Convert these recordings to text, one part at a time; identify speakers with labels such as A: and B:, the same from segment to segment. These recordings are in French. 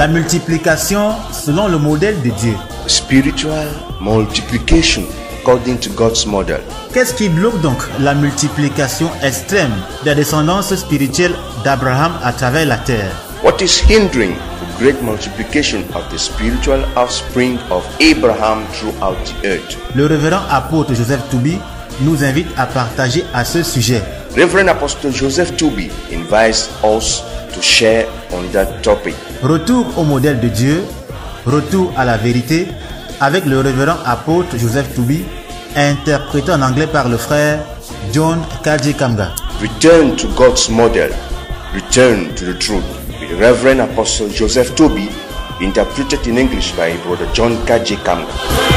A: La multiplication selon le modèle de Dieu.
B: Spiritual multiplication according to God's model.
A: Qu'est-ce qui bloque donc la multiplication extrême des descendances spirituelles d'Abraham à travers la terre?
B: What is hindering the great multiplication of the spiritual offspring of Abraham throughout the earth?
A: Le révérend apôtre Joseph Toubi nous invite à partager à ce sujet.
B: Reverend Apostle Joseph Toubi invites us to share on that topic.
A: Retour au modèle de Dieu, retour à la vérité, avec le révérend apôtre Joseph Toubi, interprété en anglais par le frère John Kaji Kamga.
B: Return to God's model, return to the truth, with Reverend Apostle Joseph Toubi, interpreted in English by Brother John Kaji Kamga.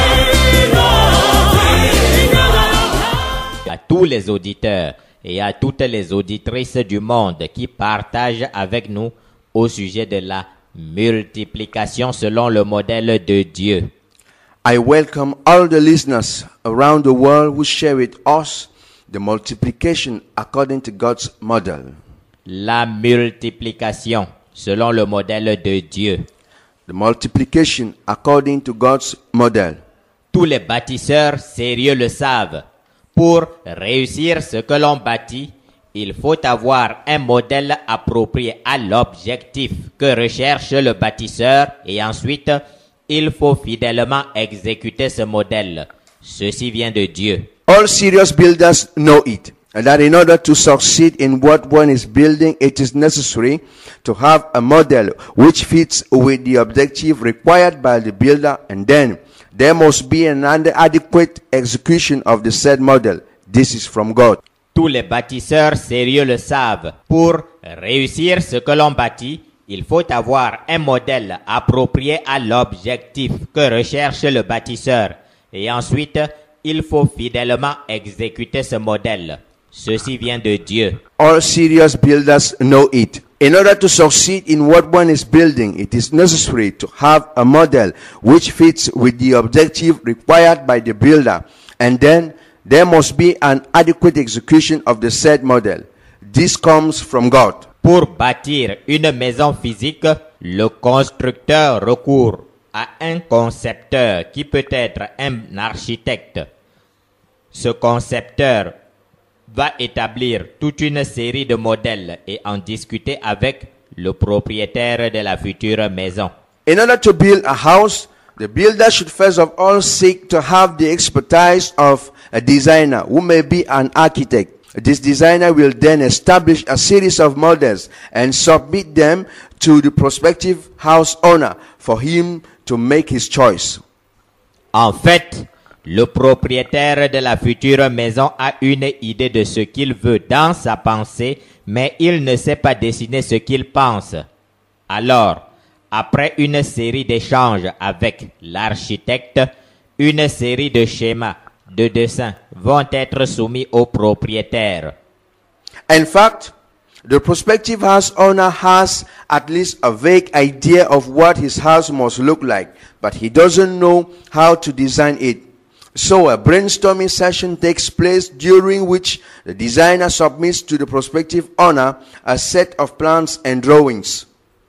C: À tous les auditeurs et à toutes les auditrices du monde qui partagent avec nous au sujet de la multiplication selon le modèle de Dieu.
B: I welcome all the listeners around the world who share with us the multiplication according to God's model.
C: La multiplication selon le modèle de Dieu.
B: The multiplication according to God's model.
C: Tous les bâtisseurs sérieux le savent. Pour réussir ce que l'on bâtit, il faut avoir un modèle approprié à l'objectif que recherche le bâtisseur et ensuite, il faut fidèlement exécuter ce modèle. Ceci vient de Dieu.
B: All serious builders know it, and that in order to succeed in what one is building, it is necessary to have a model which fits with the objective required by the builder, and then there must be an adequate execution of the said model. This is from God.
C: Tous les bâtisseurs sérieux le savent. Pour réussir ce que l'on bâtit, il faut avoir un modèle approprié à l'objectif que recherche le bâtisseur. Et ensuite, il faut fidèlement exécuter ce modèle. Ceci vient de Dieu.
B: All serious builders know it. In order to succeed in what one is building, it is necessary to have a model which fits with the objective required by the builder. And then there must be an adequate execution of the said model. This comes from God.
C: Pour bâtir une maison physique, le constructeur recourt à un concepteur qui peut être un architecte. Ce concepteur va établir toute une série de modèles et en discuter avec le propriétaire de la future maison.
B: In order to build a house, the builder should first of all seek to have the expertise of a designer who may be an architect. This designer will then establish a series of models and submit them to the prospective house owner for him to make his choice.
C: En fait, le propriétaire de la future maison a une idée de ce qu'il veut dans sa pensée, mais il ne sait pas dessiner ce qu'il pense. Alors, après une série d'échanges avec l'architecte, une série de schémas, de dessins vont être soumis au propriétaire.
B: In fact, the prospective house owner has at least a vague idea of what his house must look like, but he doesn't know how to design it. So a brainstorming session takes place during which the designer submits to the prospective owner a set of plans and drawings.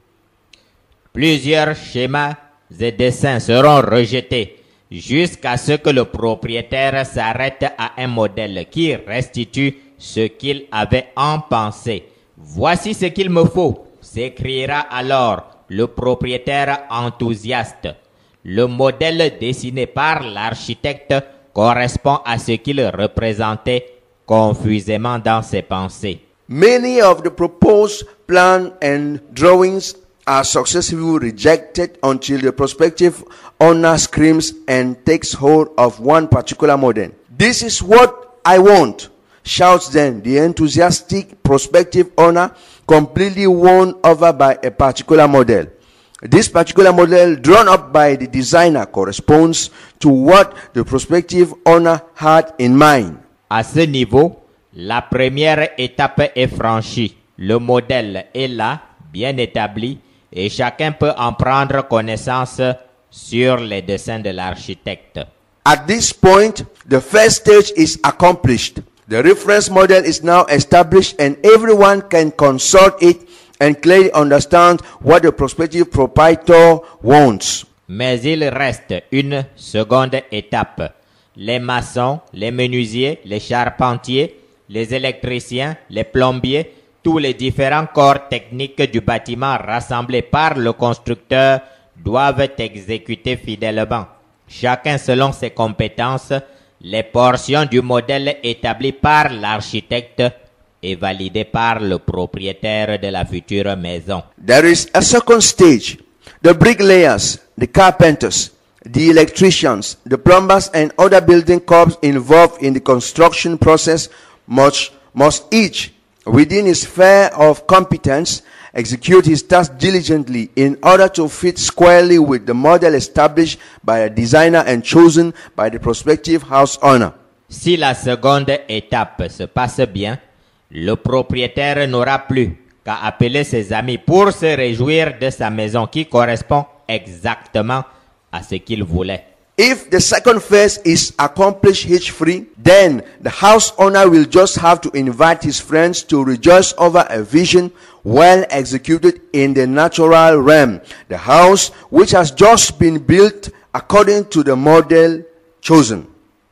C: Plusieurs schémas et dessins seront rejetés jusqu'à ce que le propriétaire s'arrête à un modèle qui restitue ce qu'il avait en pensée. Voici ce qu'il me faut, s'écriera alors le propriétaire enthousiaste. Le modèle dessiné par l'architecte correspond à ce qu'il représentait confusément dans ses pensées.
B: Many of the proposed plans and drawings are successfully rejected until the prospective owner screams and takes hold of one particular model. This is what I want, shouts then the enthusiastic prospective owner, completely won over by a particular model. This particular model drawn up by the designer corresponds to what the prospective owner had in mind.
C: À ce niveau, la première étape est franchie. Le modèle est là, bien établi, et chacun peut en prendre connaissance sur les dessins de l'architecte.
B: At this point, the first stage is accomplished. The reference model is now established and everyone can consult it and clearly understands what the prospective proprietor wants.
C: Mais il reste une seconde étape. Les maçons, les menuisiers, les charpentiers, les électriciens, les plombiers, tous les différents corps techniques du bâtiment rassemblés par le constructeur doivent exécuter fidèlement, chacun selon ses compétences, les portions du modèle établi par l'architecte et validé par le propriétaire de la future maison.
B: There is a second stage. The bricklayers, the carpenters, the electricians, the plumbers and other building corps involved in the construction process must each, within his sphere of competence, execute his task diligently in order to fit squarely with the model established by a designer and chosen by the prospective house owner.
C: Si la seconde étape se passe bien, le propriétaire n'aura plus qu'à appeler ses amis pour se réjouir de sa maison qui correspond exactement à ce qu'il voulait.
B: If the second phase is accomplished hitch-free, then the house owner will just have to invite his friends to rejoice over a vision well executed in the natural realm, the house which has just been built according to the model chosen.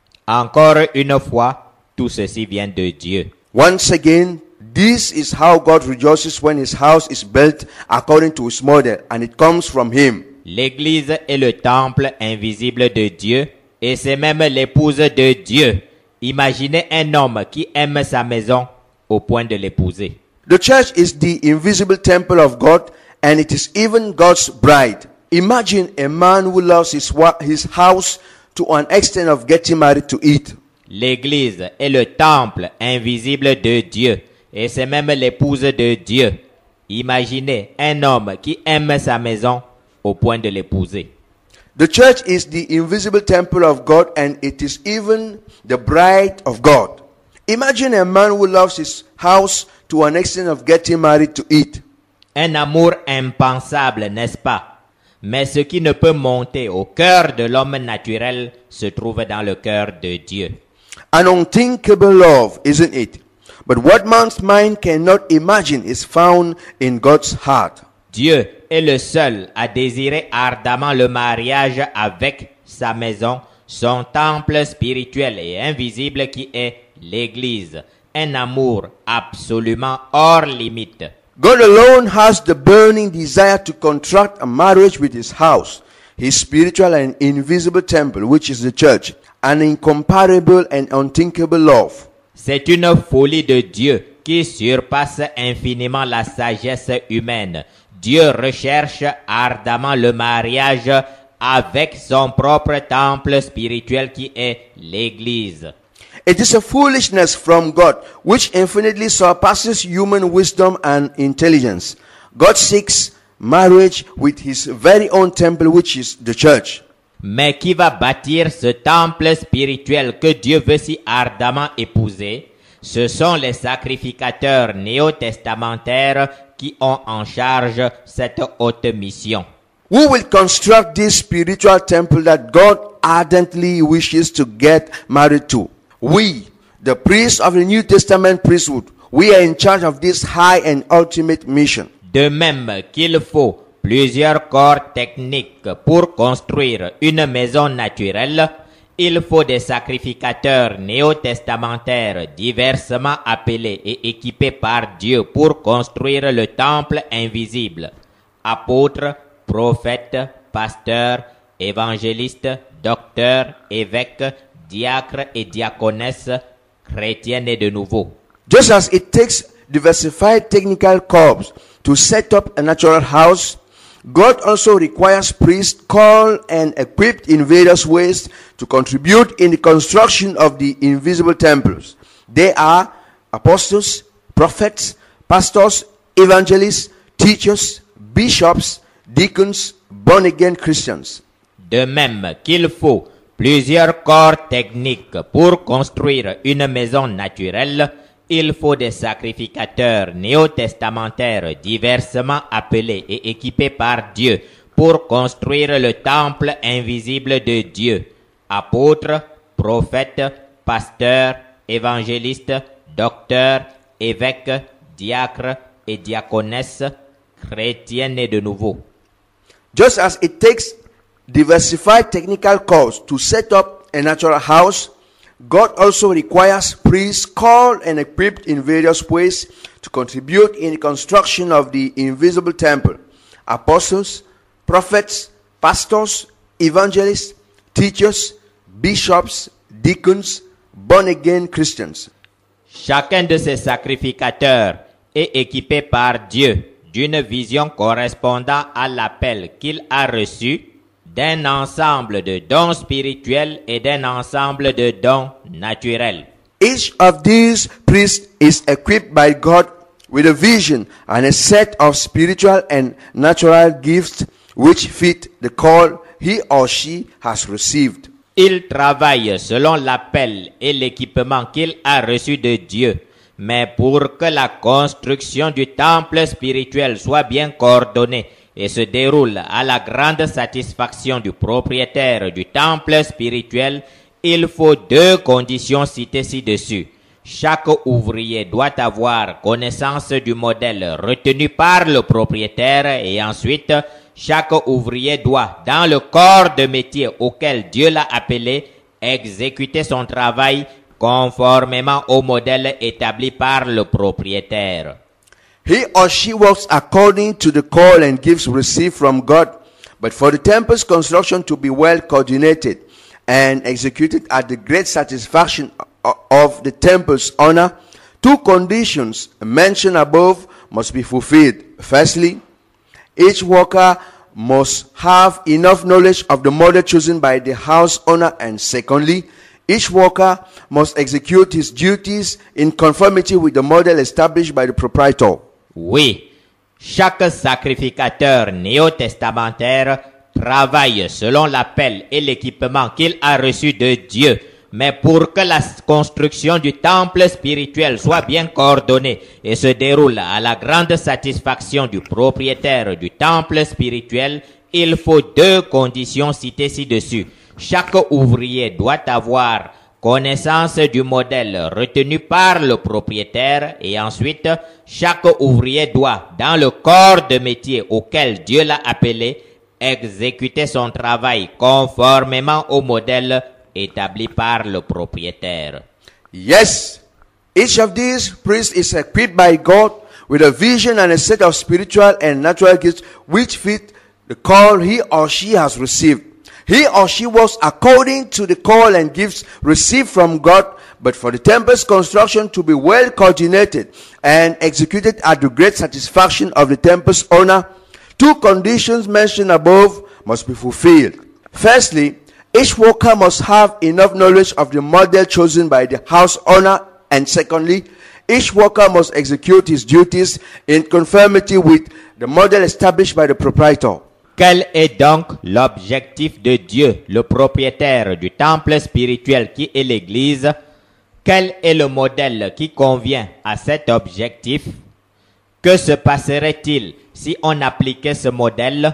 C: Encore une fois, tout ceci vient de Dieu.
B: Once again, this is how God rejoices when his house is built according to his model, and it comes from him.
C: L'Église est le temple invisible de Dieu et c'est même l'épouse de Dieu. Imaginez un homme qui aime sa maison au point de l'épouser.
B: The church is the invisible temple of God, and it is even God's bride. Imagine a man who loves his house to an extent of getting married to it.
C: L'Église est le temple invisible de Dieu et c'est même l'épouse de Dieu. Imaginez un homme qui aime sa maison au point de l'épouser.
B: The church is the invisible temple of God, and it is even the bride of God. Imagine a man who loves his house to an extent of getting married to it.
C: Un amour impensable, n'est-ce pas? Mais ce qui ne peut monter au cœur de l'homme naturel se trouve dans le cœur de Dieu.
B: An unthinkable love, isn't it? But what man's mind cannot imagine is found in God's heart.
C: Dieu est le seul à désirer ardemment le mariage avec sa maison, son temple spirituel et invisible qui est l'Église. Un amour absolument hors limite.
B: God alone has the burning desire to contract a marriage with his house, his spiritual and invisible temple, which is the church, an incomparable and unthinkable love.
C: C'est une folie de Dieu qui surpasse infiniment la sagesse humaine. Dieu recherche ardemment le mariage avec son propre temple spirituel qui est l'Église.
B: It is a foolishness from God, which infinitely surpasses human wisdom and intelligence. God seeks marriage with his very own temple, which is the church.
C: Mais qui va bâtir ce temple spirituel que Dieu veut si ardemment épouser? Ce sont les sacrificateurs néo-testamentaires qui ont en charge cette haute mission.
B: Who will construct this spiritual temple that God ardently wishes to get married to? We, the priests of the New Testament priesthood, we are in charge of this high and ultimate mission.
C: De même qu'il faut plusieurs corps techniques pour construire une maison naturelle, il faut des sacrificateurs néo-testamentaires diversement appelés et équipés par Dieu pour construire le temple invisible. Apôtres, prophètes, pasteurs, évangélistes, docteurs, évêques, diacres et diaconesses, chrétiens nés de nouveau.
B: Just as it takes diversified technical corps to set up a natural house, God also requires priests called and equipped in various ways to contribute in the construction of the invisible temples. They are apostles, prophets, pastors, evangelists, teachers, bishops, deacons, born-again Christians.
C: De même qu'il faut plusieurs corps techniques pour construire une maison naturelle, il faut des sacrificateurs néo-testamentaires diversement appelés et équipés par Dieu pour construire le temple invisible de Dieu. Apôtres, prophètes, pasteurs, évangélistes, docteurs, évêques, diacres et diaconesses, chrétien né de nouveau.
B: Just as it takes diversified technical course to set up a natural house, God also requires priests called and equipped in various ways to contribute in the construction of the invisible temple. Apostles, prophets, pastors, evangelists, teachers, bishops, deacons, born-again Christians.
C: Chacun de ces sacrificateurs est équipé par Dieu d'une vision correspondant à l'appel qu'il a reçu, d'un ensemble de dons spirituels et d'un ensemble de dons naturels.
B: Each of these priests is equipped by God with a vision and a set of spiritual and natural gifts which fit the call he or she has received.
C: Il travaille selon l'appel et l'équipement qu'il a reçu de Dieu, mais pour que la construction du temple spirituel soit bien coordonnée et se déroule à la grande satisfaction du propriétaire du temple spirituel, il faut deux conditions citées ci-dessus. Chaque ouvrier doit avoir connaissance du modèle retenu par le propriétaire et ensuite, chaque ouvrier doit, dans le corps de métier auquel Dieu l'a appelé, exécuter son travail conformément au modèle établi par le propriétaire.
B: He or she works according to the call and gifts received from God, but for the temple's construction to be well coordinated and executed at the great satisfaction of the temple's honor, two conditions mentioned above must be fulfilled. Firstly, each worker must have enough knowledge of the model chosen by the house owner, and secondly, each worker must execute his duties in conformity with the model established by the proprietor.
C: Oui, chaque sacrificateur néo-testamentaire travaille selon l'appel et l'équipement qu'il a reçu de Dieu. Mais pour que la construction du temple spirituel soit bien coordonnée et se déroule à la grande satisfaction du propriétaire du temple spirituel, il faut deux conditions citées ci-dessus. Chaque ouvrier doit avoir connaissance du modèle retenu par le propriétaire et ensuite, chaque ouvrier doit, dans le corps de métier auquel Dieu l'a appelé, exécuter son travail conformément au modèle établi par le propriétaire.
B: Yes, each of these priests is equipped by God with a vision and a set of spiritual and natural gifts which fit the call he or she has received. He or she works according to the call and gifts received from God, but for the temple's construction to be well coordinated and executed at the great satisfaction of the temple's owner, two conditions mentioned above must be fulfilled. Firstly, each worker must have enough knowledge of the model chosen by the house owner, and secondly, each worker must execute his duties in conformity with the model established by the proprietor.
C: Quel est donc l'objectif de Dieu, le propriétaire du temple spirituel qui est l'Église? Quel est le modèle qui convient à cet objectif? Que se passerait-il si on appliquait ce modèle?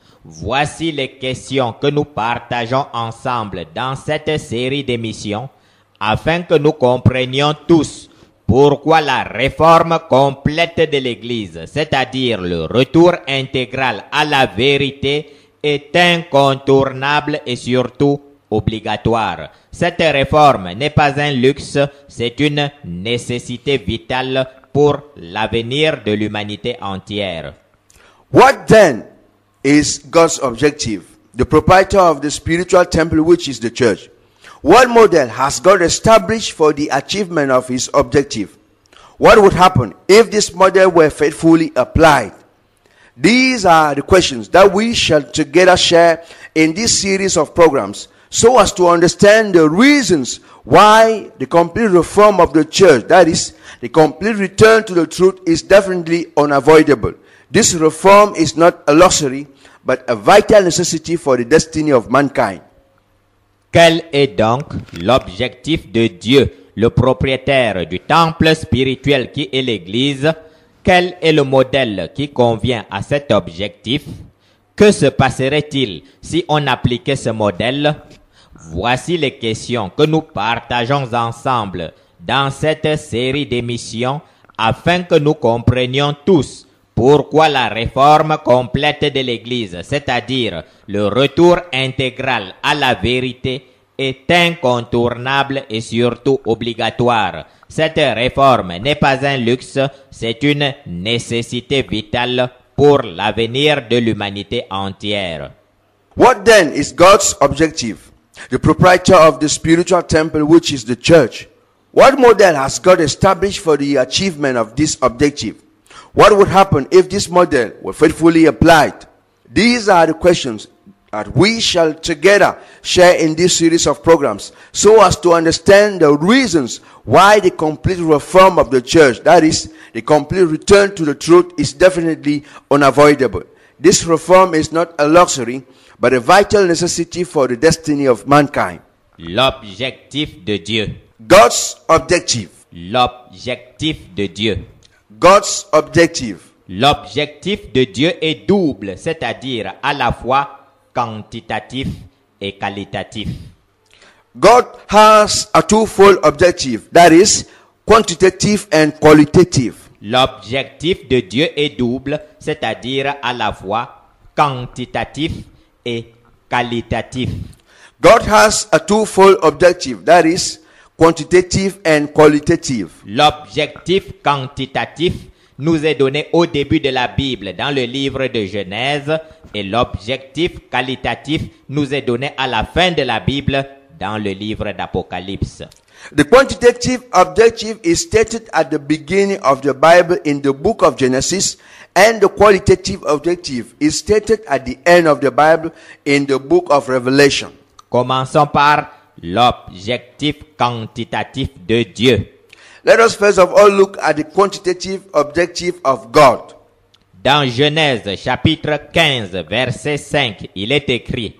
C: Voici les questions que nous partageons ensemble dans cette série d'émissions afin que nous comprenions tous pourquoi la réforme complète de l'Église, c'est-à-dire le retour intégral à la vérité, est incontournable et surtout obligatoire. Cette réforme n'est pas un luxe, c'est une nécessité vitale pour l'avenir de l'humanité entière.
B: What then is God's objective? The proprietor of the spiritual temple, which is the church. What model has God established for the achievement of his objective? What would happen if this model were faithfully applied? These are the questions that we shall together share in this series of programs so as to understand the reasons why the complete reform of the church, that is, the complete return to the truth, is definitely unavoidable. This reform is not a luxury, but a vital necessity for the destiny of mankind.
C: Quel est donc l'objectif de Dieu, le propriétaire du temple spirituel qui est l'Église? Quel est le modèle qui convient à cet objectif? Que se passerait-il si on appliquait ce modèle? Voici les questions que nous partageons ensemble dans cette série d'émissions afin que nous comprenions tous Pourquoi la réforme complète de l'Église, c'est-à-dire le retour intégral à la vérité, est incontournable et surtout obligatoire. Cette réforme n'est pas un luxe, c'est une nécessité vitale pour l'avenir de l'humanité entière.
B: What then is God's objective? The proprietor of the spiritual temple, which is the church. What model has God established for the achievement of this objective? What would happen if this model were faithfully applied? These are the questions that we shall together share in this series of programs, so as to understand the reasons why the complete reform of the church, that is, the complete return to the truth, is definitely unavoidable. This reform is not a luxury, but a vital necessity for the destiny of mankind.
C: L'objectif de Dieu.
B: God's objective.
C: L'objectif de Dieu.
B: God's objective.
C: L'objectif de Dieu est double, c'est-à-dire à la fois quantitatif et qualitatif.
B: God has a twofold objective, that is, quantitative and qualitative.
C: L'objectif de Dieu est double, c'est-à-dire à la fois quantitatif et qualitatif.
B: God has a twofold objective, that is, quantitative and qualitative.
C: L'objectif quantitatif nous est donné au début de la Bible, dans le livre de Genèse, et l'objectif qualitatif nous est donné à la fin de la Bible, dans le livre d'Apocalypse.
B: The quantitative objective is stated at the beginning of the Bible in the book of Genesis, and the qualitative objective is stated at the end of the Bible in the book of Revelation.
C: Commençons par l'objectif quantitatif de Dieu.
B: Let us first of all look at the quantitative objective of God.
C: Dans Genèse chapitre 15, verset 5, il est écrit: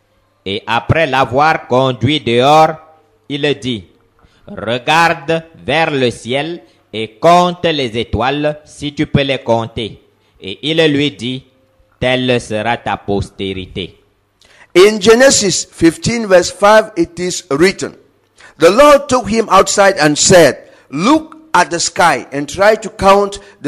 C: « Et après l'avoir conduit dehors, il dit, « Regarde vers le ciel et compte les étoiles si tu peux les compter. » Et il lui dit, « Telle sera ta postérité. »
B: In Genesis 15 verse 5 it is written, "The Lord took him outside and said, Look at the sky and try to count the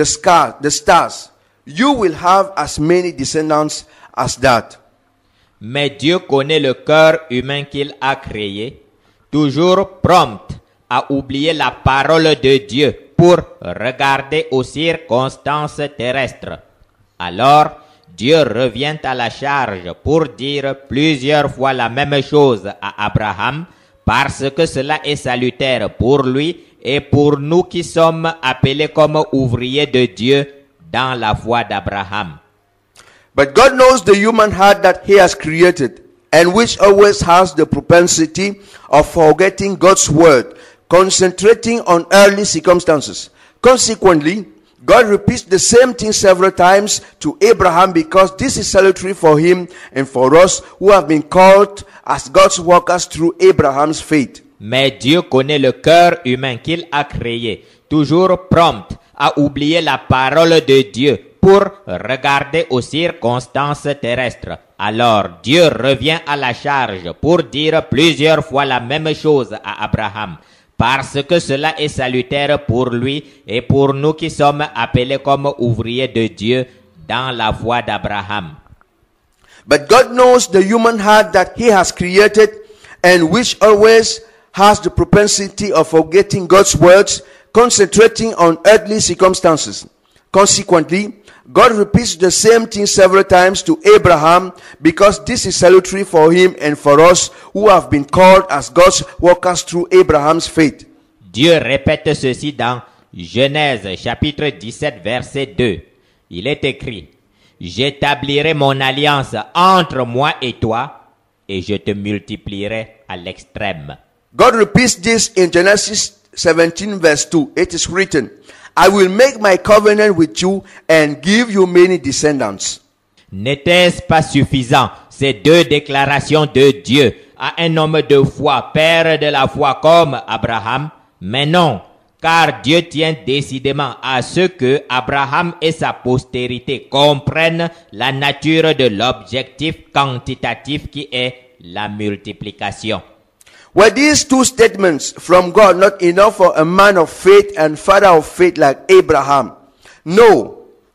B: stars. You will have as many descendants as that."
C: Mais Dieu connaît le cœur humain qu'il a créé, toujours prompt à oublier la parole de Dieu pour regarder aux circonstances terrestres. Alors, Dieu revient à la charge pour dire plusieurs fois la même chose à Abraham, parce que cela est salutaire pour lui et pour nous qui sommes appelés comme ouvriers de Dieu dans la foi d'Abraham.
B: But God knows the human heart that he has created, and which always has the propensity of forgetting God's word, concentrating on earthly circumstances. Consequently, God repeats the same thing several times to Abraham because this is salutary for him and for us who have been called as God's workers through Abraham's faith.
C: Mais Dieu connaît le cœur humain qu'il a créé, toujours prompt à oublier la parole de Dieu pour regarder aux circonstances terrestres. Alors Dieu revient à la charge pour dire plusieurs fois la même chose à Abraham, parce que cela est salutaire pour lui et pour nous qui sommes appelés comme ouvriers de Dieu dans la foi d'Abraham.
B: But God knows the human heart that he has created, and which always has the propensity of forgetting God's words, concentrating on earthly circumstances. Consequently, God repeats the same thing several times to Abraham because this is salutary for him and for us who have been called as God's workers through Abraham's faith.
C: Dieu répète ceci dans Genèse chapitre 17 verset 2. Il est écrit: « J'établirai mon alliance entre moi et toi et je te multiplierai à l'extrême. »
B: God repeats this in Genesis 17 verse 2. It is written, "I will make my covenant with you and give you many descendants."
C: N'était-ce pas suffisant, ces deux déclarations de Dieu à un homme de foi, père de la foi comme Abraham? Mais non, car Dieu tient décidément à ce que Abraham et sa postérité comprennent la nature de l'objectif quantitatif qui est la multiplication.
B: Were these two statements from God not enough for a man of faith and father of faith like Abraham? No.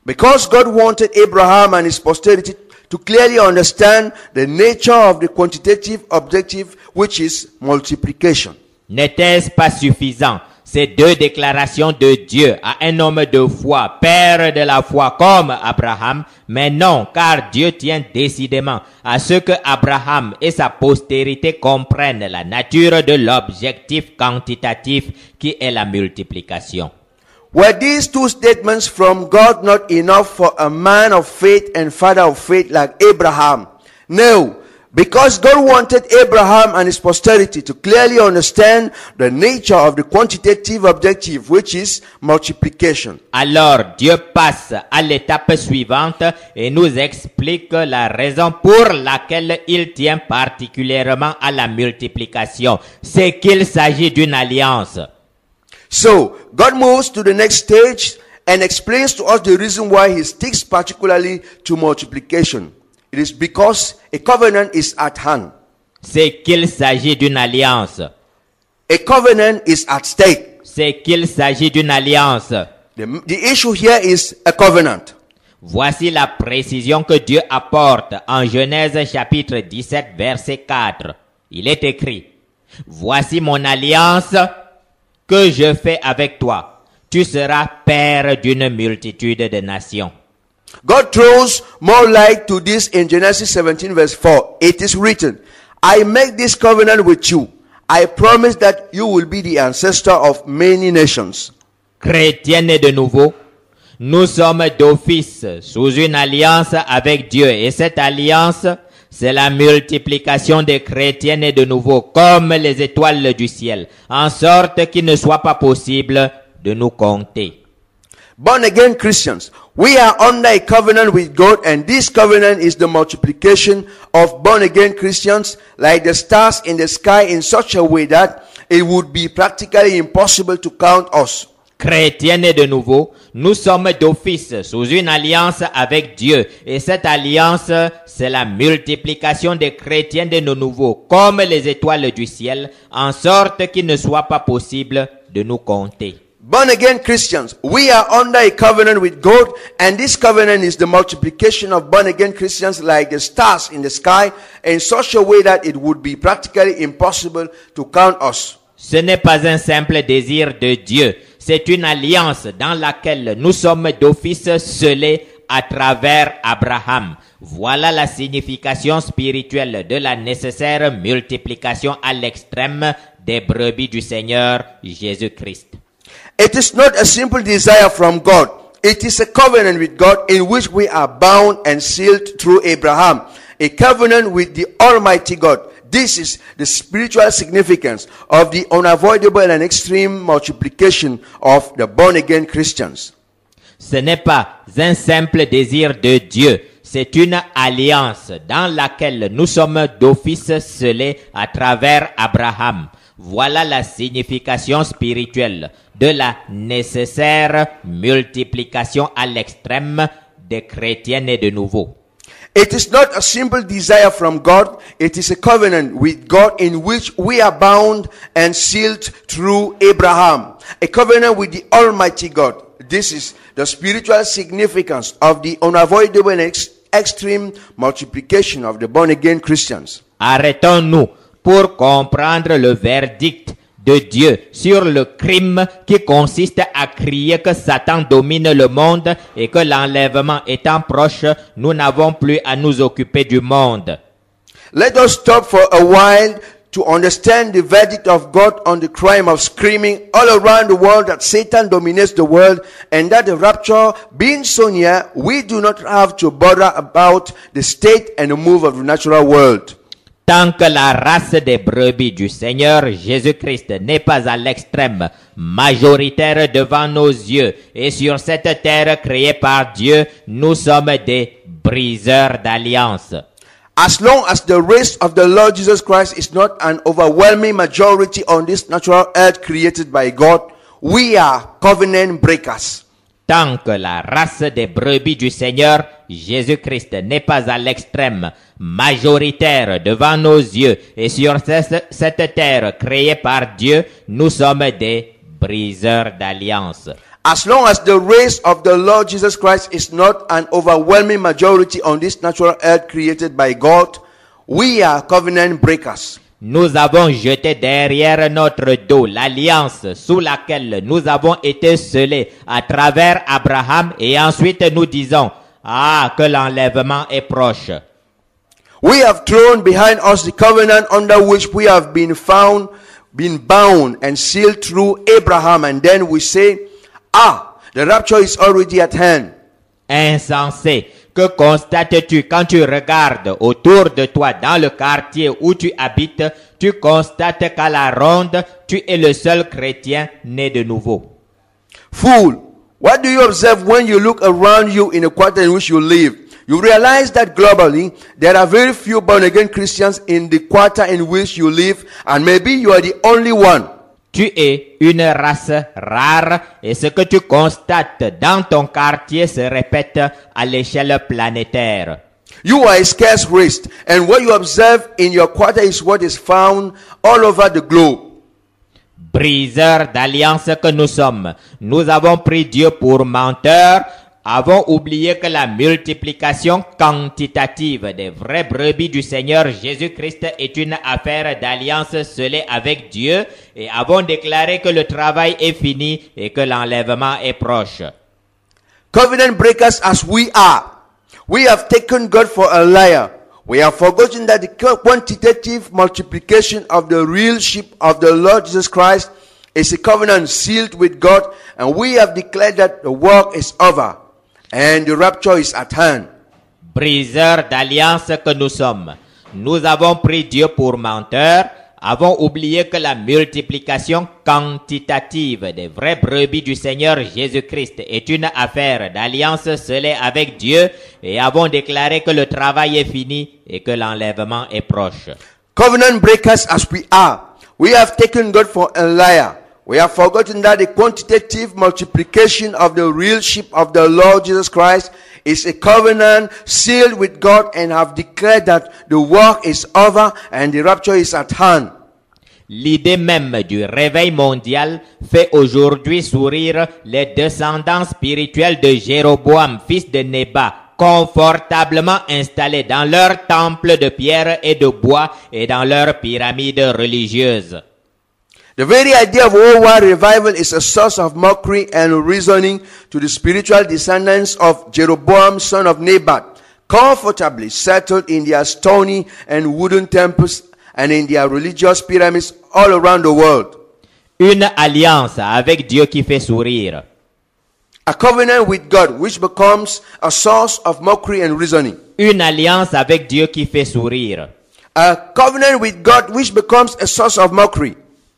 B: Because God wanted Abraham and his posterity to clearly understand the nature of the quantitative objective, which is multiplication.
C: N'était-ce pas suffisant, ces deux déclarations de Dieu à un homme de foi, père de la foi comme Abraham? Mais non, car Dieu tient décidément à ce que Abraham et sa postérité comprennent la nature de l'objectif quantitatif qui est la multiplication.
B: Were these two statements from God not enough for a man of faith and father of faith like Abraham? No, because God wanted Abraham and his posterity to clearly understand the nature of the quantitative objective, which is multiplication.
C: Alors Dieu passe à l'étape suivante et nous explique la raison pour laquelle il tient particulièrement à la multiplication. C'est qu'il s'agit d'une alliance.
B: So, God moves to the next stage and explains to us the reason why he sticks particularly to multiplication. It is because a covenant is at hand.
C: C'est qu'il s'agit d'une alliance.
B: A covenant is at stake.
C: C'est qu'il s'agit d'une alliance.
B: The issue here is a covenant.
C: Voici la précision que Dieu apporte en Genèse chapitre 17 verset 4. Il est écrit: Voici mon alliance que je fais avec toi. Tu seras père d'une multitude de nations.
B: God throws more light to this in Genesis 17 verse 4. It is written, I make this covenant with you. I promise that you will be the ancestor of many nations.
C: Chrétiens nés de nouveau, nous sommes d'office sous une alliance avec Dieu. Et cette alliance, c'est la multiplication des chrétiens nés de nouveau, comme les étoiles du ciel, en sorte qu'il ne soit pas possible de nous compter.
B: Born again Christians, we are under a covenant with God, and this covenant is the multiplication of born again Christians like the stars in the sky in such a way that it would be practically impossible to count us.
C: Chrétiens nés de nouveau, nous sommes d'office sous une alliance avec Dieu. Et cette alliance, c'est la multiplication des chrétiens de nos nouveaux, comme les étoiles du ciel, en sorte qu'il ne soit pas possible de nous compter.
B: Born again Christians, we are under a covenant with God, and this covenant is the multiplication of born again Christians like the stars in the sky in such a way that it would be practically impossible to count us.
C: Ce n'est pas un simple désir de Dieu, c'est une alliance dans laquelle nous sommes d'office scellés à travers Abraham. Voilà la signification spirituelle de la nécessaire multiplication à l'extrême des brebis du Seigneur Jésus-Christ.
B: It is not a simple desire from God. It is a covenant with God in which we are bound and sealed through Abraham. A covenant with the Almighty God. This is the spiritual significance of the unavoidable and extreme multiplication of the born-again Christians.
C: Ce n'est pas un simple désir de Dieu, c'est une alliance dans laquelle nous sommes d'office scellés à travers Abraham. Voilà la signification spirituelle de la nécessaire multiplication à l'extrême des chrétiens nés de nouveau.
B: It is not a simple desire from God. It is a covenant with God in which we are bound and sealed through Abraham. A covenant with the Almighty God. This is the spiritual significance of the unavoidable and extreme multiplication of the born-again Christians.
C: Arrêtons-nous pour comprendre le verdict de Dieu sur le crime qui consiste à crier que Satan domine le monde et que l'enlèvement étant proche, nous n'avons plus à nous occuper du monde.
B: Let us stop for a while to understand the verdict of God on the crime of screaming all around the world that Satan dominates the world and that the rapture being so near, we do not have to bother about the state and the move of the natural world.
C: Tant que la race des brebis du Seigneur Jésus-Christ n'est pas à l'extrême majoritaire devant nos yeux et sur cette terre créée par Dieu, nous sommes des briseurs d'alliance.
B: As long as the race of the Lord Jesus Christ is not an overwhelming majority on this natural earth created by God, we are covenant breakers.
C: Tant que la race des brebis du Seigneur Jésus-Christ n'est pas à l'extrême majoritaire devant nos yeux et sur cette terre créée par Dieu, nous sommes des briseurs d'alliance.
B: As long as the race of the Lord Jesus Christ is not an overwhelming majority on this natural earth created by God, we are covenant breakers.
C: Nous avons jeté derrière notre dos l'alliance sous laquelle nous avons été scellés à travers Abraham et ensuite nous disons, que l'enlèvement est proche.
B: We have thrown behind us the covenant under which we have been bound and sealed through Abraham, and then we say, the rapture is already at hand.
C: Insensé, que constates-tu quand tu regardes autour de toi dans le quartier où tu habites, tu constates qu'à la ronde, tu es le seul chrétien né de nouveau.
B: Fool, what do you observe when you look around you in the quarter in which you live? You realize that globally, there are very few born-again Christians in the quarter in which you live, and maybe you are the only one.
C: Tu es une race rare et ce que tu constates dans ton quartier se répète à l'échelle planétaire.
B: You are a scarce race, and what you observe in your quarter is what is found all over the globe.
C: Briseurs d'alliance que nous sommes, nous avons pris Dieu pour menteur, avons oublié que la multiplication quantitative des vraies brebis du Seigneur Jésus-Christ est une affaire d'alliance scellée avec Dieu et avons déclaré que le travail est fini et que l'enlèvement est proche.
B: Covenant breakers as we are, we have taken God for a liar. We have forgotten that the quantitative multiplication of the real sheep of the Lord Jesus Christ is a covenant sealed with God, and we have declared that the work is over and the rapture is at hand.
C: Briseurs d'alliance que nous sommes, nous avons pris Dieu pour menteur, avons oublié que la multiplication quantitative des vraies brebis du Seigneur Jésus-Christ est une affaire d'alliance scellée avec Dieu et avons déclaré que le travail est fini et que l'enlèvement est proche.
B: Covenant breakers as we are, we have taken God for a liar. We have forgotten that the quantitative multiplication of the real sheep of the Lord Jesus Christ is a covenant sealed with God, and have declared that the work is over and the rapture is at hand.
C: L'idée même du réveil mondial fait aujourd'hui sourire les descendants spirituels de Jéroboam, fils de Nébat, confortablement installés dans leur temple de pierre et de bois et dans leur pyramide religieuse.
B: The very idea of worldwide revival is a source of mockery and reasoning to the spiritual descendants of Jeroboam, son of Nebat, comfortably settled in their stony and wooden temples and in their religious pyramids all around the world.
C: Une alliance avec Dieu qui fait sourire.
B: A covenant with God which becomes a source of mockery and reasoning.
C: Une alliance avec Dieu qui fait sourire.
B: A covenant with God which becomes a source of mockery.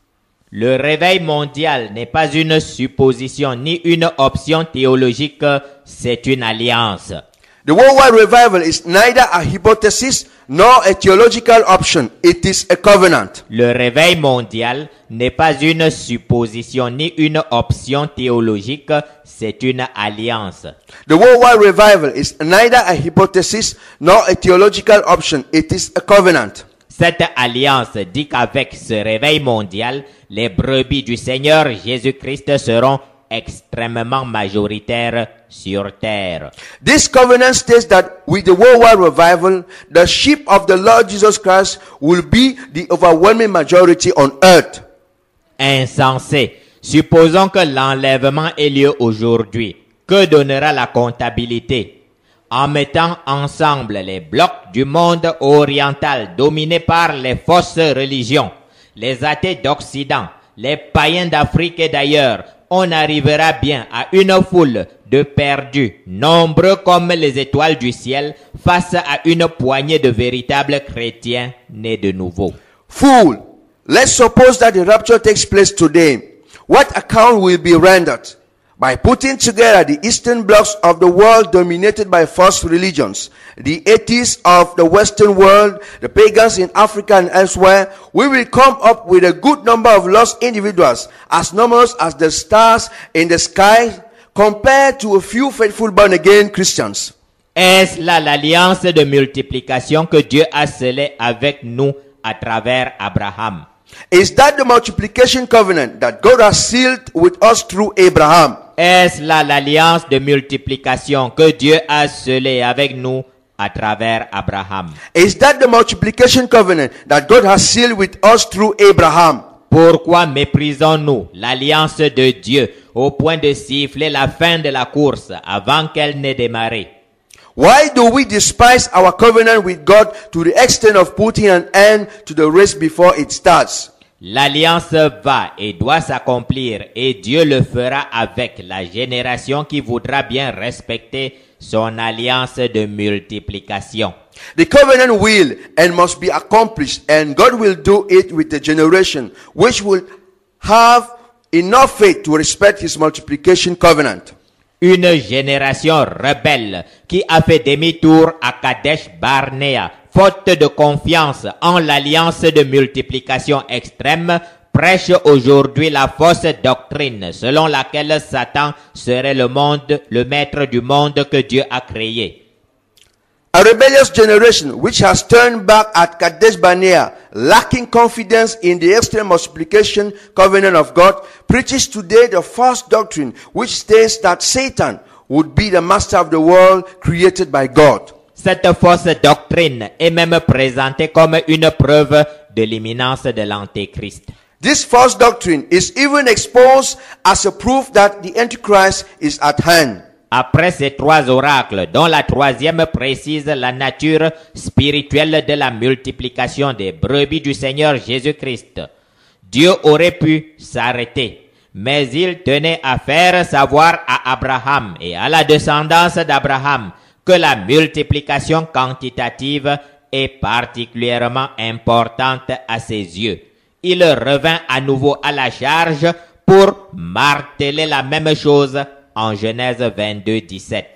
C: Le réveil mondial n'est pas une supposition ni une option théologique, c'est une alliance.
B: The worldwide revival is neither a hypothesis nor a theological option. It is a covenant.
C: Le réveil mondial n'est pas une supposition ni une option théologique, c'est une alliance.
B: The worldwide revival is neither a hypothesis nor a theological option. It is a covenant.
C: Cette alliance dit qu'avec ce réveil mondial, les brebis du Seigneur Jésus-Christ seront extrêmement majoritaires sur terre.
B: This covenant states that with the worldwide revival, the sheep of the Lord Jesus Christ will be the overwhelming majority on earth.
C: Insensé. Supposons que l'enlèvement ait lieu aujourd'hui. Que donnera la comptabilité? En mettant ensemble les blocs du monde oriental dominés par les fausses religions, les athées d'Occident, les païens d'Afrique et d'ailleurs, on arrivera bien à une foule de perdus, nombreux comme les étoiles du ciel, face à une poignée de véritables chrétiens nés de nouveau.
B: Fool, let's suppose that the rapture takes place today. What account will be rendered? By putting together the eastern blocks of the world dominated by false religions, the atheists of the Western world, the pagans in Africa and elsewhere, we will come up with a good number of lost individuals, as numerous as the stars in the sky, compared to a few faithful born-again Christians.
C: Est-ce là l'alliance de multiplication que Dieu a scellée avec nous à travers Abraham?
B: Is that the multiplication covenant that God has sealed with us through Abraham?
C: Est-ce là l'alliance de multiplication que Dieu a scellée avec nous à travers Abraham?
B: Is that the multiplication covenant that God has sealed with us through Abraham?
C: Pourquoi méprisons-nous l'alliance de Dieu au point de siffler la fin de la course avant qu'elle n'ait démarré?
B: Why do we despise our covenant with God to the extent of putting an end to the race before it starts?
C: L'alliance va et doit s'accomplir et Dieu le fera avec la génération qui voudra bien respecter son alliance de multiplication.
B: The covenant will and must be accomplished, and God will do it with the generation which will have enough faith to respect his multiplication covenant.
C: Une génération rebelle qui a fait demi-tour à Kadesh Barnea, faute de confiance en l'alliance de multiplication extrême, prêche aujourd'hui la fausse doctrine selon laquelle Satan serait le maître du monde que Dieu a créé.
B: A rebellious generation which has turned back at Kadesh Barnea, lacking confidence in the extreme multiplication covenant of God, preaches today the false doctrine which states that Satan would be the master of the world created by God.
C: Cette fausse doctrine est même présentée comme une preuve de l'imminence de l'Antéchrist.
B: This false doctrine is even exposed as a proof that the Antichrist is at hand.
C: Après ces trois oracles, dont la troisième précise la nature spirituelle de la multiplication des brebis du Seigneur Jésus-Christ, Dieu aurait pu s'arrêter, mais il tenait à faire savoir à Abraham et à la descendance d'Abraham que la multiplication quantitative est particulièrement importante à ses yeux. Il revint à nouveau à la charge pour marteler la même chose en Genèse 22, 17.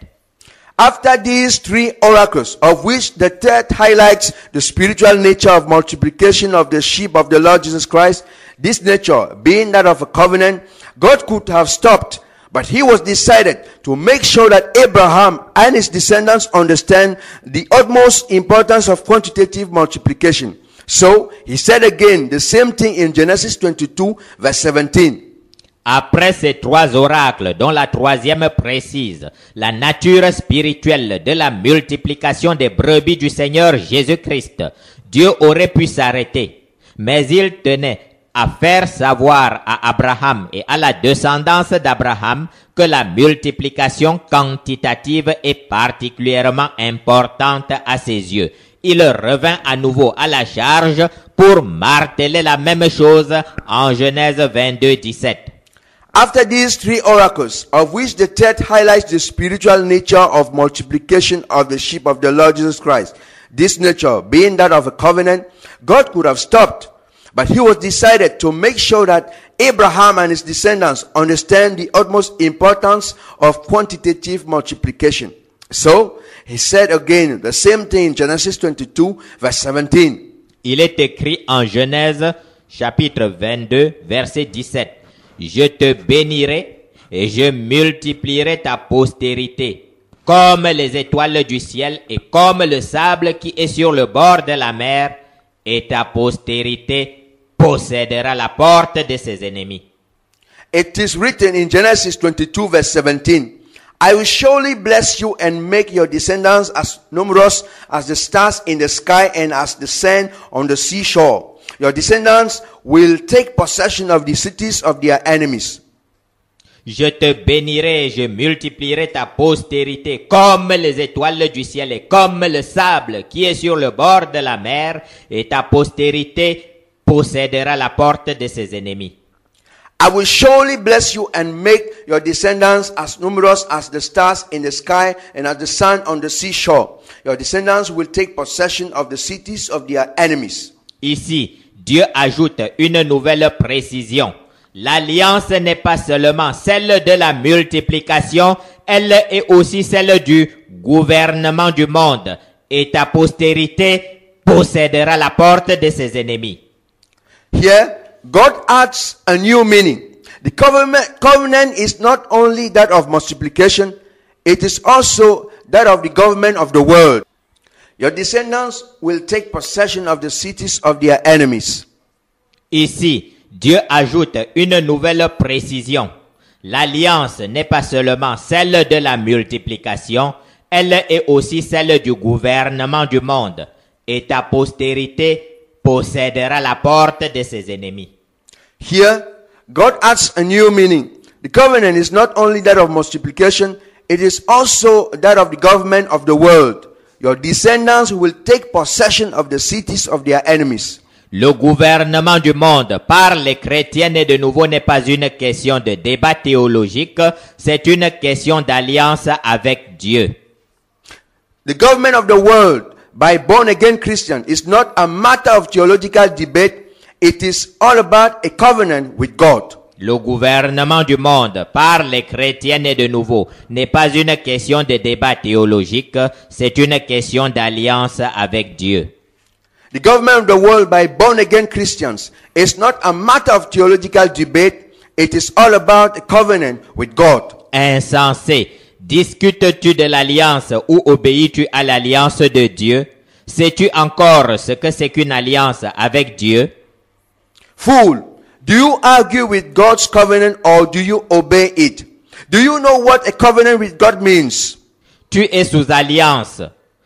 B: After these three oracles, of which the third highlights the spiritual nature of multiplication of the sheep of the Lord Jesus Christ, this nature being that of a covenant, God could have stopped, but he was decided to make sure that Abraham and his descendants understand the utmost importance of quantitative multiplication. So, he said again the same thing in Genesis 22, verse 17.
C: Après ces trois oracles, dont la troisième précise la nature spirituelle de la multiplication des brebis du Seigneur Jésus-Christ, Dieu aurait pu s'arrêter, mais il tenait à faire savoir à Abraham et à la descendance d'Abraham que la multiplication quantitative est particulièrement importante à ses yeux. Il revint à nouveau à la charge pour marteler la même chose en Genèse 22, 17.
B: After these three oracles, of which the third highlights the spiritual nature of multiplication of the sheep of the Lord Jesus Christ, this nature being that of a covenant, God could have stopped, but he was decided to make sure that Abraham and his descendants understand the utmost importance of quantitative multiplication. So, he said again the same thing in Genesis 22, verse 17.
C: Il est écrit en Genèse, chapitre 22, verset 17. Je te bénirai et je multiplierai ta postérité, comme les étoiles du ciel et comme le sable qui est sur le bord de la mer, et ta postérité possédera la porte de ses ennemis.
B: It is written in Genesis 22, verse 17. I will surely bless you and make your descendants as numerous as the stars in the sky and as the sand on the seashore. Your descendants will take possession of the cities of their enemies.
C: Je te bénirai et je multiplierai ta postérité comme les étoiles du ciel et comme le sable qui est sur le bord de la mer, et ta postérité possédera la porte de ses ennemis.
B: I will surely bless you and make your descendants as numerous as the stars in the sky and as the sand on the seashore. Your descendants will take possession of the cities of their enemies.
C: Ici, Dieu ajoute une nouvelle précision. L'alliance n'est pas seulement celle de la multiplication, elle est aussi celle du gouvernement du monde. Et ta postérité possédera la porte de ses ennemis.
B: Here, God adds a new meaning. The covenant is not only that of multiplication, it is also that of the government of the world. Your descendants will take possession of the cities of their enemies.
C: Ici, Dieu ajoute une nouvelle précision. L'alliance n'est pas seulement celle de la multiplication, elle est aussi celle du gouvernement du monde. Et ta postérité possédera la porte de ses ennemis.
B: Here, God adds a new meaning. The covenant is not only that of multiplication, it is also that of the government of the world. Your descendants will take possession of the cities of their enemies.
C: Le gouvernement du monde par les chrétiens nés de nouveau n'est pas une question de débat théologique, c'est une question d'alliance avec Dieu.
B: The government of the world by born-again Christians is not a matter of theological debate. It is all about a covenant with God.
C: Le gouvernement du monde par les chrétiens nés de nouveau n'est pas une question de débat théologique, c'est une question d'alliance avec Dieu.
B: The government of the world by born-again Christians is not a matter of theological debate. It is all about a covenant with God.
C: Insensé, discutes-tu de l'alliance ou obéis-tu à l'alliance de Dieu? Sais-tu encore ce que c'est qu'une alliance avec Dieu?
B: Fool, do you argue with God's covenant or do you obey it? Do you know what a covenant with God means?
C: Tu es sous alliance,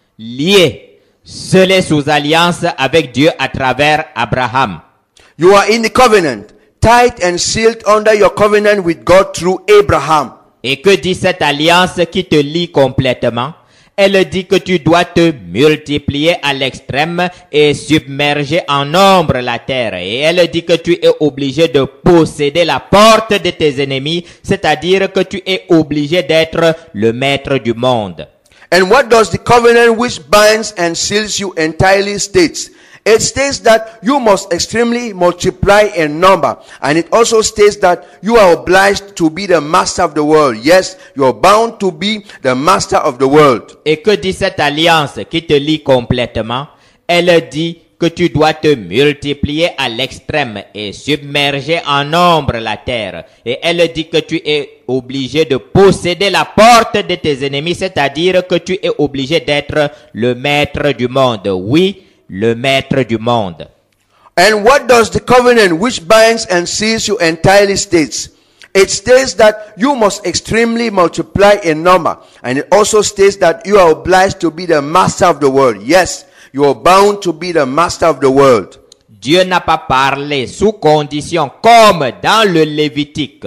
C: lié, scellé sous alliance avec Dieu à travers Abraham.
B: You are in the covenant, tied and sealed under your covenant with God through Abraham.
C: Et que dit cette alliance qui te lie complètement? Elle dit que tu dois te multiplier à l'extrême et submerger en nombre la terre. Et elle dit que tu es obligé de posséder la porte de tes ennemis, c'est-à-dire que tu es obligé d'être le maître du monde.
B: And what does the covenant which binds and seals you entirely states? It states that you must extremely multiply in number. And it also states that you are obliged to be the master of the world. Yes, you are bound to be the master of the world.
C: Et que dit cette alliance qui te lie complètement? Elle dit que tu dois te multiplier à l'extrême et submerger en nombre la terre. Et elle dit que tu es obligé de posséder la porte de tes ennemis, c'est-à-dire que tu es obligé d'être le maître du monde. Oui, le maître du monde.
B: And what does the covenant which binds and seals you entirely states? It states that you must extremely multiply in number. And it also states that you are obliged to be the master of the world. Yes, you are bound to be the master of the world.
C: Dieu n'a pas parlé sous condition comme dans le Lévitique.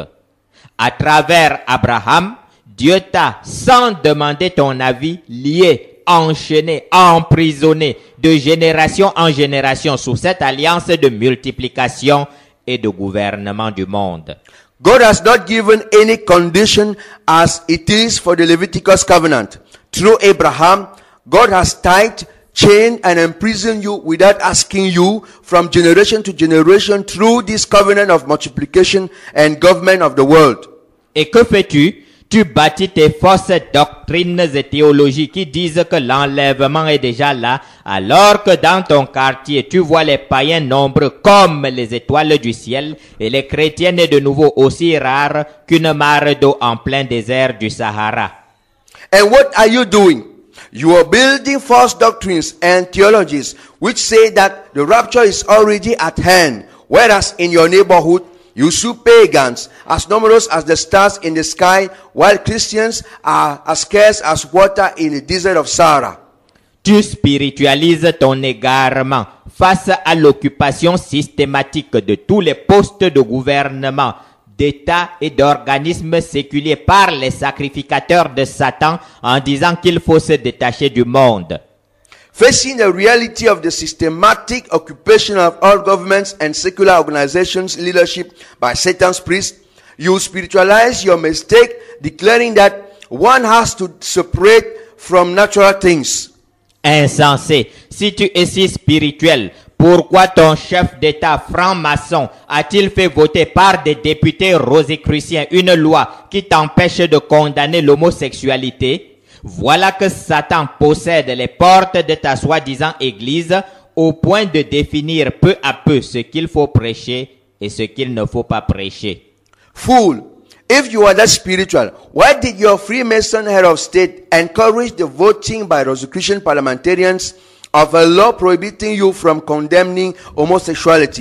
C: À travers Abraham, Dieu t'a, sans demander ton avis, lié, enchaîné, emprisonné de génération en génération sous cette alliance de multiplication et de gouvernement du monde.
B: God has not given any condition as it is for the Leviticus covenant. Through Abraham, God has tied, chained, and imprisoned you without asking you from generation to generation through this covenant of multiplication and government of the world.
C: Et que fais-tu? Tu bâtis tes fausses doctrines et théologies qui disent que l'enlèvement est déjà là, alors que dans ton quartier, tu vois les païens nombreux comme les étoiles du ciel et les chrétiens nés de nouveau aussi rares qu'une mare d'eau en plein désert du Sahara.
B: And what are you doing? You are building false doctrines and theologies which say that the rapture is already at hand, whereas in your neighborhood, you see pagans as numerous as the stars in the sky, while Christians are as scarce as water in the desert of Sahara.
C: Tu spiritualises ton égarement face à l'occupation systématique de tous les postes de gouvernement, d'État et d'organismes séculiers par les sacrificateurs de Satan en disant qu'il faut se détacher du monde.
B: Facing the reality of the systematic occupation of all governments and secular organizations' leadership by Satan's priests, you spiritualize your mistake, declaring that one has to separate from natural things.
C: Insensé, si tu es si spirituel, pourquoi ton chef d'État franc-maçon a-t-il fait voter par des députés rosicruciens une loi qui t'empêche de condamner l'homosexualité? Voilà que Satan possède les portes de ta soi-disant église au point de définir peu à peu ce qu'il faut prêcher et ce qu'il ne faut pas prêcher.
B: Fool, if you are that spiritual, why did your Freemason head of state encourage the voting by Rosicrucian parliamentarians of a law prohibiting you from condemning homosexuality?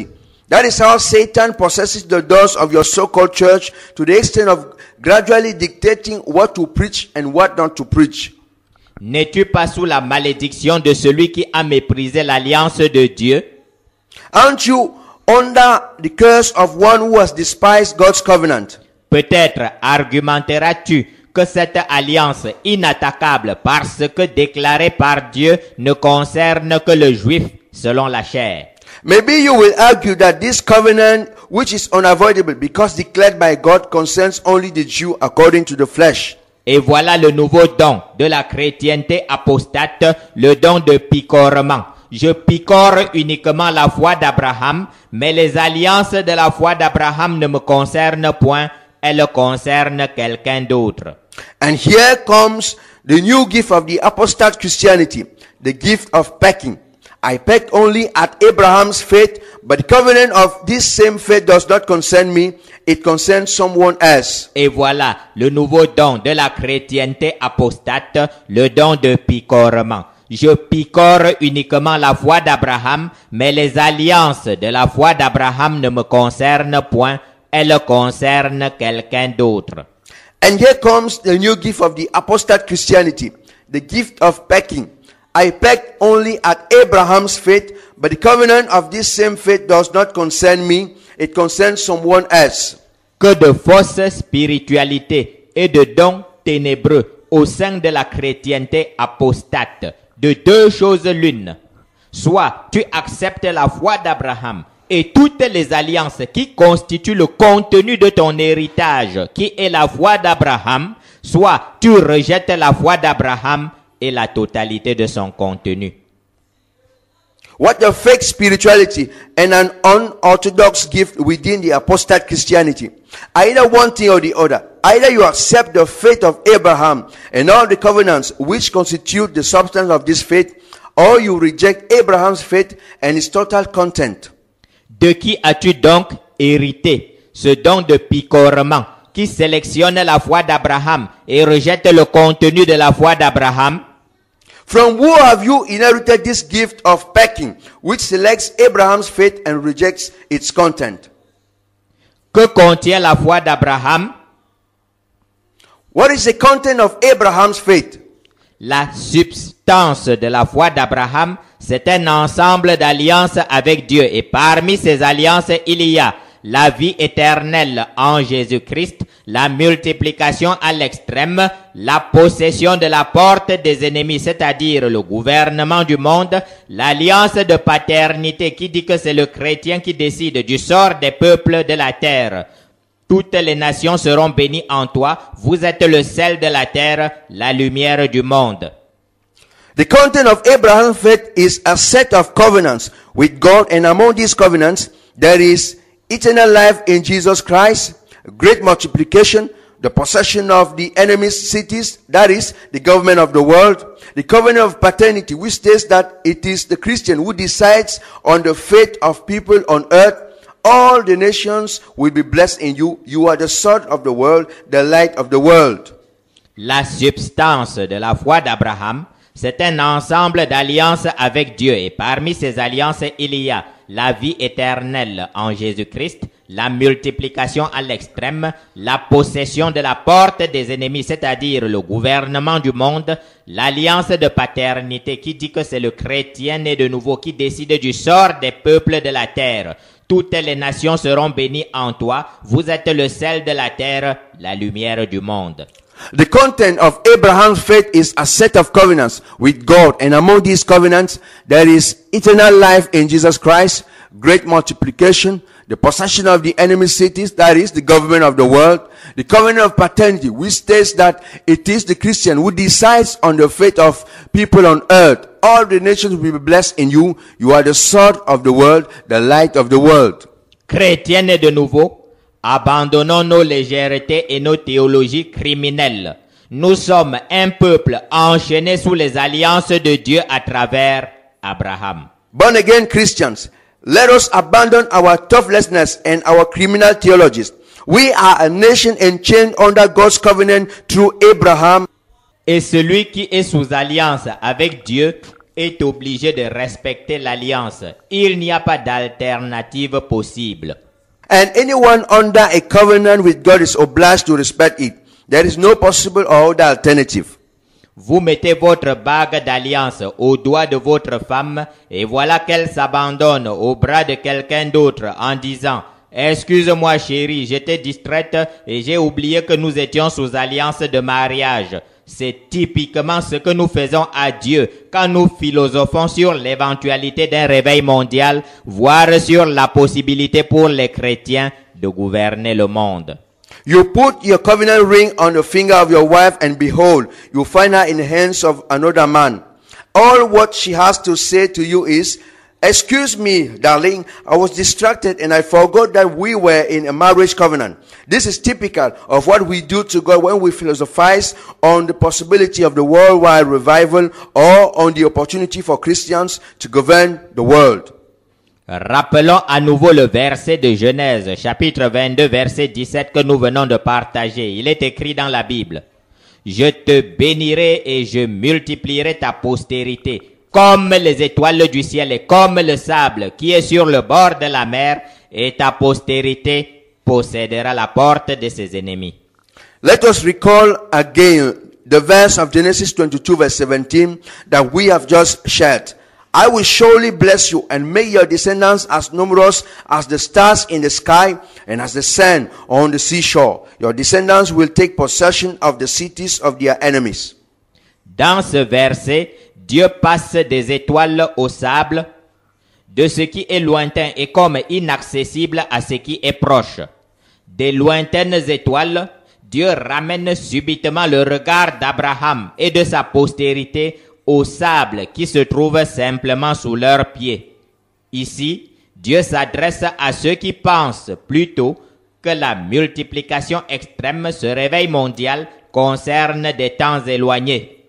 B: That is how Satan possesses the doors of your so-called church to the extent of gradually dictating what to preach and what not to preach.
C: N'es-tu pas sous la malédiction de celui qui a méprisé l'alliance de Dieu?
B: Aren't you under the curse of one who has despised God's covenant?
C: Peut-être argumenteras-tu que cette alliance inattaquable parce que déclarée par Dieu ne concerne que le juif selon la chair.
B: Maybe you will argue that this covenant, which is unavoidable because declared by God, concerns only the Jew according to the flesh.
C: Et voilà le nouveau don de la chrétienté apostate, le don de picorement. Je picore uniquement la foi d'Abraham, mais les alliances de la foi d'Abraham ne me concernent point, elles concernent quelqu'un d'autre.
B: And here comes the new gift of the apostate Christianity, the gift of pecking. I pecked only at Abraham's faith, but the covenant of this same faith does not concern me, it concerns someone else.
C: Et voilà le nouveau don de la chrétienté apostate, le don de picorement. Je picore uniquement la foi d'Abraham, mais les alliances de la foi d'Abraham ne me concernent point, elles concernent quelqu'un d'autre.
B: And here comes the new gift of the apostate Christianity, the gift of pecking. I pecked only at Abraham's faith, but the covenant of this same faith does not concern me, it concerns someone else.
C: Que de fausse spiritualité et de dons ténébreux au sein de la chrétienté apostate. De deux choses l'une. Soit tu acceptes la foi d'Abraham et toutes les alliances qui constituent le contenu de ton héritage, qui est la foi d'Abraham, soit tu rejettes la foi d'Abraham et la totalité de son contenu.
B: What a fake spirituality and an unorthodox gift within the apostate Christianity. Either one thing or the other. Either you accept the faith of Abraham and all the covenants which constitute the substance of this faith, or you reject Abraham's faith and its total content.
C: De qui as-tu donc hérité ce don de picorement qui sélectionne la foi d'Abraham et rejette le contenu de la foi d'Abraham?
B: From who have you inherited this gift of pecking, which selects Abraham's faith and rejects its content?
C: Que contient la foi d'Abraham?
B: What is the content of Abraham's faith?
C: La substance de la foi d'Abraham, c'est un ensemble d'alliances avec Dieu. Et parmi ces alliances, il y a la vie éternelle en Jésus-Christ, la multiplication à l'extrême, la possession de la porte des ennemis, c'est-à-dire le gouvernement du monde, l'alliance de paternité qui dit que c'est le chrétien qui décide du sort des peuples de la terre. Toutes les nations seront bénies en toi. Vous êtes le sel de la terre, la lumière du monde.
B: The content of Abraham's faith is a set of covenants with God, and among these covenants, there is eternal life in Jesus Christ, great multiplication, the possession of the enemy's cities, that is, the government of the world, the covenant of paternity, which states that it is the Christian who decides on the fate of people on earth. All the nations will be blessed in you. You are the salt of the world, the light of the world.
C: La substance de la foi d'Abraham, c'est un ensemble d'alliances avec Dieu. Et parmi ces alliances, il y a la vie éternelle en Jésus-Christ, la multiplication à l'extrême, la possession de la porte des ennemis, c'est-à-dire le gouvernement du monde, l'alliance de paternité qui dit que c'est le chrétien né de nouveau qui décide du sort des peuples de la terre. Toutes les nations seront bénies en toi. Vous êtes le sel de la terre, la lumière du monde.
B: The content of Abraham's faith is a set of covenants with God, and among these covenants there is eternal life in Jesus Christ, great multiplication, the possession of the enemy's cities, that is, the government of the world, the covenant of paternity, which states that it is the Christian who decides on the fate of people on earth. All the nations will be blessed in you. You are the salt of the world, the light of the world.
C: Chrétiens de nouveau, abandonnons nos légèretés et nos théologies criminelles. Nous sommes un peuple enchaîné sous les alliances de Dieu à travers Abraham.
B: Born again Christians, let us abandon our toothlessness and our criminal theologies. We are a nation enchained under God's covenant through Abraham.
C: Et celui qui est sous alliance avec Dieu est obligé de respecter l'alliance. Il n'y a pas d'alternative possible.
B: And anyone under a covenant with God is obliged to respect it. There is no possible or other alternative.
C: Vous mettez votre bague d'alliance au doigt de votre femme et voilà qu'elle s'abandonne au bras de quelqu'un d'autre en disant « Excuse-moi chérie, j'étais distraite et j'ai oublié que nous étions sous alliance de mariage. » C'est typiquement ce que nous faisons à Dieu quand nous philosophons sur l'éventualité d'un réveil mondial, voire sur la possibilité pour les chrétiens de gouverner le monde.
B: You put your covenant ring on the finger of your wife and behold, you find her in the hands of another man. All what she has to say to you is, "Excuse me, darling, I was distracted and I forgot that we were in a marriage covenant." This is typical of what we do to God when we philosophize on the possibility of the worldwide revival or on the opportunity for Christians to govern the world.
C: Rappelons à nouveau le verset de Genèse, chapitre 22, verset 17 que nous venons de partager. Il est écrit dans la Bible. « Je te bénirai et je multiplierai ta postérité, comme les étoiles du ciel et comme le sable qui est sur le bord de la mer, et ta postérité possédera la porte de ses ennemis. »
B: Let us recall again the verse of Genesis 22 verse 17 that we have just shared. I will surely bless you and make your descendants as numerous as the stars in the sky and as the sand on the seashore. Your descendants will take possession of the cities of their enemies.
C: Dans ce verset, Dieu passe des étoiles au sable, de ce qui est lointain et comme inaccessible à ce qui est proche. Des lointaines étoiles, Dieu ramène subitement le regard d'Abraham et de sa postérité au sable qui se trouve simplement sous leurs pieds. Ici, Dieu s'adresse à ceux qui pensent plutôt que la multiplication extrême, ce réveil mondial, concerne des temps éloignés.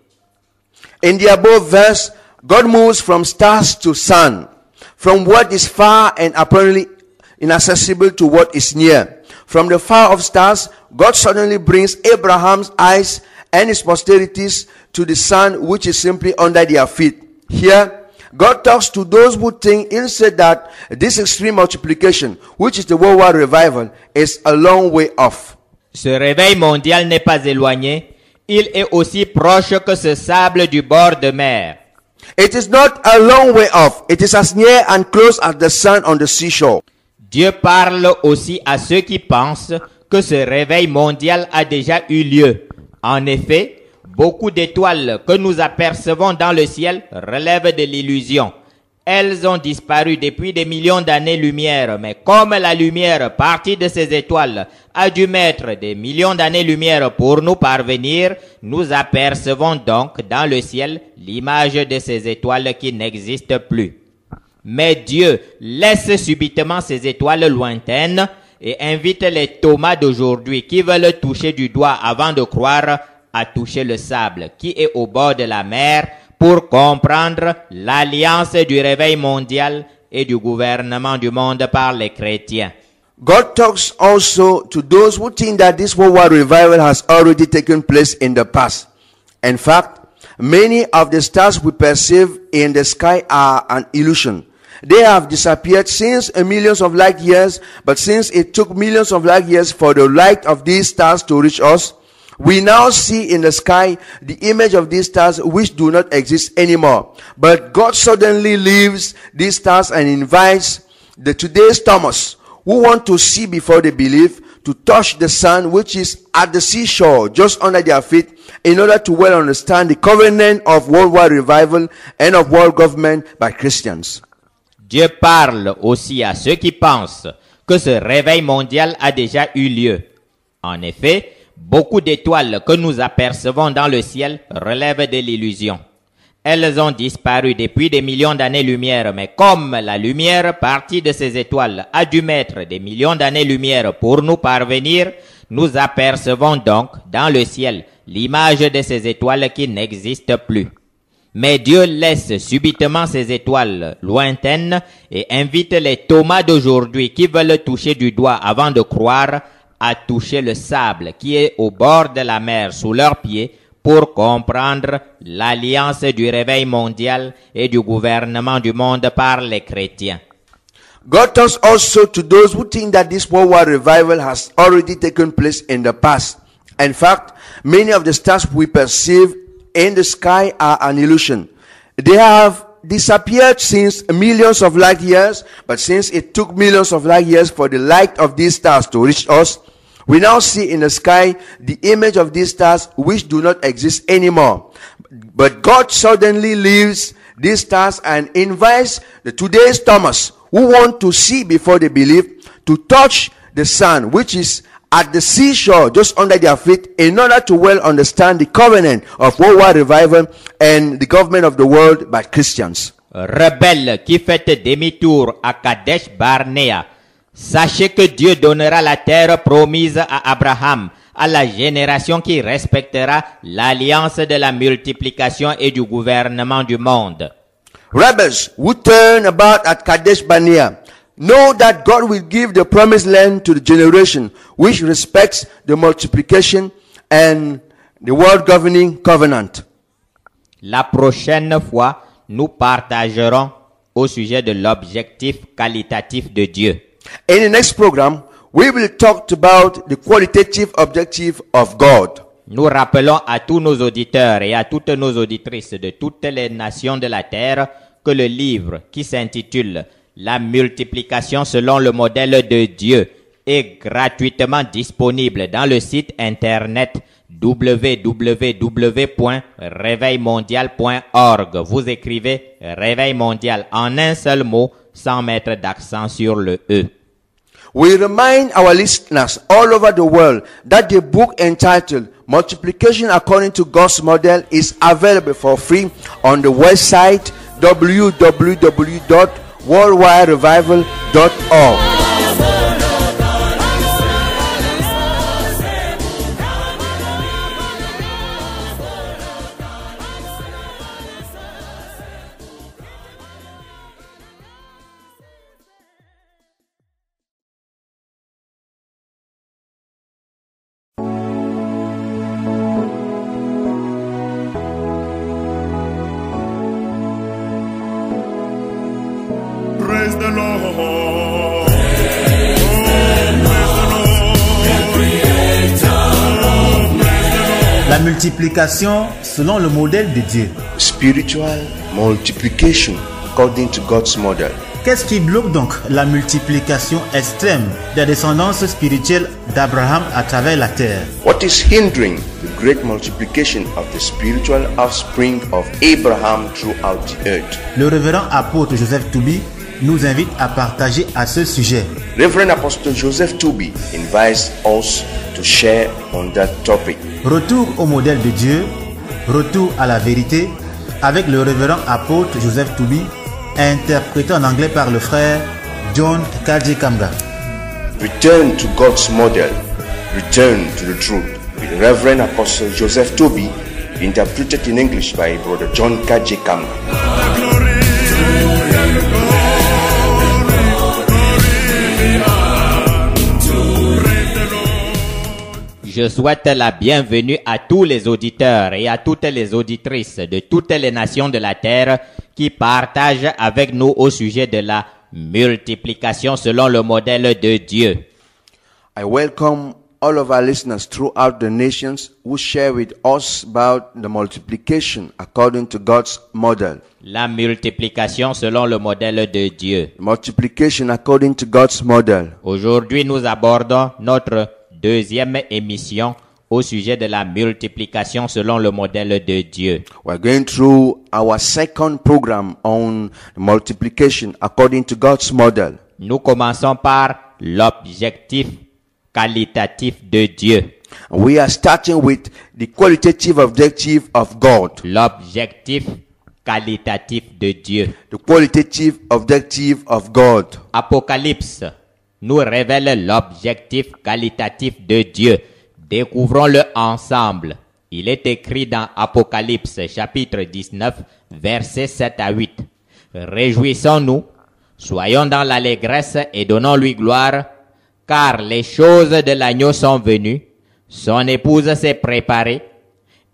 B: In the above verse, God moves from stars to sun, from what is far and apparently inaccessible to what is near. From the far off stars, God suddenly brings Abraham's eyes and his posterities to the sun, which is simply under their feet. Here, God talks to those who think instead that this extreme multiplication, which is the worldwide revival, is a long way off.
C: Ce réveil mondial n'est pas éloigné, il est aussi proche que ce sable du bord de mer.
B: It is not a long way off. It is as near and close as the sun on the seashore.
C: Dieu parle aussi à ceux qui pensent que ce réveil mondial a déjà eu lieu. En effet, beaucoup d'étoiles que nous apercevons dans le ciel relèvent de l'illusion. Elles ont disparu depuis des millions d'années-lumière, mais comme la lumière partie de ces étoiles a dû mettre des millions d'années-lumière pour nous parvenir, nous apercevons donc dans le ciel l'image de ces étoiles qui n'existent plus. Mais Dieu laisse subitement ces étoiles lointaines et invite les Thomas d'aujourd'hui qui veulent toucher du doigt avant de croire à toucher le sable qui est au bord de la mer pour comprendre l'alliance du réveil mondial et du gouvernement du monde par les chrétiens.
B: God talks also to those who think that this worldwide revival has already taken place in the past. In fact, many of the stars we perceive in the sky are an illusion. They have disappeared since millions of light years, but since it took millions of light years for the light of these stars to reach us, we now see in the sky the image of these stars which do not exist anymore. But God suddenly leaves these stars and invites the today's Thomas who want to see before they believe to touch the sun which is at the seashore just under their feet in order to well understand the covenant of worldwide revival and of world government by Christians.
C: Dieu parle aussi à ceux qui pensent que ce réveil mondial a déjà eu lieu. En effet, beaucoup d'étoiles que nous apercevons dans le ciel relèvent de l'illusion. Elles ont disparu depuis des millions d'années-lumière, mais comme la lumière partie de ces étoiles a dû mettre des millions d'années-lumière pour nous parvenir, nous apercevons donc dans le ciel l'image de ces étoiles qui n'existent plus. Mais Dieu laisse subitement ces étoiles lointaines et invite les Thomas d'aujourd'hui qui veulent toucher du doigt avant de croire à toucher le sable qui est au bord de la mer sous leurs pieds pour comprendre l'alliance du réveil mondial et du gouvernement du monde par les chrétiens.
B: God talks also to those who think that this worldwide revival has already taken place in the past. In fact, many of the stars we perceive in the sky are an illusion. They have disappeared since millions of light years, but since it took millions of light years for the light of these stars to reach us, we now see in the sky the image of these stars which do not exist anymore. But God suddenly leaves these stars and invites the today's Thomas, who want to see before they believe, to touch the sun, which is at the seashore just under their feet, in order to well understand the covenant of worldwide revival and the government of the world by Christians.
C: Rebelles qui faites demi-tour à Kadesh Barnea, sachez que Dieu donnera la terre promise à Abraham, à la génération qui respectera l'alliance de la multiplication et du gouvernement du monde.
B: Rebels who turn about at Kadesh Barnea know that God will give the promised land to the generation which respects the multiplication and the world governing covenant.
C: La prochaine fois, nous partagerons au sujet de l'objectif qualitatif de Dieu.
B: In the next program, we will talk about the qualitative objective of God.
C: Nous rappelons à tous nos auditeurs et à toutes nos auditrices de toutes les nations de la terre que le livre qui s'intitule « La multiplication selon le modèle de Dieu » est gratuitement disponible dans le site internet www.réveilmondial.org. Vous écrivez « Réveil mondial » en un seul mot sans mettre d'accent sur le « e ».
B: We remind our listeners all over the world that the book entitled Multiplication According to God's Model is available for free on the website www.worldwiderevival.org.
D: Praise the Lord.
A: La multiplication selon le modèle de Dieu.
B: Spiritual multiplication according to God's model.
A: Qu'est-ce qui bloque donc la multiplication extrême des descendances spirituelles d'Abraham à travers la terre?
B: What is hindering the great multiplication of the spiritual offspring of Abraham throughout the earth?
A: Le révérend apôtre Joseph Toubi nous invite à partager à ce sujet.
B: Reverend Apostle Joseph Toubi invites us to share on that topic.
A: Retour au modèle de Dieu, retour à la vérité, avec le révérend apôtre Joseph Toubi, interprété en anglais par le frère John Kaji Kamga.
B: Return to God's model, return to the truth, with Reverend Apostle Joseph Toubi, interpreted in English by Brother John Kaji Kamga.
C: Je souhaite la bienvenue à tous les auditeurs et à toutes les auditrices de toutes les nations de la terre qui partagent avec nous au sujet de la multiplication selon le modèle de Dieu.
B: I welcome all of our listeners throughout the nations who share with us about the multiplication according to God's model.
C: La multiplication selon le modèle de Dieu.
B: Multiplication according to God's model.
C: Aujourd'hui, nous abordons notre deuxième émission au sujet de la multiplication selon le modèle de Dieu.
B: We're going through our second program on multiplication according to God's model.
C: Nous commençons par l'objectif qualitatif de Dieu.
B: We are starting with the qualitative objective of God.
C: L'objectif qualitatif de Dieu.
B: The qualitative objective of God.
C: Apocalypse nous révèle l'objectif qualitatif de Dieu. Découvrons-le ensemble. Il est écrit dans Apocalypse chapitre 19, versets 7 à 8. Réjouissons-nous, soyons dans l'allégresse et donnons-lui gloire, car les choses de l'agneau sont venues, son épouse s'est préparée,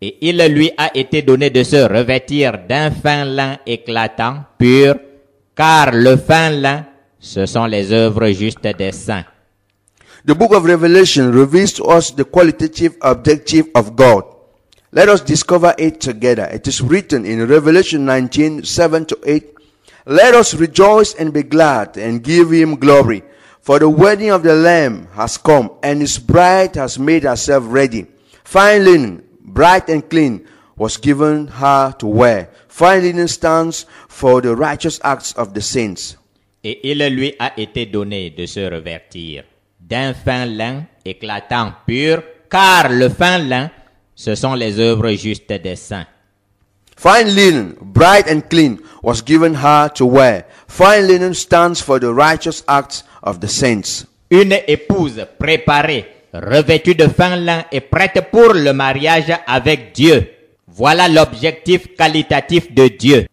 C: Et il lui a été donné de se revêtir d'un fin lin éclatant, pur, car le fin lin, ce sont les œuvres justes des saints.
B: The book of Revelation reveals to us the qualitative objective of God. Let us discover it together. It is written in Revelation 19, 7-8. Let us rejoice and be glad and give him glory. For the wedding of the Lamb has come, and his bride has made herself ready. Fine linen, bright and clean, was given her to wear. Fine linen stands for the righteous acts of the saints.
C: Et il lui a été donné de se revêtir d'un fin lin éclatant, pur, car le fin lin, ce sont les œuvres justes des saints.
B: Fine linen, bright and clean, was given her to wear. Fine linen stands for the righteous acts of the saints.
C: Une épouse préparée, revêtue de fin lin et prête pour le mariage avec Dieu. Voilà l'objectif qualitatif de Dieu.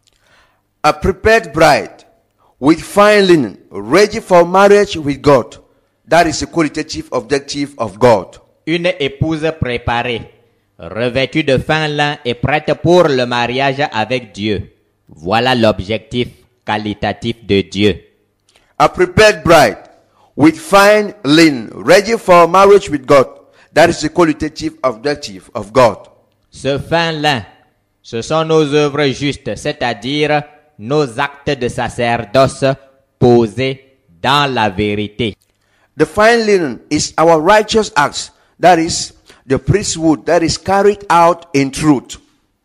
B: A prepared bride with fine linen, ready for marriage with God. That is the qualitative objective of God.
C: Une épouse préparée, revêtue de fin lin et prête pour le mariage avec Dieu. Voilà l'objectif qualitatif de Dieu.
B: A prepared bride with fine linen, ready for marriage with God. That is the qualitative objective of God.
C: Ce fin lin, ce sont nos œuvres justes, c'est-à-dire nos actes de sacerdoce posés dans la vérité.
B: The fine linen is our righteous acts. That is the priesthood that is carried out in truth.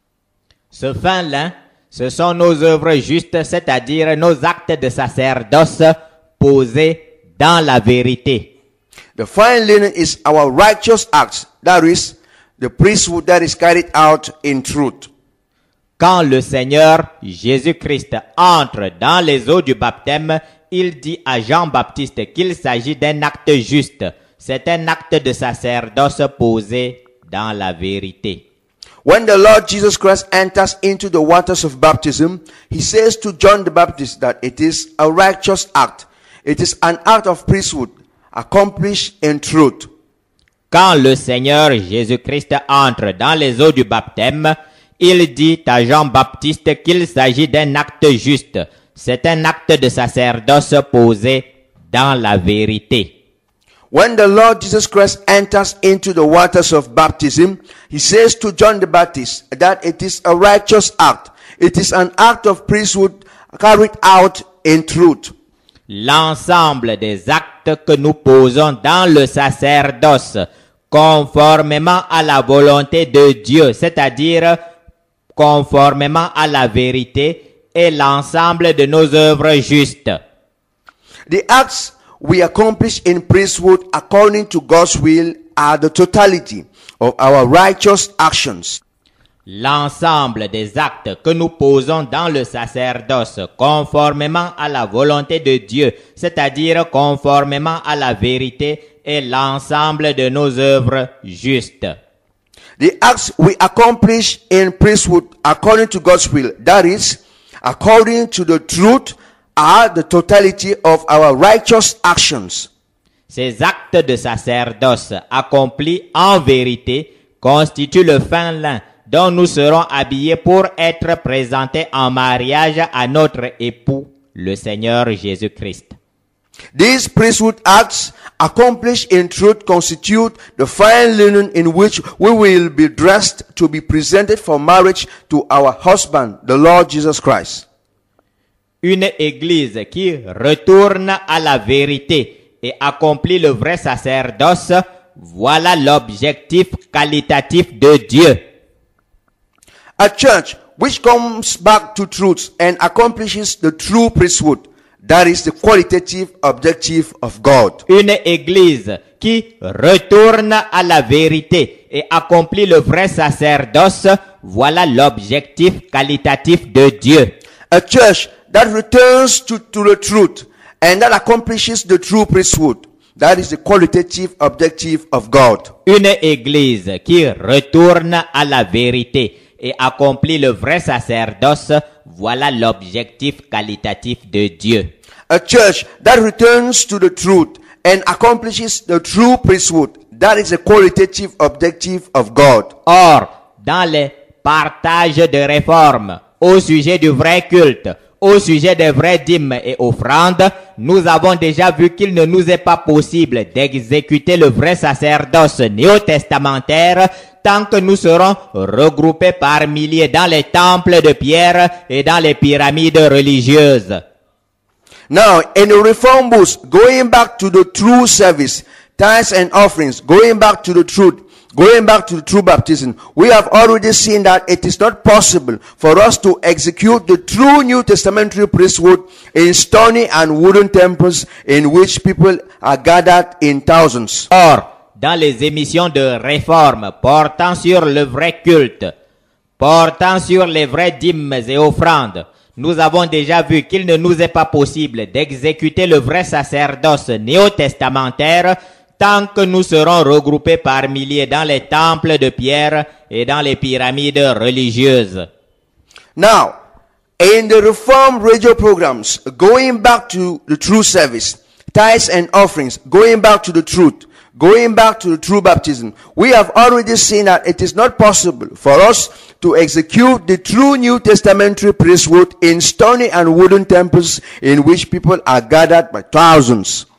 C: Ce fin lin, ce sont nos œuvres justes, c'est-à-dire nos actes de sacerdoce posés dans la vérité.
B: The fine linen is our righteous acts. That is the priesthood that is carried out in truth.
C: Quand le Seigneur Jésus-Christ entre dans les eaux du baptême, il dit à Jean-Baptiste qu'il s'agit d'un acte juste. C'est un acte de sacerdoce posé dans la vérité.
B: When the Lord Jesus Christ enters into the waters of baptism, he says to John the Baptist that it is a righteous act. It is an act of priesthood accomplished in truth.
C: Quand le Seigneur Jésus-Christ entre dans les eaux du baptême, il dit à Jean-Baptiste qu'il s'agit d'un acte juste. C'est un acte de sacerdoce posé dans la vérité.
B: When the Lord Jesus Christ enters into the waters of baptism, he says to John the Baptist that it is a righteous act. It is an act of priesthood carried out in truth.
C: L'ensemble des actes que nous posons dans le sacerdoce, conformément à la volonté de Dieu, c'est-à-dire conformément à la vérité, est l'ensemble de nos œuvres justes.
B: The acts we accomplish in priesthood according to God's will are the totality of our righteous actions.
C: L'ensemble des actes que nous posons dans le sacerdoce conformément à la volonté de Dieu, c'est-à-dire conformément à la vérité, est l'ensemble de nos œuvres justes.
B: The acts we accomplish in priesthood according to God's will, that is, according to the truth, are the totality of our righteous actions.
C: Ces actes de sacerdoce accomplis en vérité constituent le fin lin dont nous serons habillés pour être présentés en mariage à notre époux, le Seigneur Jésus-Christ.
B: These priesthood acts accomplished in truth constitute the fine linen in which we will be dressed to be presented for marriage to our husband, the Lord Jesus Christ.
C: Une église qui retourne à la vérité et accomplit le vrai sacerdoce, voilà l'objectif qualitatif de Dieu.
B: A church which comes back to truth and accomplishes the true priesthood, that is the qualitative objective of God.
C: Une église qui retourne à la vérité et accomplit le vrai sacerdoce, voilà l'objectif qualitatif de Dieu.
B: A church that returns to the truth and that accomplishes the true priesthood, that is the qualitative objective of God.
C: Une église qui retourne à la vérité et accomplit le vrai sacerdoce, voilà l'objectif qualitatif de Dieu.
B: A church that returns to the truth and accomplishes the true priesthood, that is the qualitative objective of God.
C: Or, dans les partages de réformes au sujet du vrai culte, au sujet des vrais dîmes et offrandes, nous avons déjà vu qu'il ne nous est pas possible d'exécuter le vrai sacerdoce néo-testamentaire tant que nous serons regroupés par milliers dans les temples de pierre et dans les pyramides religieuses.
B: Now, in the reform books, going back to the true service, tithes and offerings, going back to the truth, going back to the true baptism, we have already seen that it is not possible for us to execute the true New Testamentary priesthood in stony and wooden temples in which people are gathered in thousands.
C: Or, dans les émissions de réforme portant sur le vrai culte, portant sur les vrais dîmes et offrandes, nous avons déjà vu qu'il ne nous est pas possible d'exécuter le vrai sacerdoce néo-testamentaire tant que nous serons regroupés par milliers dans les temples de pierre et dans les pyramides religieuses.
B: Now, in the Reformed radio programs, going back to the true service, tithes and offerings, going back to the truth, going back to the true baptism, we have already seen that it is not possible for us to execute the true New Testamentary priesthood in stony and wooden temples in which people are gathered by thousands.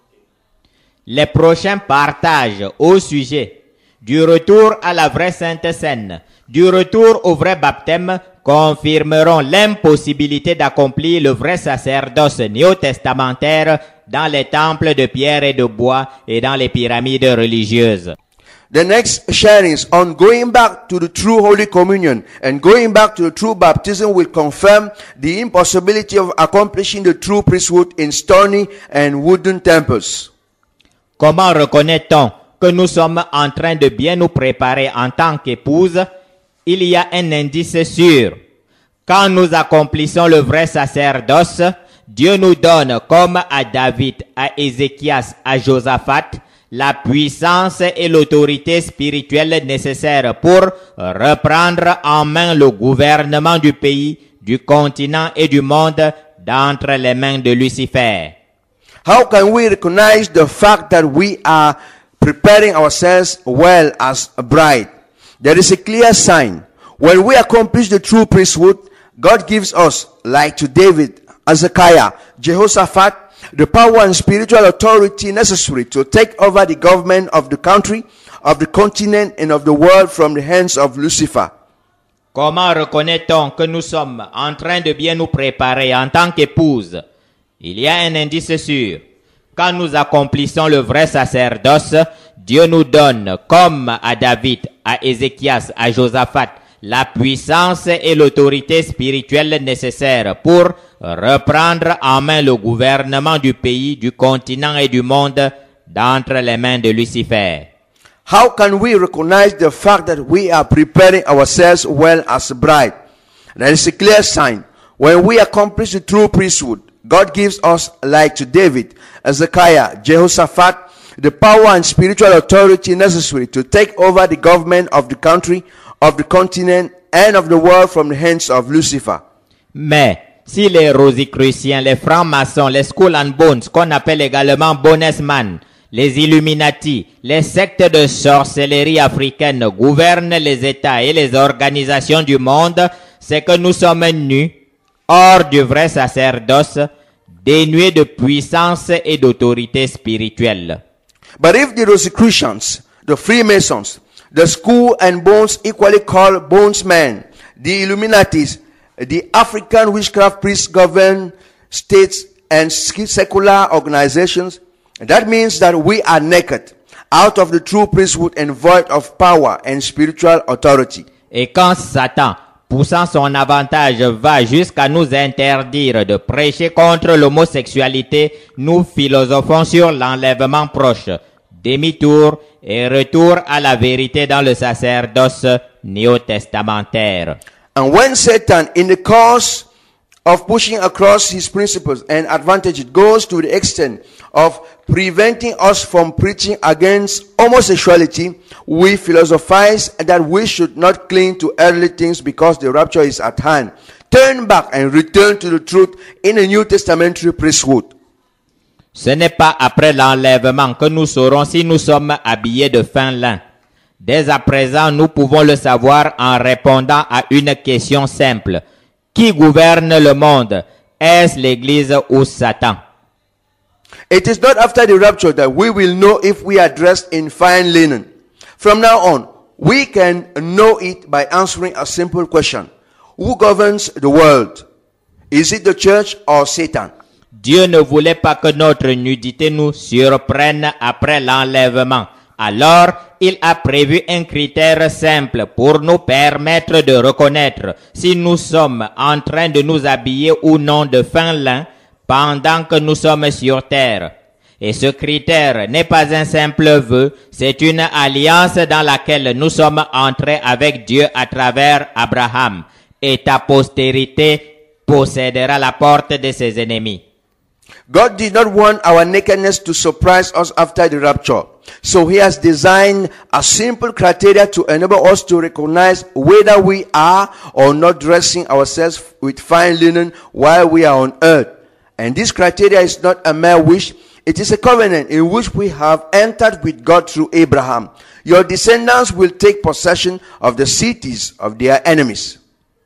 C: Les prochains partages au sujet du retour à la vraie Sainte Seine, du retour au vrai baptême, confirmeront l'impossibilité d'accomplir le vrai sacerdoce néo-testamentaire dans les temples de pierre et de bois et dans les pyramides religieuses.
B: The next sharings on going back to the true Holy Communion and going back to the true baptism will confirm the impossibility of accomplishing the true priesthood in stony and wooden temples.
C: Comment reconnaît-on que nous sommes en train de bien nous préparer en tant qu'épouse? Il y a un indice sûr. Quand nous accomplissons le vrai sacerdoce, Dieu nous donne, comme à David, à Ézéchias, à Josaphat, la puissance et l'autorité spirituelle nécessaires pour reprendre en main le gouvernement du pays, du continent et du monde d'entre les mains de Lucifer.
B: How can we recognize the fact that we are preparing ourselves well as a bride? There is a clear sign. When we accomplish the true priesthood, God gives us, like to David, Hezekiah, Jehoshaphat, the power and spiritual authority necessary to take over the government of the country, of the continent, and of the world from the hands of Lucifer.
C: Comment reconnaît-on que nous sommes en train de bien nous préparer en tant qu'épouse? Il y a un indice sûr. Quand nous accomplissons le vrai sacerdoce, Dieu nous donne, comme à David, à Ézéchias, à Josaphat, la puissance et l'autorité spirituelle nécessaires pour reprendre en main le gouvernement du pays, du continent et du monde d'entre les mains de Lucifer.
B: How can we recognize the fact that we are preparing ourselves well as a bride? There is a clear sign. When we accomplish the true priesthood, God gives us, like to David, Hezekiah, Jehoshaphat, the power and spiritual authority necessary to take over the government of the country, of the continent, and of the world from the hands of Lucifer.
C: Mais si les Rosicruciens, les francs-maçons, les Skull and Bones, qu'on appelle également Bonesman, les Illuminati, les sectes de sorcellerie africaines gouvernent les États et les organisations du monde, c'est que nous sommes nus, hors du vrai sacerdoce, dénués de puissance et d'autorité spirituelle.
B: But if the Rosicrucians, the Freemasons, the Skull and Bones equally called Bonesmen, the Illuminatis, the African witchcraft priests govern states and secular organizations, that means that we are naked, out of the true priesthood and void of power and spiritual authority.
C: Et quand Satan, poussant son avantage, va jusqu'à nous interdire de prêcher contre l'homosexualité, nous philosophons sur l'enlèvement proche, demi-tour et retour à la vérité dans le sacerdoce néo-testamentaire.
B: And when Satan, in the course of pushing across his principles and advantages, goes to the extent of preventing us from preaching against homosexuality, we philosophize that we should not cling to earthly things because the rapture is at hand. Turn back and return to the truth in the New Testamentary priesthood.
C: Ce n'est pas après l'enlèvement que nous saurons si nous sommes habillés de fin lin. Dès à présent, nous pouvons le savoir en répondant à une question simple. Qui gouverne le monde? Est-ce l'Église ou Satan?
B: It is not after the rapture that we will know if we are dressed in fine linen. From now on, we can know it by answering a simple question. Who governs the world? Is it the church or Satan?
C: Dieu ne voulait pas que notre nudité nous surprenne après l'enlèvement. Alors, il a prévu un critère simple pour nous permettre de reconnaître si nous sommes en train de nous habiller ou non de fin lin pendant que nous sommes sur terre. Et ce critère n'est pas un simple vœu, c'est une alliance dans laquelle nous sommes entrés avec Dieu à travers Abraham. Et ta postérité possédera la porte de ses ennemis.
B: God did not want our nakedness to surprise us after the rapture. So he has designed a simple criteria to enable us to recognize whether we are or not dressing ourselves with fine linen while we are on earth. And this criteria is not a mere wish. It is a covenant in which we have entered with God through Abraham. Your descendants will take possession of the cities of their enemies.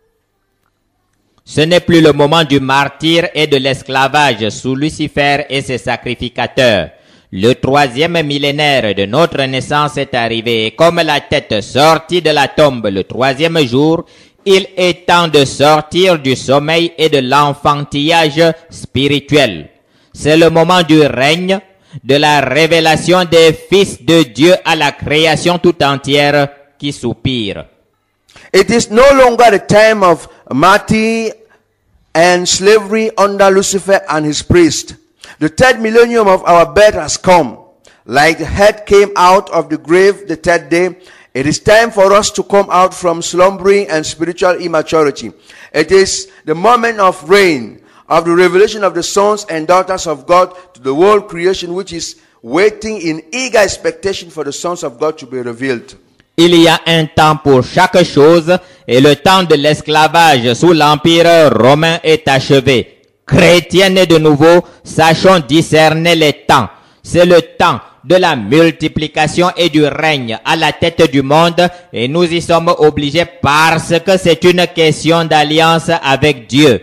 C: Ce n'est plus le moment du martyre et de l'esclavage sous Lucifer et ses sacrificateurs. Le 3e millénaire de notre naissance est arrivé et comme la tête sortit de la tombe le 3e jour, il est temps de sortir du sommeil et de l'enfantillage spirituel. C'est le moment du règne, de la révélation des fils de Dieu à la création tout entière qui soupire.
B: It is no longer the time of martyr and slavery under Lucifer and his priest. The third millennium of our birth has come. Like the head came out of the grave the third day, it is time for us to come out from slumbering and spiritual immaturity. It is the moment of reign, of the revelation of the sons and daughters of God to the world creation, which is waiting in eager expectation for the sons of God to be revealed.
C: Il y a un temps pour chaque chose et le temps de l'esclavage sous l'Empire romain est achevé. Chrétiens nés de nouveau, sachons discerner les temps. C'est le temps de la multiplication et du règne à la tête du monde et nous y sommes obligés parce que c'est une question d'alliance avec Dieu.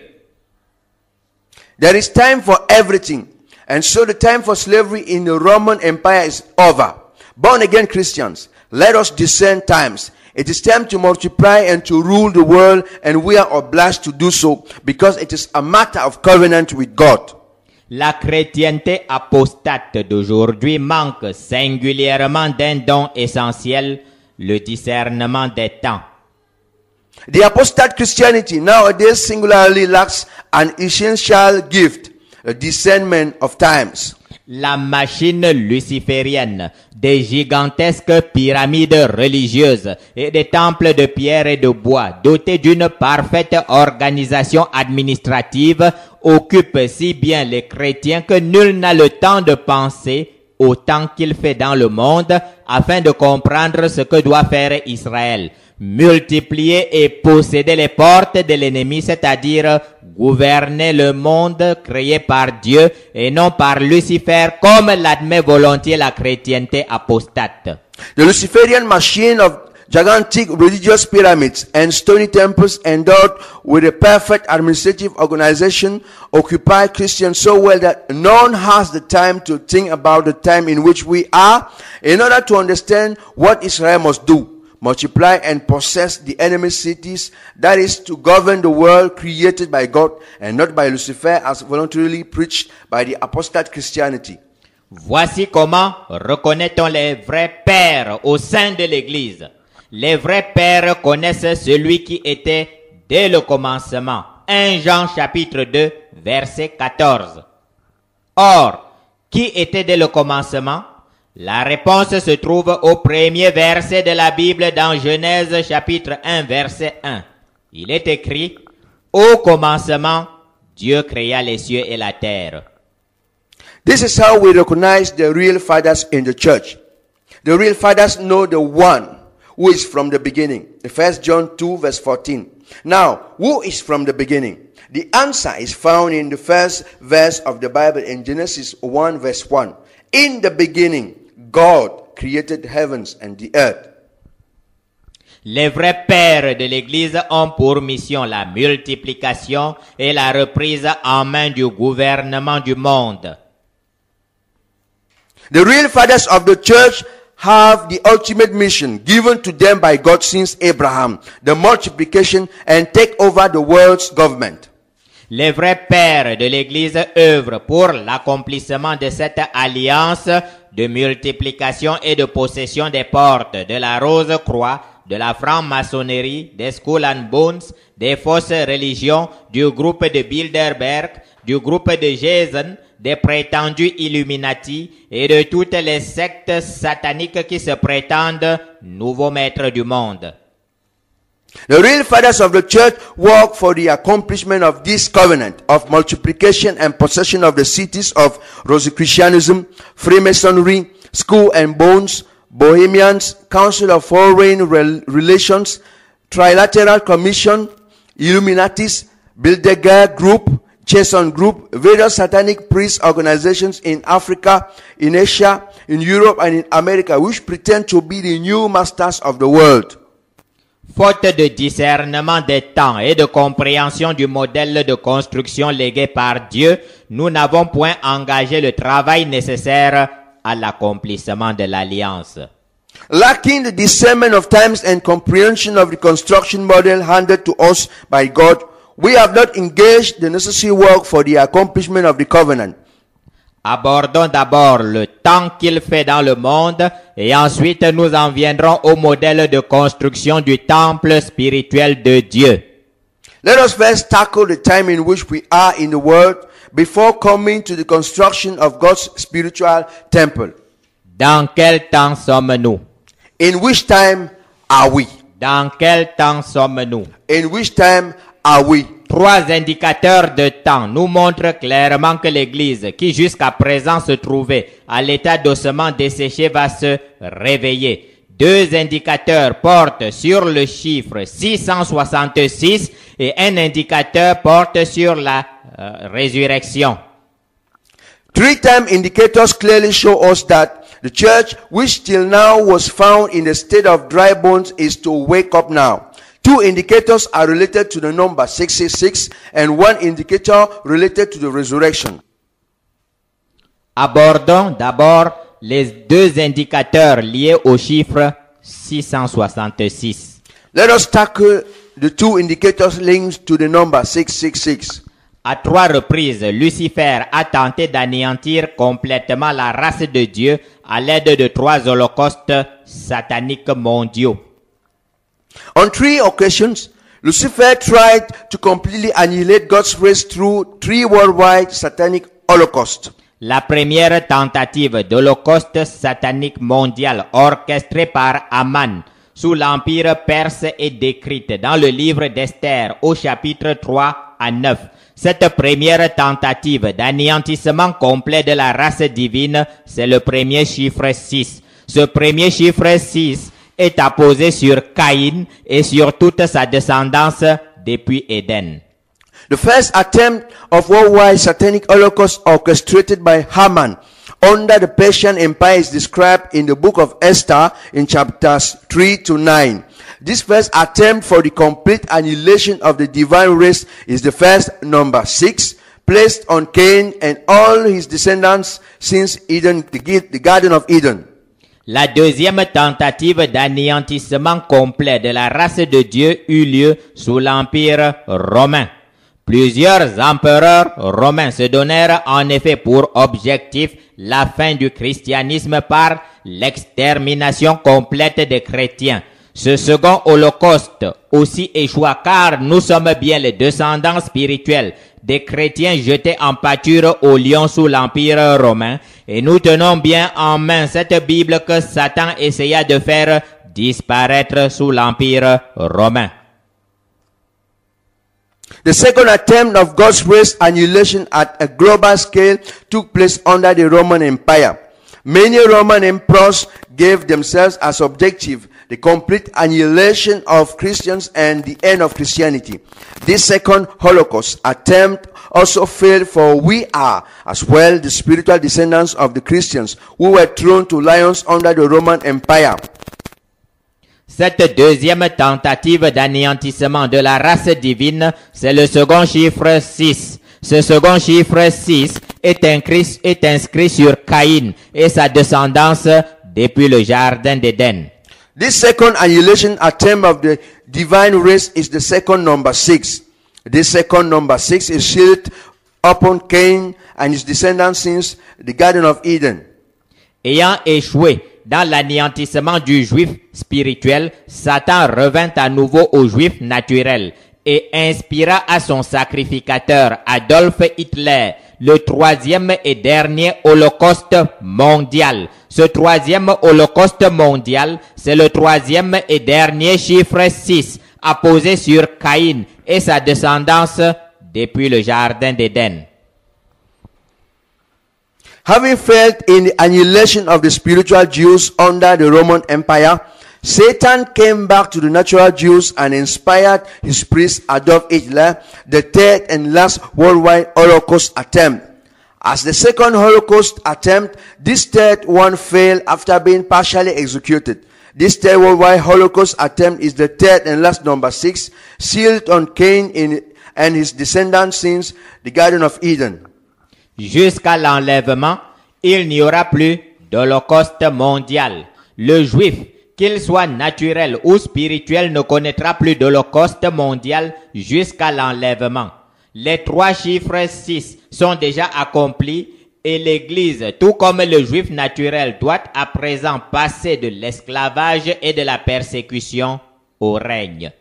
B: There is time for everything. And so the time for slavery in the Roman Empire is over. Born again Christians, let us discern times. It is time to multiply and to rule the world, and we are obliged to do so because it is a matter of covenant with God.
C: La chrétienté apostate d'aujourd'hui manque singulièrement d'un don essentiel, le discernement des temps.
B: The apostate Christianity nowadays singularly lacks an essential gift, a discernment of times.
C: La machine luciférienne, des gigantesques pyramides religieuses et des temples de pierre et de bois dotés d'une parfaite organisation administrative occupent si bien les chrétiens que nul n'a le temps de penser au temps qu'il fait dans le monde afin de comprendre ce que doit faire Israël. Multiplier et posséder les portes de l'ennemi, c'est-à-dire gouverner le monde créé par Dieu et non par Lucifer, comme l'admet volontiers la chrétienté apostate.
B: The Luciferian machine of gigantic religious pyramids and stony temples endowed with a perfect administrative organization occupy Christians so well that none has the time to think about the time in which we are in order to understand what Israel must do. Multiply and possess the enemy cities, that is to govern the world created by God and not by Lucifer as voluntarily preached by the apostate Christianity.
C: Voici comment reconnaît-on les vrais pères au sein de l'Église. Les vrais pères connaissent celui qui était dès le commencement. 1 Jean chapitre 2 verset 14. Or, qui était dès le commencement? La réponse se trouve au premier verset de la Bible dans Genèse chapitre 1 verset 1. Il est écrit, « Au commencement, Dieu créa les cieux et la terre. »
B: This is how we recognize the real fathers in the church. The real fathers know the one who is from the beginning. 1 John 2 verse 14. Now, who is from the beginning? The answer is found in the first verse of the Bible in Genesis 1 verse 1. In the beginning, God created heavens and the earth.
C: Les vrais pères de l'Église ont pour mission la multiplication et la reprise en main du gouvernement du monde.
B: The real fathers of the church have the ultimate mission given to them by God since Abraham, the multiplication and take over the world's government.
C: Les vrais pères de l'Église œuvrent pour l'accomplissement de cette alliance de multiplication et de possession des portes de la Rose-Croix, de la franc-maçonnerie, des Skull and Bones, des fausses religions, du groupe de Bilderberg, du groupe de Jason, des prétendus Illuminati et de toutes les sectes sataniques qui se prétendent nouveaux maîtres du monde.
B: The real fathers of the church work for the accomplishment of this covenant of multiplication and possession of the cities of Rosicrucianism, Freemasonry, Skull and Bones, Bohemians, Council of Foreign Relations, Trilateral Commission, Illuminatis, Bilderberg Group, Jason Group, various satanic priest organizations in Africa, in Asia, in Europe and in America, which pretend to be the new masters of the world.
C: Faute de discernement des temps et de compréhension du modèle de construction légué par Dieu, nous n'avons point engagé le travail nécessaire à l'accomplissement de l'alliance.
B: Lacking the discernment of times and comprehension of the construction model handed to us by God, we have not engaged the necessary work for the accomplishment of the covenant.
C: Abordons d'abord le temps qu'il fait dans le monde et ensuite nous en viendrons au modèle de construction du temple spirituel de Dieu.
B: Let us first tackle the time in which we are in the world before coming to the construction of God's spiritual temple.
C: Dans quel temps sommes-nous?
B: In which time are we?
C: Dans quel temps sommes-nous?
B: In which time are we?
C: Trois indicateurs de temps nous montrent clairement que l'Église, qui jusqu'à présent se trouvait à l'état d'ossement desséché, va se réveiller. Deux indicateurs portent sur le chiffre 666 et un indicateur porte sur la résurrection.
B: Three-time indicators clearly show us that the church, which till now was found in the state of dry bones, is to wake up now. Two indicators are related to the number 666 and one indicator related to the resurrection.
C: Abordons d'abord les deux indicateurs liés au chiffre 666.
B: Let us tackle the two indicators linked to the number 666.
C: À trois reprises, Lucifer a tenté d'anéantir complètement la race de Dieu à l'aide de trois holocaustes sataniques mondiaux.
B: On three occasions, Lucifer tried to completely annihilate God's race through three worldwide satanic holocausts.
C: La première tentative d'holocauste satanique mondial orchestrée par Aman sous l'empire perse est décrite dans le livre d'Esther au chapitre 3 à 9. Cette première tentative d'anéantissement complet de la race divine, c'est le premier chiffre 6. Ce premier chiffre 6 est apposé sur Caïn et sur toute sa descendance depuis Éden.
B: The first attempt of worldwide satanic holocaust orchestrated by Haman under the Persian Empire is described in the book of Esther in chapters 3 to 9. This first attempt for the complete annihilation of the divine race is the first number 6, placed on Cain and all his descendants since Eden, the Garden of Eden.
C: La deuxième tentative d'anéantissement complet de la race de Dieu eut lieu sous l'Empire romain. Plusieurs empereurs romains se donnèrent en effet pour objectif la fin du christianisme par l'extermination complète des chrétiens. Ce second holocauste aussi échoua car nous sommes bien les descendants spirituels des chrétiens jetés en pâture au lion sous l'Empire romain et nous tenons bien en main cette Bible que Satan essaya de faire disparaître sous l'Empire romain.
B: The second attempt of God's race annihilation at a global scale took place under the Roman Empire. Many Roman emperors gave themselves as objective the complete annihilation of Christians and the end of Christianity. This second Holocaust attempt also failed, for we are as well the spiritual descendants of the Christians who were thrown to lions under the Roman Empire.
C: Cette deuxième tentative d'anéantissement de la race divine, c'est le second chiffre 6. Ce second chiffre 6 est inscrit sur Caïn et sa descendance depuis le jardin d'Éden.
B: This second annihilation attempt of the divine race is the second number 6. This second number 6 is sealed upon Cain and his descendants since the Garden of Eden.
C: Ayant échoué dans l'anéantissement du juif spirituel, Satan revint à nouveau au juif naturel et inspira à son sacrificateur Adolf Hitler le troisième et dernier holocauste mondial. Ce troisième holocauste mondial, c'est le troisième et dernier chiffre 6 apposé sur Caïn et sa descendance depuis le jardin d'Éden.
B: Having failed in the annihilation of the spiritual Jews under the Roman Empire, Satan came back to the natural Jews and inspired his priest Adolf Hitler, the third and last worldwide Holocaust attempt. As the second Holocaust attempt, this third one failed after being partially executed. This third worldwide Holocaust attempt is the third and last number 6, sealed on Cain and his descendants since the Garden of Eden.
C: Jusqu'à l'enlèvement, il n'y aura plus d'holocauste mondial. Le juif, qu'il soit naturel ou spirituel, ne connaîtra plus d'holocauste mondial jusqu'à l'enlèvement. Les trois chiffres 6 sont déjà accomplis et l'Église, tout comme le juif naturel, doit à présent passer de l'esclavage et de la persécution au règne.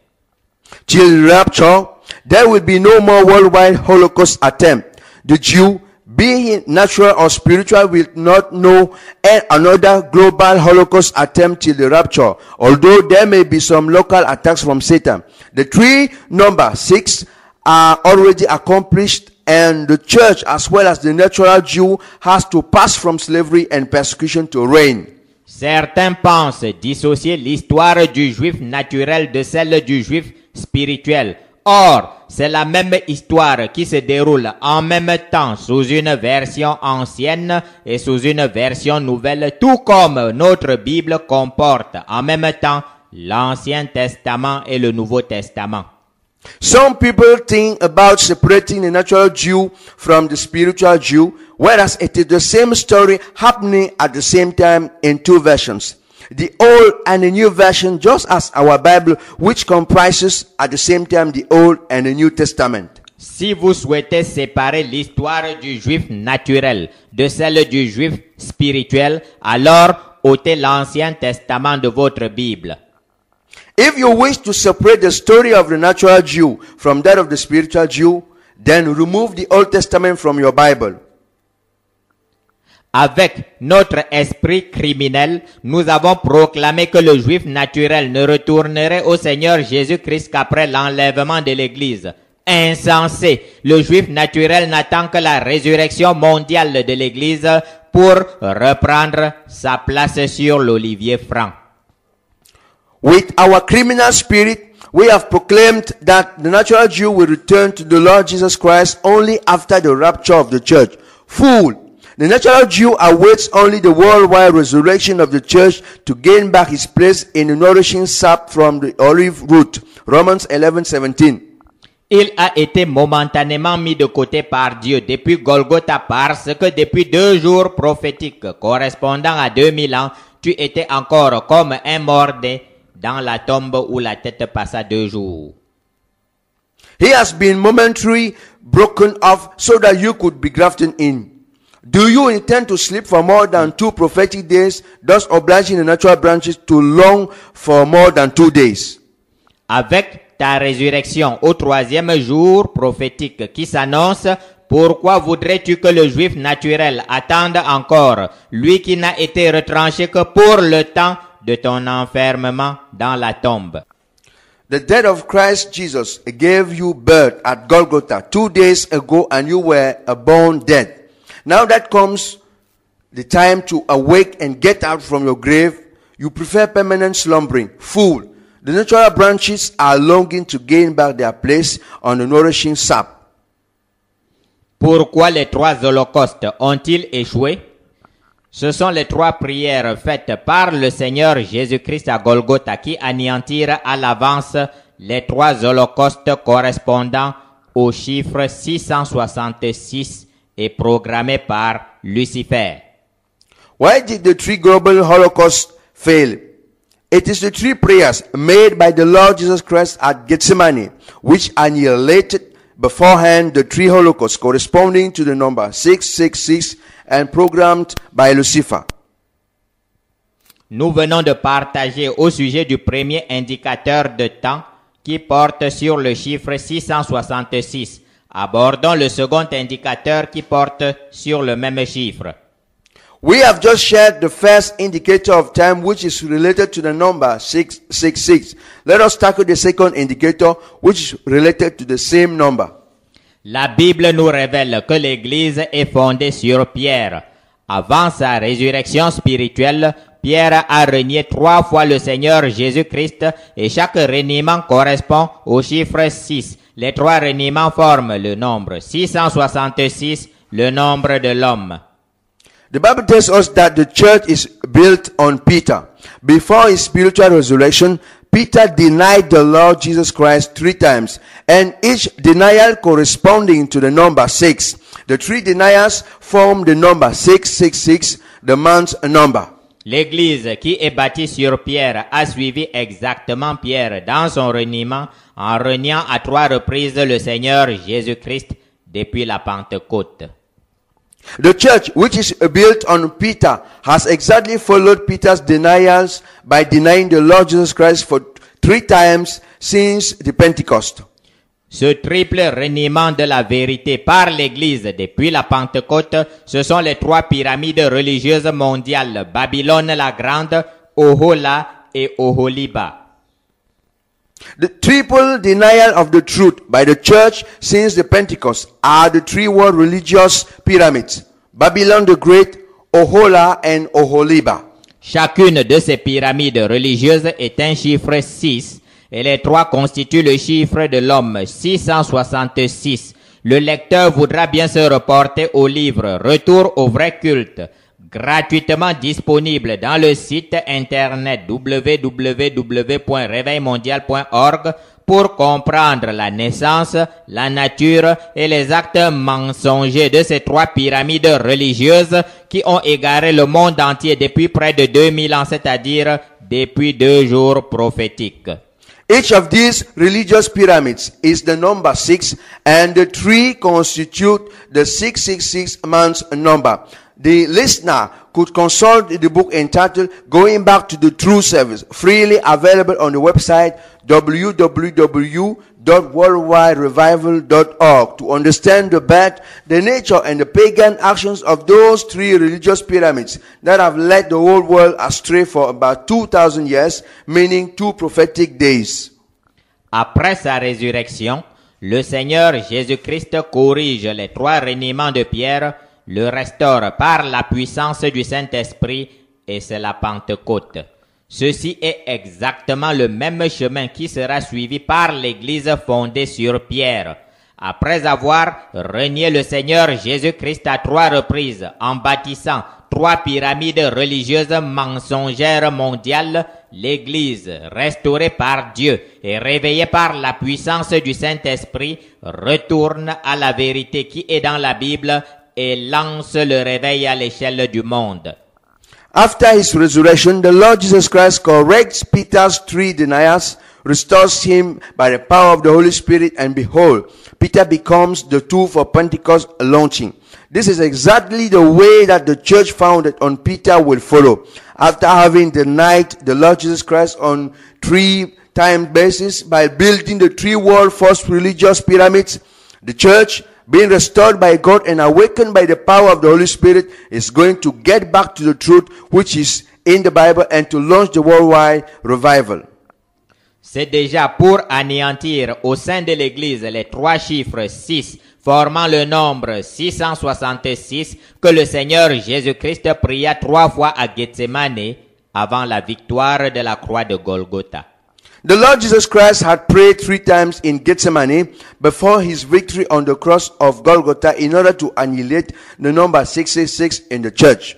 B: Till rapture, there will be no more worldwide Holocaust attempt. The Jew, be he natural or spiritual, will not know another global Holocaust attempt till the rapture, although there may be some local attacks from Satan. The three number 6 are already accomplished, and the church as well as the natural Jew has to pass from slavery and persecution to reign.
C: Certains pensent dissocier l'histoire du juif naturel de celle du juif spirituel. Or, c'est la même histoire qui se déroule en même temps sous une version ancienne et sous une version nouvelle, tout comme notre Bible comporte en même temps l'Ancien Testament et le Nouveau Testament.
B: Some people think about separating the natural Jew from the spiritual Jew, whereas it is the same story happening at the same time in two versions. The Old and the New version, just as our Bible, which comprises at the same time the Old and the New Testament.
C: Si vous souhaitez séparer l'histoire du juif naturel de celle du juif spirituel, alors ôtez l'Ancien Testament de votre Bible.
B: If you wish to separate the story of the natural Jew from that of the spiritual Jew, then remove the Old Testament from your Bible.
C: Avec notre esprit criminel, nous avons proclamé que le juif naturel ne retournerait au Seigneur Jésus-Christ qu'après l'enlèvement de l'Église. Insensé, le juif naturel n'attend que la résurrection mondiale de l'Église pour reprendre sa place sur l'olivier franc.
B: With our criminal spirit, we have proclaimed that the natural Jew will return to the Lord Jesus Christ only after the rapture of the church. Fool! The natural Jew awaits only the worldwide resurrection of the church to gain back his place in the nourishing sap from the olive root. Romans 11:17.
C: Il a été momentanément mis de côté par Dieu depuis Golgotha parce que depuis 2 jours prophétiques correspondant à 2000 ans, tu étais encore comme un mort-né dans la tombe où la tête passa 2 jours.
B: He has been momentarily broken off so that you could be grafted in. Do you intend to sleep for more than 2 prophetic days, thus obliging the natural branches to long for more than 2 days?
C: Avec ta résurrection au 3e jour prophétique qui s'annonce, pourquoi voudrais-tu que le juif naturel attende encore, lui qui n'a été retranché que pour le temps de ton enfermement dans la tombe?
B: The death of Christ Jesus gave you birth at Golgotha 2 days ago, and you were born dead. Now that comes the time to awake and get out from your grave. You prefer permanent slumbering. Fool! The natural branches are longing to gain back their place on the nourishing sap.
C: Pourquoi les 3 holocaustes ont-ils échoué? Ce sont les 3 prières faites par le Seigneur Jésus-Christ à Golgotha qui anéantirent à l'avance les 3 holocaustes correspondant au chiffre 666 et programmés par Lucifer.
B: Why did the 3 global holocausts fail? It is the 3 prayers made by the Lord Jesus Christ at Gethsemane, which annihilated beforehand the 3 holocausts corresponding to the number 666 and programmed by Lucifer.
C: Nous venons de partager au sujet du premier indicateur de temps qui porte sur le chiffre 666. Abordons le second indicateur qui porte sur le même chiffre.
B: We have just shared the first indicator of time, which is related to the number 666. Let us tackle the second indicator, which is related to the same number.
C: La Bible nous révèle que l'Église est fondée sur Pierre. Avant sa résurrection spirituelle, Pierre a renié 3 fois le Seigneur Jésus-Christ et chaque reniement correspond au chiffre 6. Les 3 reniements forment le nombre 666, le nombre de l'homme.
B: The Bible tells us that the church is built on Peter. Before his spiritual resurrection, Peter denied the Lord Jesus Christ 3 times, and each denial corresponding to the number 6. The 3 denials form the number 666, the man's number.
C: L'Église qui est bâtie sur Pierre a suivi exactement Pierre dans son reniement en reniant à 3 reprises le Seigneur Jésus-Christ depuis la Pentecôte.
B: The church, which is built on Peter, has exactly followed Peter's denials by denying the Lord Jesus Christ for 3 times since the Pentecost.
C: Ce triple reniement de la vérité par l'Église depuis la Pentecôte, ce sont les 3 pyramides religieuses mondiales, Babylone la Grande, Ohola et Oholiba.
B: The triple denial of the truth by the church since the Pentecost are the 3 world religious pyramids, Babylon the Great, Ohola and Oholiba.
C: Chacune de ces pyramides religieuses est un chiffre 6 et les 3 constituent le chiffre de l'homme, 666. Le lecteur voudra bien se reporter au livre Retour au vrai culte, gratuitement disponible dans le site internet www.réveilmondial.org pour comprendre la naissance, la nature et les actes mensongers de ces 3 pyramides religieuses qui ont égaré le monde entier depuis près de 2000 ans, c'est-à-dire depuis 2 jours prophétiques.
B: Each of these religious pyramids is the number 6, and the 3 constitute the 666 man's number. The listener could consult the book entitled Going Back to the True Service, freely available on the website www.worldwiderevival.org to understand the birth, the nature, and the pagan actions of those 3 religious pyramids that have led the whole world astray for about 2,000 years, meaning 2 prophetic days.
C: Après sa résurrection, le Seigneur Jésus-Christ corrige les 3 reniements de Pierre, le restaure par la puissance du Saint-Esprit et c'est la Pentecôte. Ceci est exactement le même chemin qui sera suivi par l'Église fondée sur Pierre. Après avoir renié le Seigneur Jésus-Christ à 3 reprises en bâtissant 3 pyramides religieuses mensongères mondiales, l'Église, restaurée par Dieu et réveillée par la puissance du Saint-Esprit, retourne à la vérité qui est dans la Bible et lance le réveil à l'échelle du monde.
B: After his resurrection, the Lord Jesus Christ corrects Peter's 3 denials, restores him by the power of the Holy Spirit, and behold, Peter becomes the tool for Pentecost launching. This is exactly the way that the church founded on Peter will follow. After having denied the Lord Jesus Christ on 3-time basis by building the 3 world first religious pyramids, the church, being restored by God and awakened by the power of the Holy Spirit, is going to get back to the truth which is in the Bible and to launch the worldwide revival.
C: C'est déjà pour anéantir au sein de l'Église les 3 chiffres 6 formant le nombre 666 que le Seigneur Jésus-Christ pria 3 fois à Gethsemane avant la victoire de la croix de Golgotha.
B: The Lord Jesus Christ had prayed 3 times in Gethsemane before his victory on the cross of Golgotha in order to annihilate the number 666 in the church.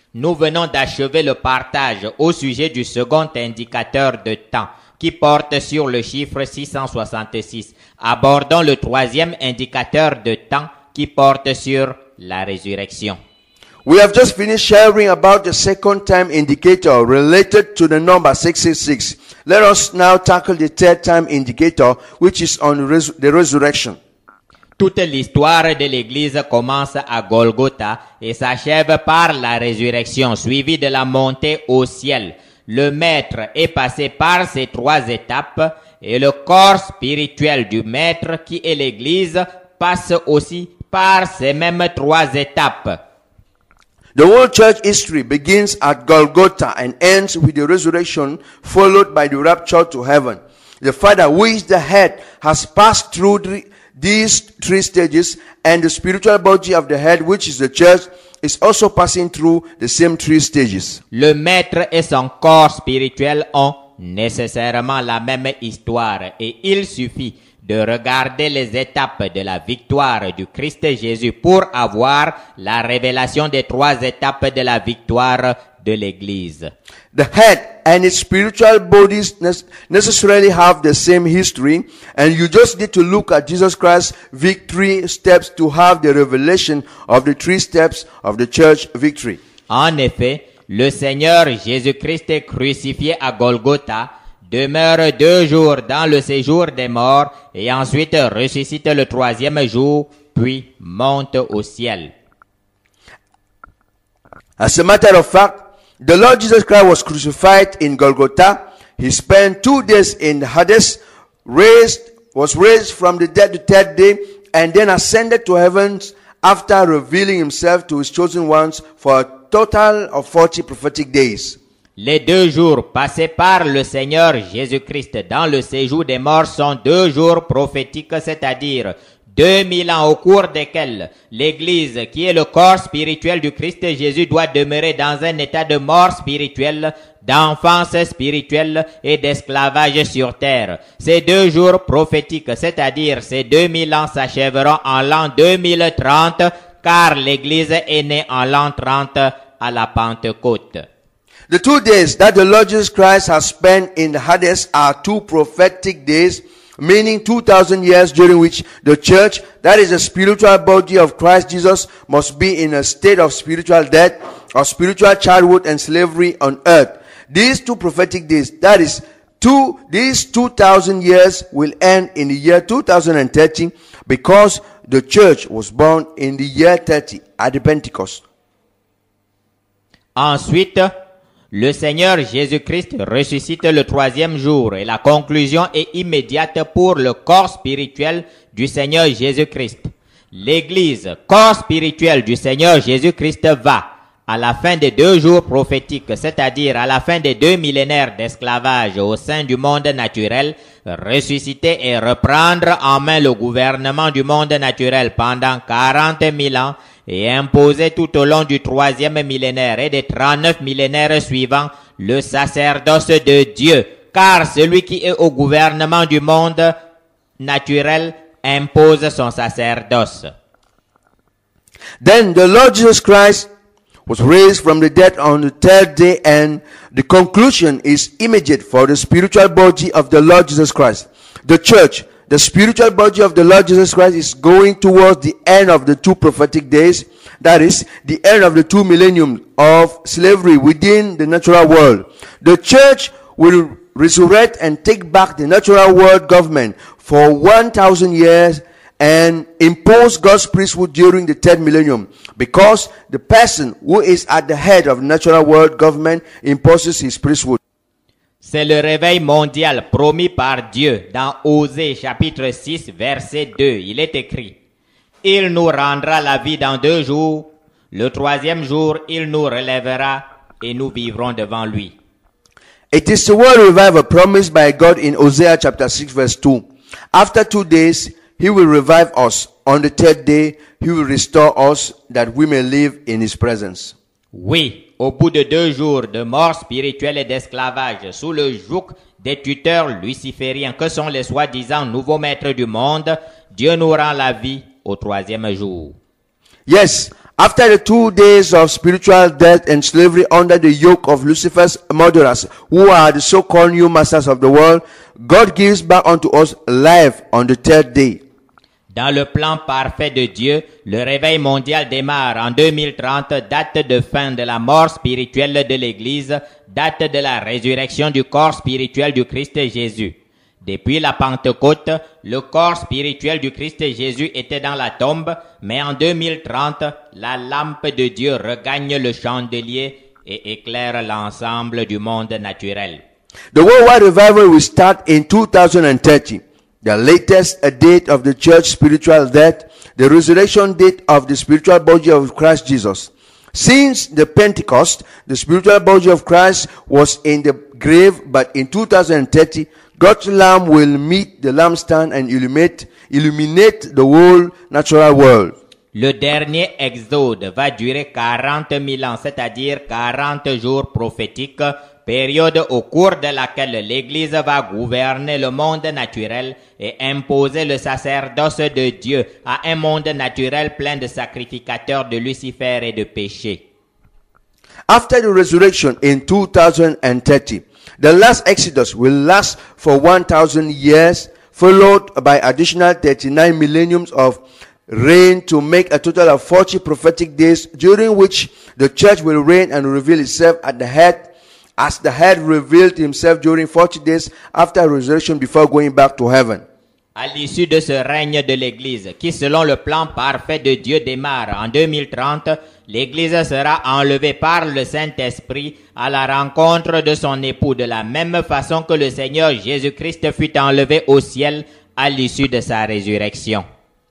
C: Nous venons d'achever le partage au sujet du second indicateur de temps qui porte sur le chiffre 666. Abordons le troisième indicateur de temps qui porte sur la résurrection.
B: We have just finished sharing about the second time indicator related to the number 666. Let us now tackle the third time indicator, which is on the resurrection.
C: Toute l'histoire de l'Église commence à Golgotha et s'achève par la résurrection, suivie de la montée au ciel. Le Maître est passé par ces trois étapes et le corps spirituel du Maître, qui est l'Église, passe aussi par ces mêmes trois étapes.
B: The whole church history begins at Golgotha and ends with the resurrection, followed by the rapture to heaven. The Father, who is the head, has passed through these three stages, and the spiritual body of the head, which is the church, is also passing through the same three stages.
C: Le Maître et son corps spirituel ont nécessairement la même histoire et il suffit de regarder les étapes de la victoire du Christ Jésus pour avoir la révélation des trois étapes de la victoire de l'Église.
B: The head and its spiritual bodies necessarily have the same history, and you just need to look at Jesus Christ's victory steps to have the revelation of the three steps of the church victory.
C: En effet, le Seigneur Jésus-Christ crucifié à Golgotha demeure 2 jours dans le séjour des morts et ensuite ressuscite le 3e jour, puis monte au ciel.
B: As a matter of fact, the Lord Jesus Christ was crucified in Golgotha. He spent 2 days in Hades, was raised from the dead the third day, and then ascended to heaven after revealing himself to his chosen ones for a total of 40 prophetic days.
C: Les 2 jours passés par le Seigneur Jésus-Christ dans le séjour des morts sont 2 jours prophétiques, c'est-à-dire 2000 ans au cours desquels l'Église, qui est le corps spirituel du Christ Jésus, doit demeurer dans un état de mort spirituelle, d'enfance spirituelle et d'esclavage sur terre. Ces 2 jours prophétiques, c'est-à-dire ces 2000 ans, s'achèveront en l'an 2030, car l'Église est née en l'an 30 à la Pentecôte.
B: The 2 days that the Lord Jesus Christ has spent in Hades are 2 prophetic days, meaning 2,000 years during which the church, that is the spiritual body of Christ Jesus, must be in a state of spiritual death, or spiritual childhood and slavery on earth. These 2 prophetic days, that is, these 2,000 years will end in the year 2030 because the church was born in the year 30 at the Pentecost.
C: Ensuite, le Seigneur Jésus-Christ ressuscite le 3e jour et la conclusion est immédiate pour le corps spirituel du Seigneur Jésus-Christ. L'Église, corps spirituel du Seigneur Jésus-Christ, va, à la fin des 2 jours prophétiques, c'est-à-dire à la fin des 2 millénaires d'esclavage au sein du monde naturel, ressusciter et reprendre en main le gouvernement du monde naturel pendant 40 000 ans, et imposer tout au long du 3e millénaire et des 39 millénaires suivants le sacerdoce de Dieu, car celui qui est au gouvernement du monde naturel impose son sacerdoce.
B: Then the Lord Jesus Christ was raised from the dead on the 3rd day, and the conclusion is immediate for the spiritual body of the Lord Jesus Christ. The church, the spiritual body of the Lord Jesus Christ, is going towards the end of the 2 prophetic days. That is, the end of the 2 millennium of slavery within the natural world. The church will resurrect and take back the natural world government for 1,000 years and impose God's priesthood during the 3rd millennium, because the person who is at the head of the natural world government imposes his priesthood.
C: C'est le réveil mondial promis par Dieu dans Osée chapitre 6 verset 2. Il est écrit: Il nous rendra la vie dans 2 jours. Le 3e jour, il nous relèvera et nous vivrons devant lui.
B: It is the word revival promised by God in Hosea chapter 6 verse 2. After 2 days, he will revive us. On the 3rd day, he will restore us that we may live in his presence.
C: Oui, au bout de 2 jours de mort spirituelle et d'esclavage sous le joug des tuteurs lucifériens que sont les soi-disant nouveaux maîtres du monde, Dieu nous rend la vie au 3e jour.
B: Yes, After the 2 days of spiritual death and slavery under the yoke of Lucifer's murderers, who are the so-called new masters of the world, God gives back unto us life on the 3rd day.
C: Dans le plan parfait de Dieu, le réveil mondial démarre en 2030, date de fin de la mort spirituelle de l'Église, date de la résurrection du corps spirituel du Christ Jésus. Depuis la Pentecôte, le corps spirituel du Christ Jésus était dans la tombe, mais en 2030, la lampe de Dieu regagne le chandelier et éclaire l'ensemble du monde naturel.
B: The worldwide revival will start in 2030. The latest date of the church spiritual death, the resurrection date of the spiritual body of Christ Jesus. Since the Pentecost, the spiritual body of Christ was in the grave, but in 2030, God's Lamb will meet the lampstand and illuminate the whole natural world.
C: Le dernier exode va durer 40 000 ans, c'est-à-dire 40 jours prophétiques, période au cours de laquelle l'Église va gouverner le monde naturel et imposer le sacerdoce de Dieu à un monde naturel plein de sacrificateurs de Lucifer et de péché.
B: After the resurrection in 2030, the last Exodus will last for 1,000 years, followed by additional 39 millenniums of reign to make a total of 40 prophetic days, during which the church will reign and reveal itself at the head, as the head revealed himself during 40 days after resurrection before going back to heaven.
C: À l'issue de ce règne de l'Église, qui selon le plan parfait de Dieu démarre en 2030, l'Église sera enlevée par le Saint-Esprit à la rencontre de son époux, de la même façon que le Seigneur Jésus-Christ fut enlevé au ciel à l'issue de sa résurrection.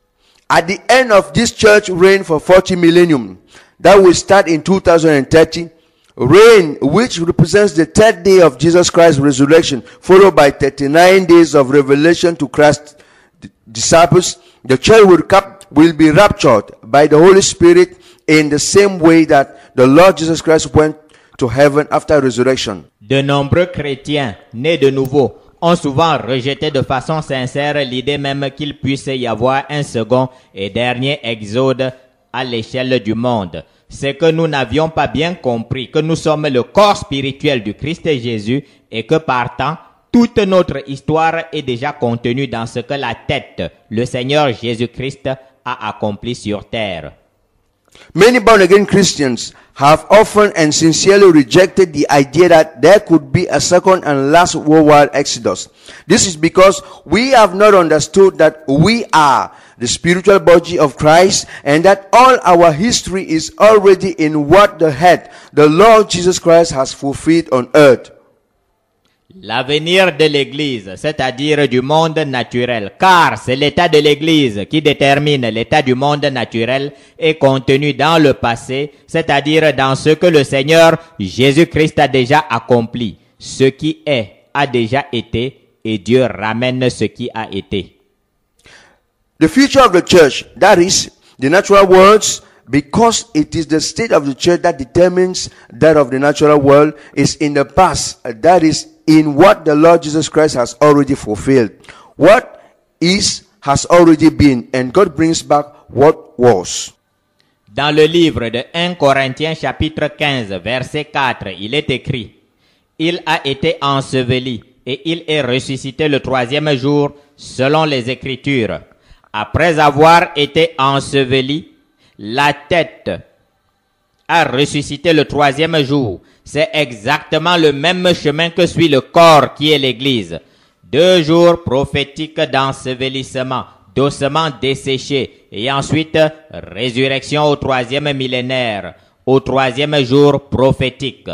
B: At the end of this church reign for 40 millennium, that will start in 2030, reign which represents the 3rd day of Jesus Christ's resurrection, followed by 39 days of revelation to Christ's disciples, the church will be raptured by the Holy Spirit in the same way that the Lord Jesus Christ went to heaven after resurrection.
C: De nombreux chrétiens nés de nouveau ont souvent rejeté de façon sincère l'idée même qu'il puisse y avoir un second et dernier exode à l'échelle du monde. C'est que nous n'avions pas bien compris que nous sommes le corps spirituel du Christ Jésus et que partant, toute notre histoire est déjà contenue dans ce que la tête, le Seigneur Jésus-Christ, a accompli sur terre.
B: Many born-again Christians have often and sincerely rejected the idea that there could be a second and last worldwide exodus. This is because we have not understood that we are the spiritual body of Christ and that all our history is already in what the head, the Lord Jesus Christ, has fulfilled on earth.
C: L'avenir de l'Église, c'est-à-dire du monde naturel, car c'est l'état de l'Église qui détermine l'état du monde naturel, est contenu dans le passé, c'est-à-dire dans ce que le Seigneur Jésus-Christ a déjà accompli. Ce qui est a déjà été et Dieu ramène ce qui a été.
B: The future of the church, that is, the natural world, because it is the state of the church that determines that of the natural world, is in the past, that is, in what the Lord Jesus Christ has already fulfilled. What is has already been, and God brings back what was.
C: Dans le livre de 1 Corinthiens chapitre 15, verset 4, il est écrit: Il a été enseveli et il est ressuscité le 3e jour selon les Écritures. Après avoir été enseveli, la tête a ressuscité le 3e jour. C'est exactement le même chemin que suit le corps qui est l'Église. 2 jours prophétiques d'ensevelissement, d'ossements desséchés, et ensuite résurrection au 3e millénaire, au 3e jour prophétique.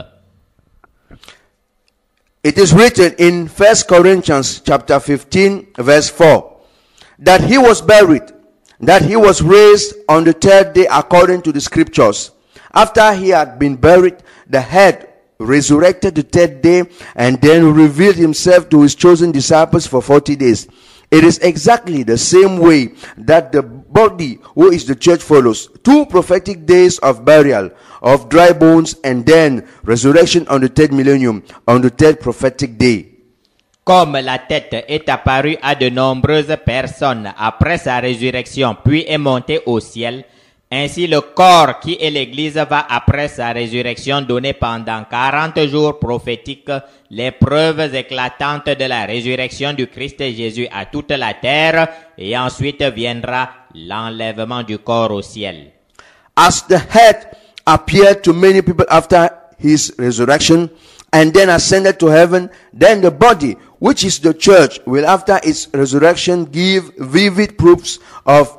B: It is written in 1 Corinthians chapter 15 verse 4 that he was buried, that he was raised on the 3rd day according to the scriptures. After he had been buried, the head resurrected the 3rd day and then revealed himself to his chosen disciples for 40 days. It is exactly the same way that the body, who is the church, follows. 2 prophetic days of burial of dry bones and then resurrection on the 3rd millennium, on the 3rd prophetic day.
C: Comme la tête est apparue à de nombreuses personnes après sa résurrection, puis est montée au ciel, Ainsi, le corps qui est l'Église va après sa résurrection donner pendant 40 jours prophétiques les preuves éclatantes de la résurrection du Christ Jésus à toute la terre, et ensuite viendra l'enlèvement du corps au ciel.
B: As the head appeared to many people after his resurrection and then ascended to heaven, then the body, which is the church, will after its resurrection give vivid proofs of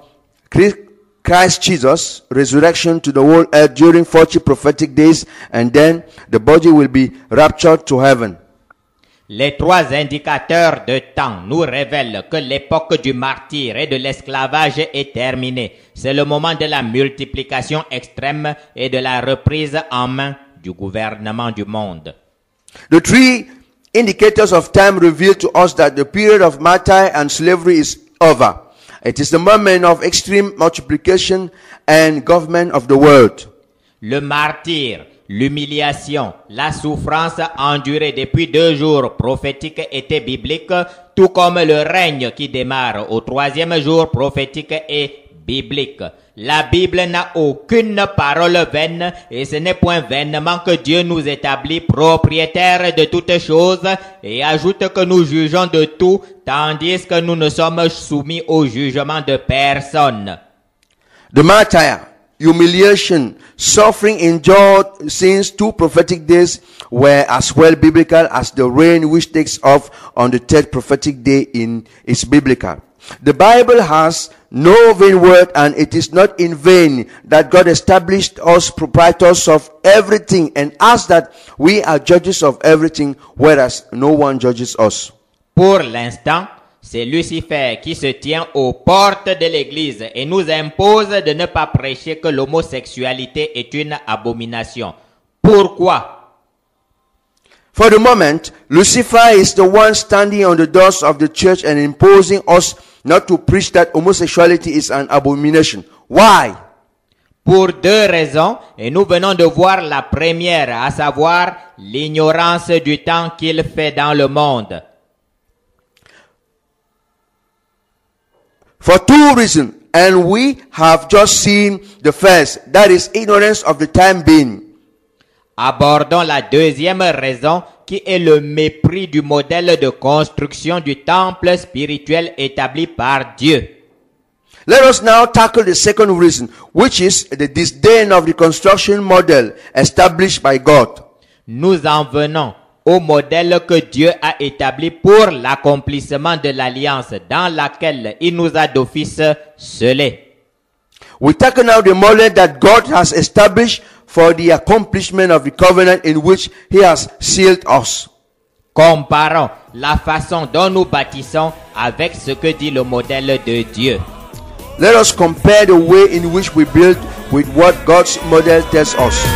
B: Christ Jesus' resurrection to the whole earth during 40 prophetic days, and then the body will be raptured to heaven.
C: Les trois indicateurs de temps nous révèlent que l'époque du martyre et de l'esclavage est terminée. C'est le moment de la multiplication extrême et de la reprise en main du gouvernement du monde.
B: The three indicators of time reveal to us that the period of martyr and slavery is over. It is the moment of extreme multiplication and government of the world.
C: Le martyre, l'humiliation, la souffrance endurée depuis 2 jours prophétiques étaient bibliques, tout comme le règne qui démarre au 3e jour prophétique est biblique. La Bible n'a aucune parole vaine, et ce n'est point vainement que Dieu nous établit propriétaires de toutes choses et ajoute que nous jugeons de tout, tandis que nous ne sommes soumis au jugement de personne.
B: The martyr, humiliation, suffering endured since 2 prophetic days were as well biblical as the rain which takes off on the 3rd prophetic day is biblical. The Bible has no vain word, and it is not in vain that God established us proprietors of everything and asked that we are judges of everything, whereas no one judges us.
C: Pour l'instant, c'est Lucifer qui se tient aux portes de l'Église et nous impose de ne pas prêcher que l'homosexualité est une abomination. Pourquoi?
B: For the moment, Lucifer is the one standing on the doors of the church and imposing us not to preach that homosexuality is an abomination. Why?
C: Pour 2 raisons, et nous venons de voir la première, à savoir l'ignorance du temps qu'il fait dans le monde.
B: For 2 reasons, and we have just seen the first, that is ignorance of the time being.
C: Abordons la deuxième raison, qui est le mépris du modèle de construction du temple spirituel établi par Dieu.
B: Let us now tackle the second reason, which is the disdain of the construction model established by God.
C: Nous en venons au modèle que Dieu a établi pour l'accomplissement de l'alliance dans laquelle il nous a d'office scellés.
B: We tackle now the model that God has established for the accomplishment of the covenant in which He has sealed us.
C: Comparons la façon dont nous bâtissons avec ce que dit le modèle de Dieu.
B: Let us compare the way in which we build with what God's model tells us.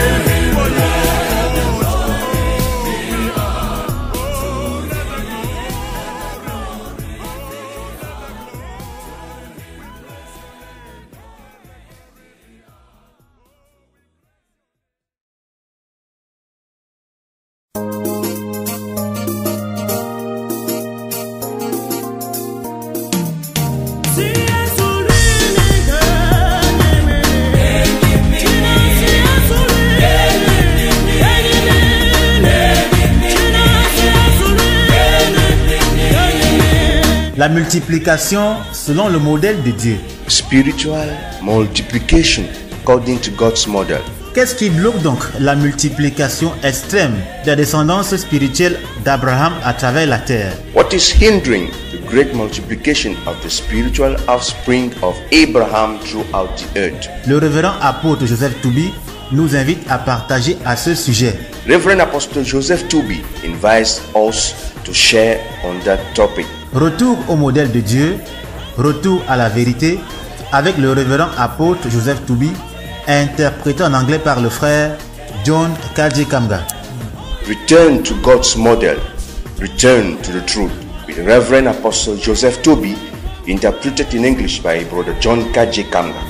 A: La multiplication selon le modèle de Dieu.
B: Spiritual multiplication according to God's model.
A: Qu'est-ce qui bloque donc la multiplication extrême de la descendance spirituelle d'Abraham à travers la terre?
B: What is hindering the great multiplication of the spiritual offspring of Abraham throughout the earth?
A: Le révérend apôtre Joseph Toubi nous invite à partager à ce sujet.
B: Reverend Apostle Joseph Toubi invites us to share on that topic.
A: Retour au modèle de Dieu, retour à la vérité, avec le révérend apôtre Joseph Toubi, interprété en anglais par le frère John K.J. Kamga.
B: Return to God's model, return to the truth, with Reverend Apostle Joseph Toubi, interpreted in English by Brother John K.J. Kamga.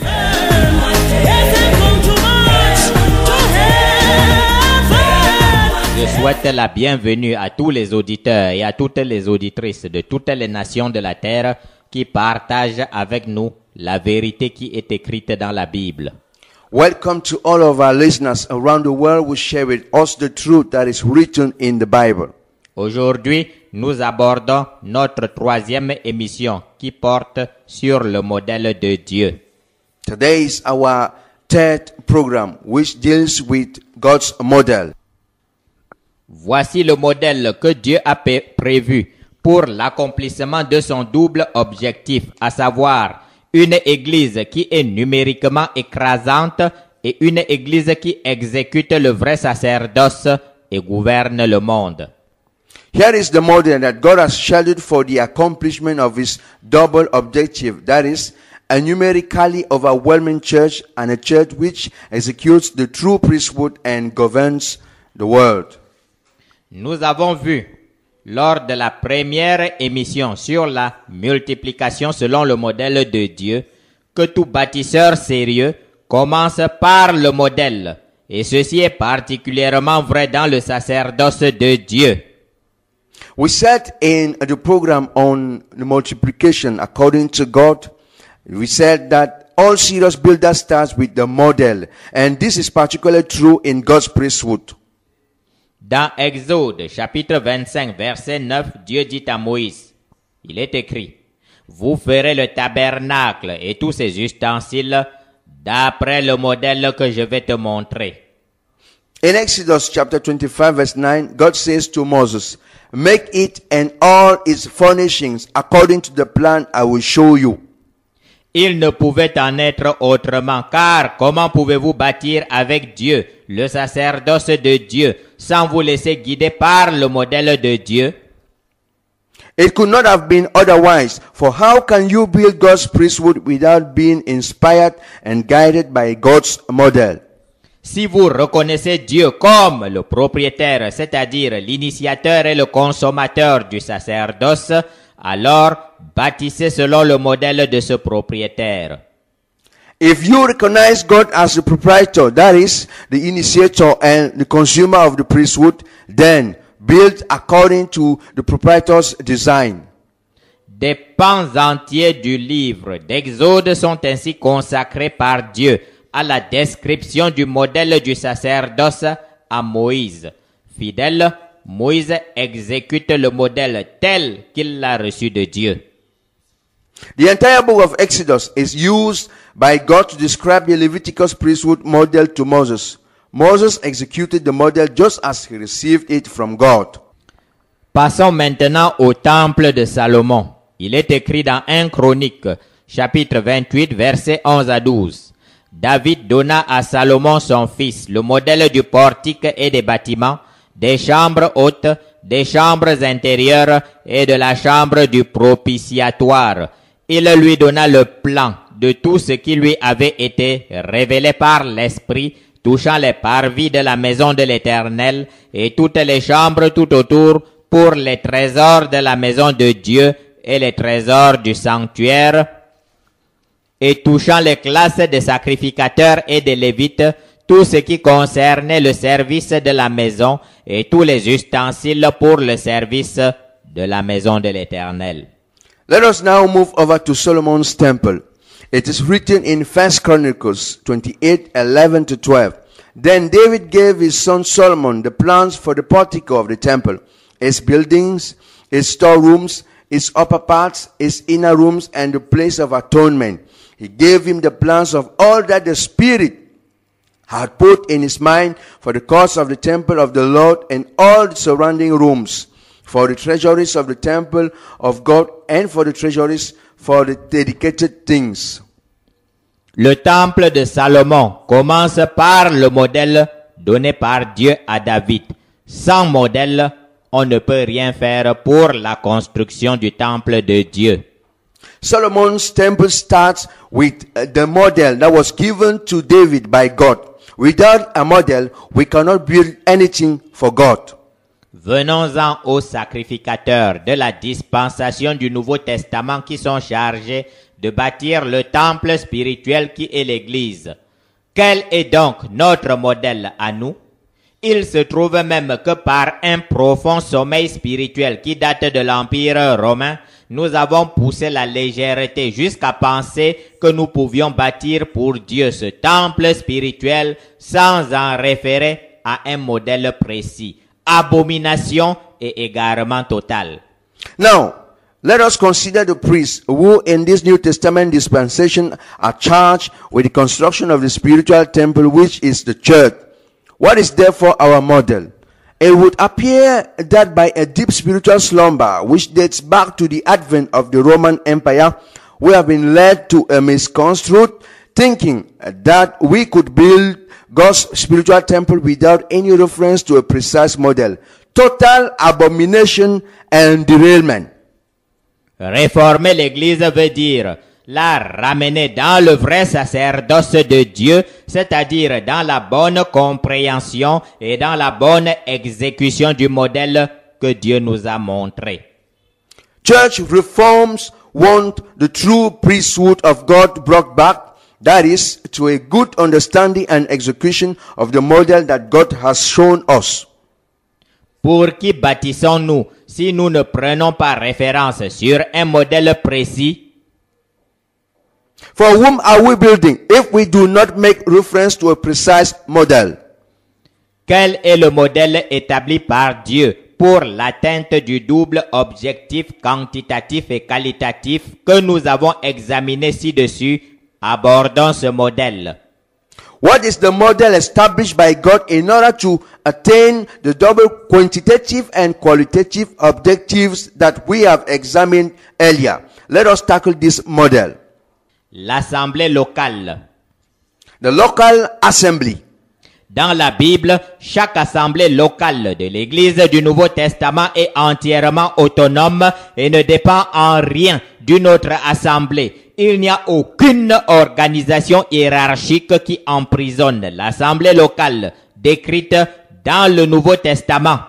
C: Je souhaite la bienvenue à tous les auditeurs et à toutes les auditrices de toutes les nations de la terre qui partagent avec nous la vérité qui est écrite dans la Bible.
B: Welcome to all of our listeners around the world who share with us the truth that is written in the Bible.
C: Aujourd'hui, nous abordons notre troisième émission qui porte sur le modèle de Dieu.
B: Today is our third program which deals with God's model.
C: Voici le modèle que Dieu a prévu pour l'accomplissement de son double objectif, à savoir une église qui est numériquement écrasante et une église qui exécute le vrai sacerdoce et gouverne le monde.
B: Here is the model that God has scheduled for the accomplishment of his double objective, that is, a numerically overwhelming church and a church which executes the true priesthood and governs the world.
C: Nous avons vu, lors de la première émission sur la multiplication selon le modèle de Dieu, que tout bâtisseur sérieux commence par le modèle, et ceci est particulièrement vrai dans le sacerdoce de Dieu.
B: We said in the program on the multiplication according to God, we said that all serious builders start with the model, and this is particularly true in God's priesthood.
C: Dans Exode, chapitre 25, verset 9, Dieu dit à Moïse, il est écrit, « Vous ferez le tabernacle et tous ses ustensiles d'après le modèle que je vais te montrer. »
B: In Exodus chapter 25 verse 9, God says to Moses, "Make it and all its furnishings according to the plan I will show you."
C: Il ne pouvait en être autrement, car comment pouvez-vous bâtir avec Dieu, le sacerdoce de Dieu, sans vous laisser guider par le modèle de Dieu?
B: It could not have been otherwise, for how can you build God's priesthood without being inspired and guided by God's model?
C: Si vous reconnaissez Dieu comme le propriétaire, c'est-à-dire l'initiateur et le consommateur du sacerdoce, alors bâtissez selon le modèle de ce propriétaire.
B: If you recognize God as the proprietor, that is, the initiator and the consumer of the priesthood, then build according to the proprietor's design.
C: Des pans entiers du livre d'Exode sont ainsi consacrés par Dieu à la description du modèle du sacerdoce à Moïse. Fidèle, Moïse exécute le modèle tel qu'il l'a reçu de Dieu.
B: The entire book of Exodus is used by God to describe the Leviticus priesthood model to Moses. Moses executed the model just as he received it from God.
C: Passons maintenant au temple de Salomon. Il est écrit dans 1 Chronique, chapitre 28, versets 11 à 12. David donna à Salomon son fils le modèle du portique et des bâtiments, des chambres hautes, des chambres intérieures et de la chambre du propitiatoire. Il lui donna le plan de tout ce qui lui avait été révélé par l'Esprit, touchant les parvis de la maison de l'Éternel et toutes les chambres tout autour pour les trésors de la maison de Dieu et les trésors du sanctuaire, et touchant les classes des sacrificateurs et des Lévites, tout ce qui concernait le service de la maison et tous les ustensiles pour le service de la maison de l'Éternel.
B: Let us now move over to Solomon's temple. It is written in 1 Chronicles 28, 11 to 12. Then David gave his son Solomon the plans for the portico of the temple, its buildings, its storerooms, its upper parts, its inner rooms, and the place of atonement. He gave him the plans of all that the Spirit had put in his mind for the cause of the temple of the Lord and all the surrounding rooms, for the treasuries of the temple of God and for the treasuries for the dedicated things.
C: Le temple de Salomon commence par le modèle donné par Dieu à David. Sans modèle, on ne peut rien faire pour la construction du temple de Dieu.
B: Solomon's temple starts with the model that was given to David by God. Without a model, we cannot build anything for God.
C: Venons-en aux sacrificateurs de la dispensation du Nouveau Testament qui sont chargés de bâtir le temple spirituel qui est l'Église. Quel est donc notre modèle à nous? Il se trouve même que par un profond sommeil spirituel qui date de l'Empire romain, nous avons poussé la légèreté jusqu'à penser que nous pouvions bâtir pour Dieu ce temple spirituel sans en référer à un modèle précis. Abomination et égarement total.
B: Now, let us consider the priests who in this New Testament dispensation are charged with the construction of the spiritual temple which is the church. What is therefore our model? It would appear that by a deep spiritual slumber which dates back to the advent of the Roman Empire, we have been led to a misconstrued thinking that we could build God's spiritual temple without any reference to a precise model. Total abomination and derailment.
C: Réformer l'Église veut dire la ramener dans le vrai sacerdoce de Dieu, c'est-à-dire dans la bonne compréhension et dans la bonne exécution du modèle que Dieu nous a montré.
B: Church reforms want the true priesthood of God brought back, that is, to a good understanding and execution of the model that God has shown us.
C: Pour qui bâtissons-nous si nous ne prenons pas référence sur un modèle précis?
B: For whom are we building if we do not make reference to a precise model?
C: Quel est le modèle établi par Dieu pour l'atteinte du double objectif quantitatif et qualitatif que nous avons examiné ci-dessus? Abordons ce modèle.
B: What is the model established by God in order to attain the double quantitative and qualitative objectives that we have examined earlier? Let us tackle this model.
C: L'assemblée locale.
B: The local assembly.
C: Dans la Bible, chaque assemblée locale de l'Église du Nouveau Testament est entièrement autonome et ne dépend en rien d'une autre assemblée. Il n'y a aucune organisation hiérarchique qui emprisonne l'assemblée locale décrite dans le Nouveau Testament.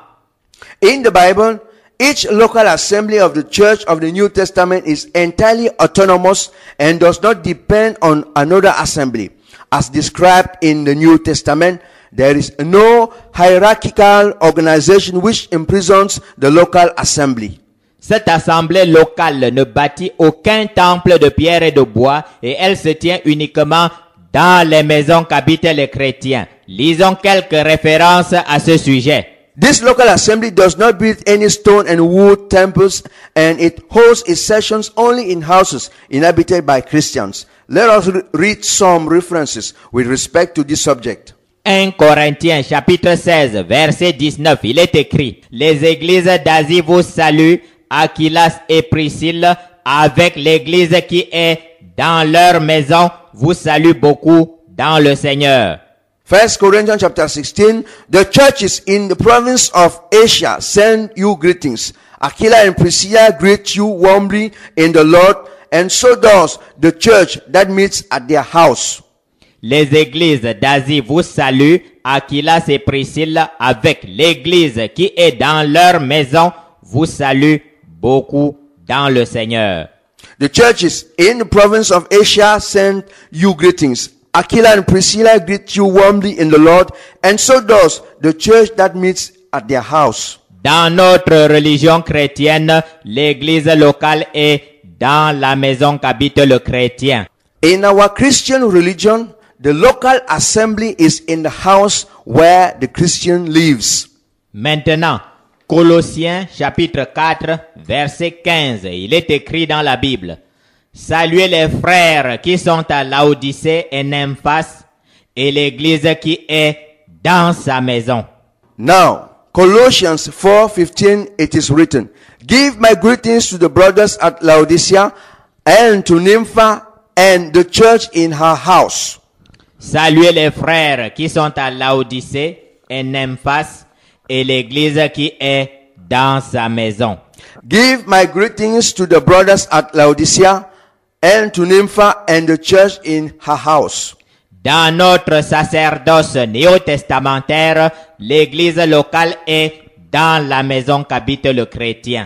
B: In the Bible, each local assembly of the church of the New Testament is entirely autonomous and does not depend on another assembly. As described in the New Testament, there is no hierarchical organization which imprisons the local assembly.
C: Cette assemblée locale ne bâtit aucun temple de pierre et de bois et elle se tient uniquement dans les maisons qu'habitent les chrétiens. Lisons quelques références à ce sujet.
B: This local assembly does not build any stone and wood temples, and it holds its sessions only in houses inhabited by Christians. Let us read some references with respect to this subject.
C: 1 Corinthiens chapitre 16 verset 19, il est écrit: Les églises d'Asie vous saluent, Aquilas et Priscille, avec l'église qui est dans leur maison, vous salue beaucoup dans le Seigneur.
B: 1 Corinthians chapter 16, the churches in the province of Asia send you greetings. Aquila and Priscilla greet you warmly in the Lord, and so does the church that meets at their house.
C: Les églises d'Asie vous saluent, Aquilas et Priscille, avec l'église qui est dans leur maison, vous salue beaucoup dans le Seigneur.
B: The churches in the province of Asia send you greetings. Aquila and Priscilla greet you warmly in the Lord, and so does the church that meets at their house.
C: Dans notre religion chrétienne, l'église locale est dans la maison qu'habite le chrétien.
B: In our Christian religion, the local assembly is in the house where the Christian lives.
C: Maintenant, Colossiens chapitre 4 verset 15, il est écrit dans la Bible: Saluez les frères qui sont à Laodicée et Nymphas et l'église qui est dans sa maison.
B: Now, Colossians 4:15, it is written, Give my greetings to the brothers at Laodicea and to Nympha and the church in her house.
C: Saluez les frères qui sont à Laodicée et Nymphas et l'église qui est dans sa maison.
B: Give my greetings to the brothers at Laodicea and to Nympha and the church in her house.
C: Dans notre sacerdoce néo-testamentaire, l'église locale est dans la maison qu'habite le chrétien.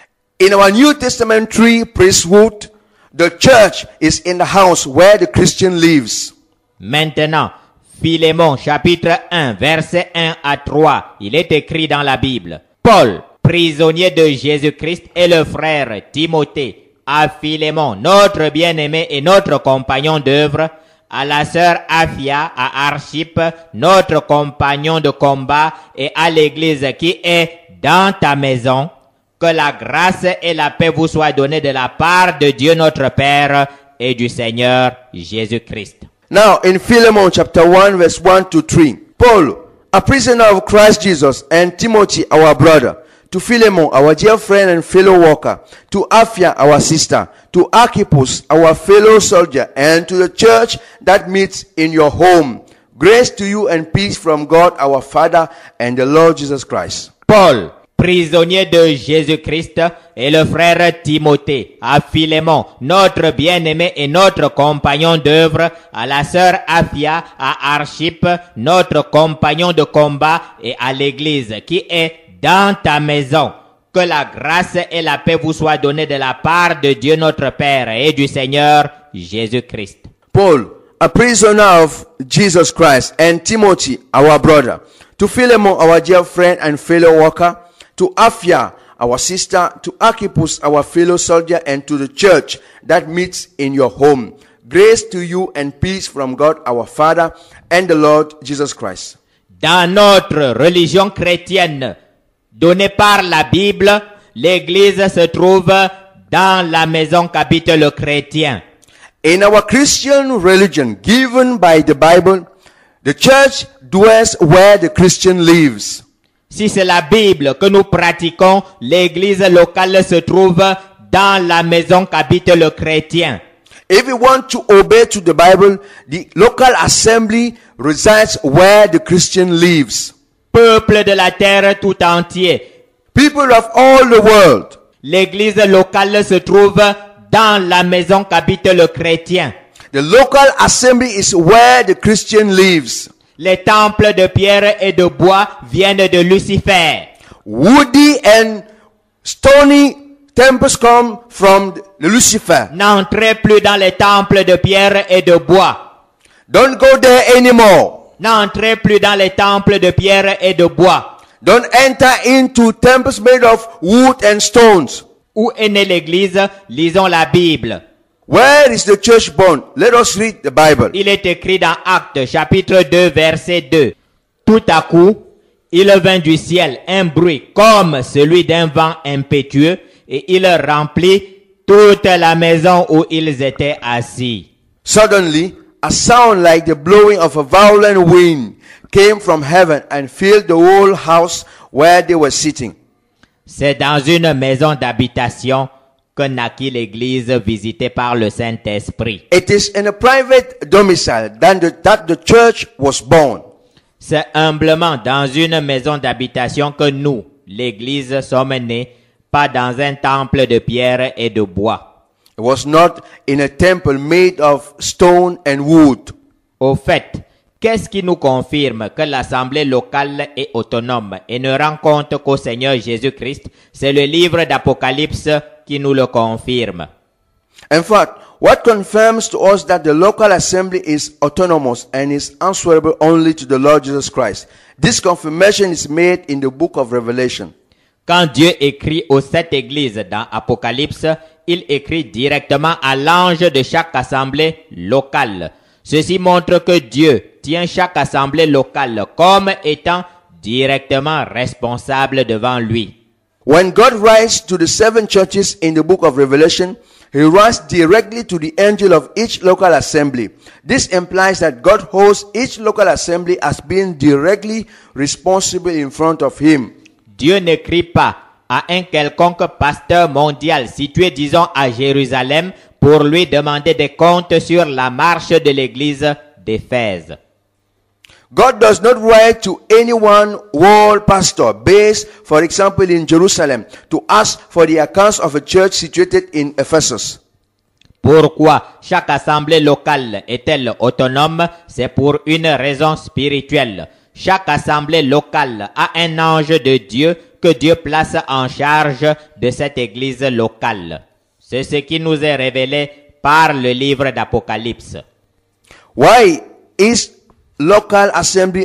B: In our New Testamentary priesthood, the church is in the house where the Christian lives.
C: Maintenant, Philémon, chapitre 1, versets 1 à 3, il est écrit dans la Bible. Paul, prisonnier de Jésus-Christ, et le frère Timothée, à Philémon, notre bien-aimé et notre compagnon d'œuvre, à la sœur Aphia, à Archippe, notre compagnon de combat, et à l'église qui est dans ta maison, que la grâce et la paix vous soient données de la part de Dieu notre Père et du Seigneur Jésus-Christ.
B: Now, in Philemon chapter 1, verse 1 to 3, Paul, a prisoner of Christ Jesus, and Timothy, our brother, to Philemon, our dear friend and fellow worker, to Aphia, our sister, to Archippus, our fellow soldier, and to the church that meets in your home. Grace to you and peace from God our Father and the Lord Jesus Christ.
C: Paul, prisonnier de Jésus-Christ, et le frère Timothée, à Philémon, notre bien-aimé et notre compagnon d'œuvre, à la sœur Aphia, à Archippe, notre compagnon de combat, et à l'église qui est dans ta maison. Que la grâce et la paix vous soient données de la part de Dieu notre Père et du Seigneur Jésus-Christ.
B: Paul, a prisoner of Jesus Christ, and Timothy, our brother, to Philemon, our dear friend and fellow worker, to Aphia, our sister, to Archippus, our fellow soldier, and to the church that meets in your home. Grace to you and peace from God our Father and the Lord Jesus Christ.
C: Dans notre religion chrétienne, donnée par la Bible, l'église se trouve dans la maison qu'habite le chrétien.
B: In our Christian religion given by the Bible, the church dwells where the Christian lives.
C: Si c'est la Bible que nous pratiquons, l'église locale se trouve dans la maison qu'habite le chrétien.
B: If we want to obey to the Bible, the local assembly resides where the Christian lives.
C: Peuple de la terre tout entier,
B: People of all the world,
C: l'église locale se trouve dans la maison qu'habite le chrétien.
B: the local assembly is where the Christian lives.
C: Les temples de pierre et de bois viennent de Lucifer.
B: Woody and stony temples come from the Lucifer.
C: N'entrez plus dans les temples de pierre et de bois.
B: Don't go there anymore.
C: N'entrez plus dans les temples de pierre et de bois.
B: Don't enter into temples made of wood and stones.
C: Où est née l'église? Lisons la Bible.
B: Where is the church born? Let us read the Bible.
C: Il est écrit dans Actes, chapitre 2, verset 2. Tout à coup, il vint du ciel un bruit comme celui d'un vent impétueux et il remplit toute la maison où ils étaient assis.
B: Suddenly, a sound like the blowing of a violent wind came from heaven and filled the whole house where they were sitting.
C: C'est dans une maison d'habitation que naquit l'église visitée par le Saint-Esprit.
B: It is in a private domicile that the church was born.
C: C'est humblement dans une maison d'habitation que nous, l'église, sommes nés, pas dans un temple de pierre et de bois.
B: It was not in a temple made of stone and wood.
C: Au fait, qu'est-ce qui nous confirme que l'assemblée locale est autonome et ne rend compte qu'au Seigneur Jésus-Christ? C'est le livre d'Apocalypse qui nous le confirme.
B: In fact, what confirms to us that the local assembly is autonomous and is answerable only to the Lord Jesus Christ? This confirmation is made in the book of Revelation.
C: Quand Dieu écrit aux 7 églises dans Apocalypse, il écrit directement à l'ange de chaque assemblée locale. Ceci montre que Dieu tient chaque assemblée locale comme étant directement responsable devant lui.
B: When God writes to the 7 churches in the book of Revelation, He writes directly to the angel of each local assembly. This implies that God holds each local assembly as being directly responsible in front of Him.
C: Dieu n'écrit pas à un quelconque pasteur mondial situé, disons, à Jérusalem pour lui demander des comptes sur la marche de l'église d'Éphèse.
B: God does not write to any one world pastor based, for example, in Jerusalem, to ask for the accounts of a church situated in Ephesus.
C: Pourquoi chaque assemblée locale est-elle autonome? C'est pour une raison spirituelle. Chaque assemblée locale a un ange de Dieu que Dieu place en charge de cette église locale. C'est ce qui nous est révélé par le livre d'Apocalypse.
B: Why is local assembly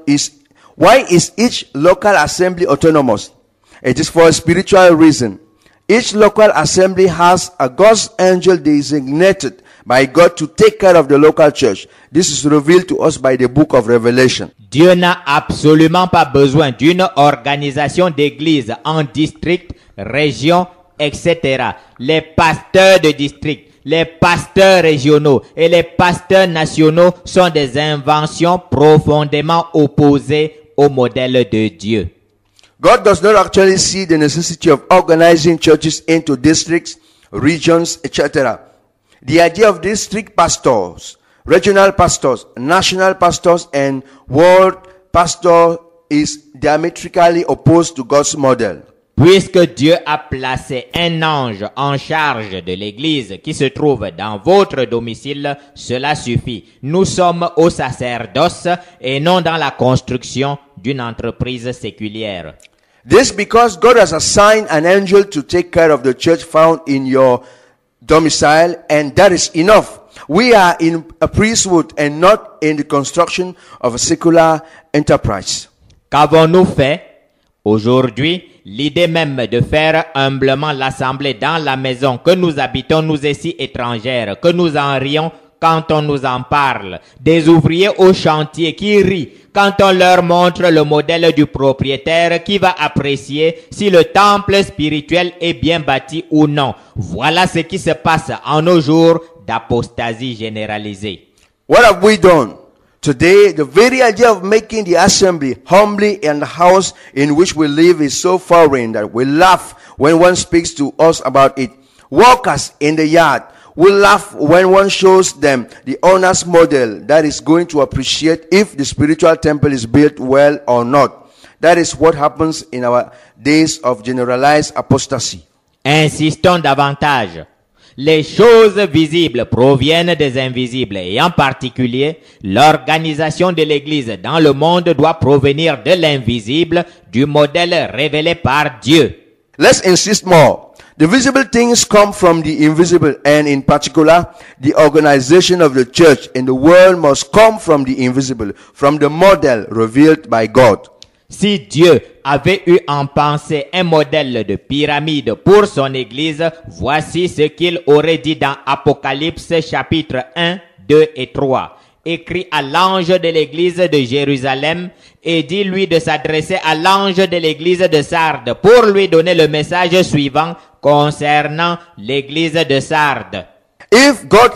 B: why is each local assembly autonomous? It is for a spiritual reason. Each local assembly has a God's angel designated by God to take care of the local church. This is revealed to us by the book of Revelation.
C: Dieu n'a absolument pas besoin d'une organisation d'église en district, région, etc. Les pasteurs de district, les pasteurs régionaux et les pasteurs nationaux sont des inventions profondément opposées au modèle de Dieu.
B: God does not actually see the necessity of organizing churches into districts, regions, etc. The idea of district pastors, regional pastors, national pastors, and world pastor is diametrically opposed to God's model.
C: Puisque Dieu a placé un ange en charge de l'église qui se trouve dans votre domicile, cela suffit. Nous sommes au sacerdoce et non dans la construction d'une entreprise séculière.
B: This because God has assigned an angel to take care of the church found in your domicile, and that is enough. We are in a priesthood and not in the construction of a secular enterprise.
C: Qu'avons-nous fait? Aujourd'hui, l'idée même de faire humblement l'assemblée dans la maison que nous habitons nous est si étrangère que nous en rions quand on nous en parle. Des ouvriers au chantier qui rient quand on leur montre le modèle du propriétaire qui va apprécier si le temple spirituel est bien bâti ou non. Voilà ce qui se passe en nos jours d'apostasie généralisée.
B: What have we done? Today, the very idea of making the assembly humbly in the house in which we live is so foreign that we laugh when one speaks to us about it. Workers in the yard will laugh when one shows them the owner's model that is going to appreciate if the spiritual temple is built well or not. That is what happens in our days of generalized apostasy.
C: Insistons davantage. Les choses visibles proviennent des invisibles et en particulier, l'organisation de l'Église dans le monde doit provenir de l'invisible, du modèle révélé par Dieu.
B: Let's insist more. The visible things come from the invisible, and in particular, the organization of the church in the world must come from the invisible, from the model revealed by God.
C: Si Dieu avait eu en pensée un modèle de pyramide pour son Église, voici ce qu'il aurait dit dans Apocalypse chapitre 1, 2 et 3. Écrit à l'ange de l'Église de Jérusalem et dis-lui de s'adresser à l'ange de l'Église de Sardes pour lui donner le message suivant concernant l'Église de Sardes.
B: If God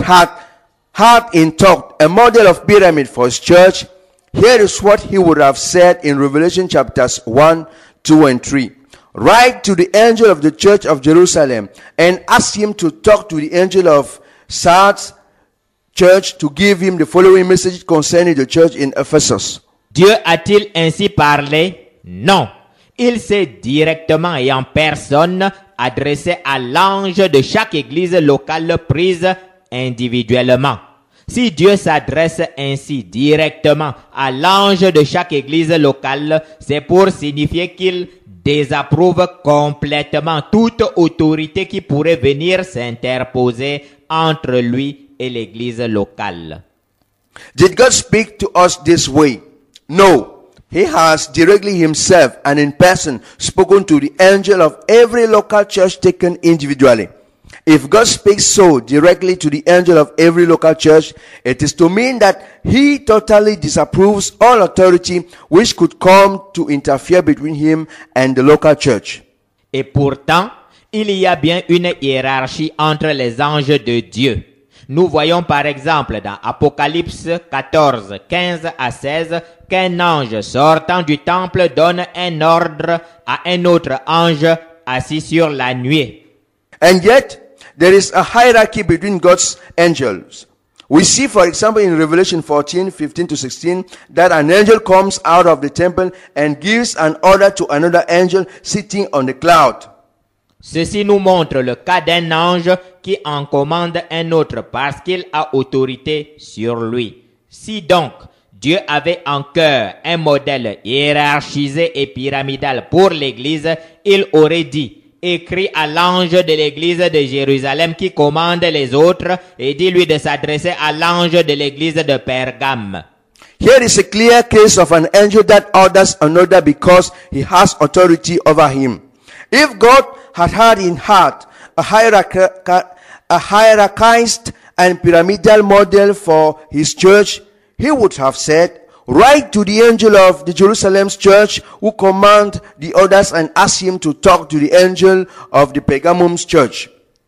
B: had in thought a model of pyramid for his church, here is what he would have said in Revelation chapters 1, 2, and 3. Write to the angel of the church of Jerusalem and ask him to talk to the angel of Sardes church to give him the following message concerning the church in Ephesus.
C: Dieu a-t-il ainsi parlé? Non. Il s'est directement et en personne adressé à l'ange de chaque église locale prise individuellement. Si Dieu s'adresse ainsi directement à l'ange de chaque église locale, c'est pour signifier qu'il désapprouve complètement toute autorité qui pourrait venir s'interposer entre lui et l'église locale.
B: Did God speak to us this way? No. He has directly himself and in person spoken to the angel of every local church taken individually. If God speaks so directly to the angel of every local church, it is to mean that he totally disapproves all authority which could come to interfere between him and the local church.
C: Et pourtant, il y a bien une hiérarchie entre les anges de Dieu. Nous voyons par exemple dans Apocalypse 14, 15 à 16 qu'un ange sortant du temple donne un ordre à un autre ange assis sur la nuée.
B: And yet, there is a hierarchy between God's angels. We see, for example, in Revelation 14, 15 to 16, that an angel comes out of the temple and gives an order to another angel sitting on the cloud.
C: Ceci nous montre le cas d'un ange qui en commande un autre parce qu'il a autorité sur lui. Si donc Dieu avait en cœur un modèle hiérarchisé et pyramidal pour l'Église, il aurait dit: écrit à l'ange de l'église de Jérusalem qui commande les autres et dis-lui de s'adresser à l'ange de l'église de Pergame.
B: Here is a clear case of an angel that orders another because he has authority over him. If God had in heart a hierarchized and pyramidal model for his church, he would have said, write to the angel of the Jerusalem's church who command the others and ask him to talk to the angel of the Pergamum's church.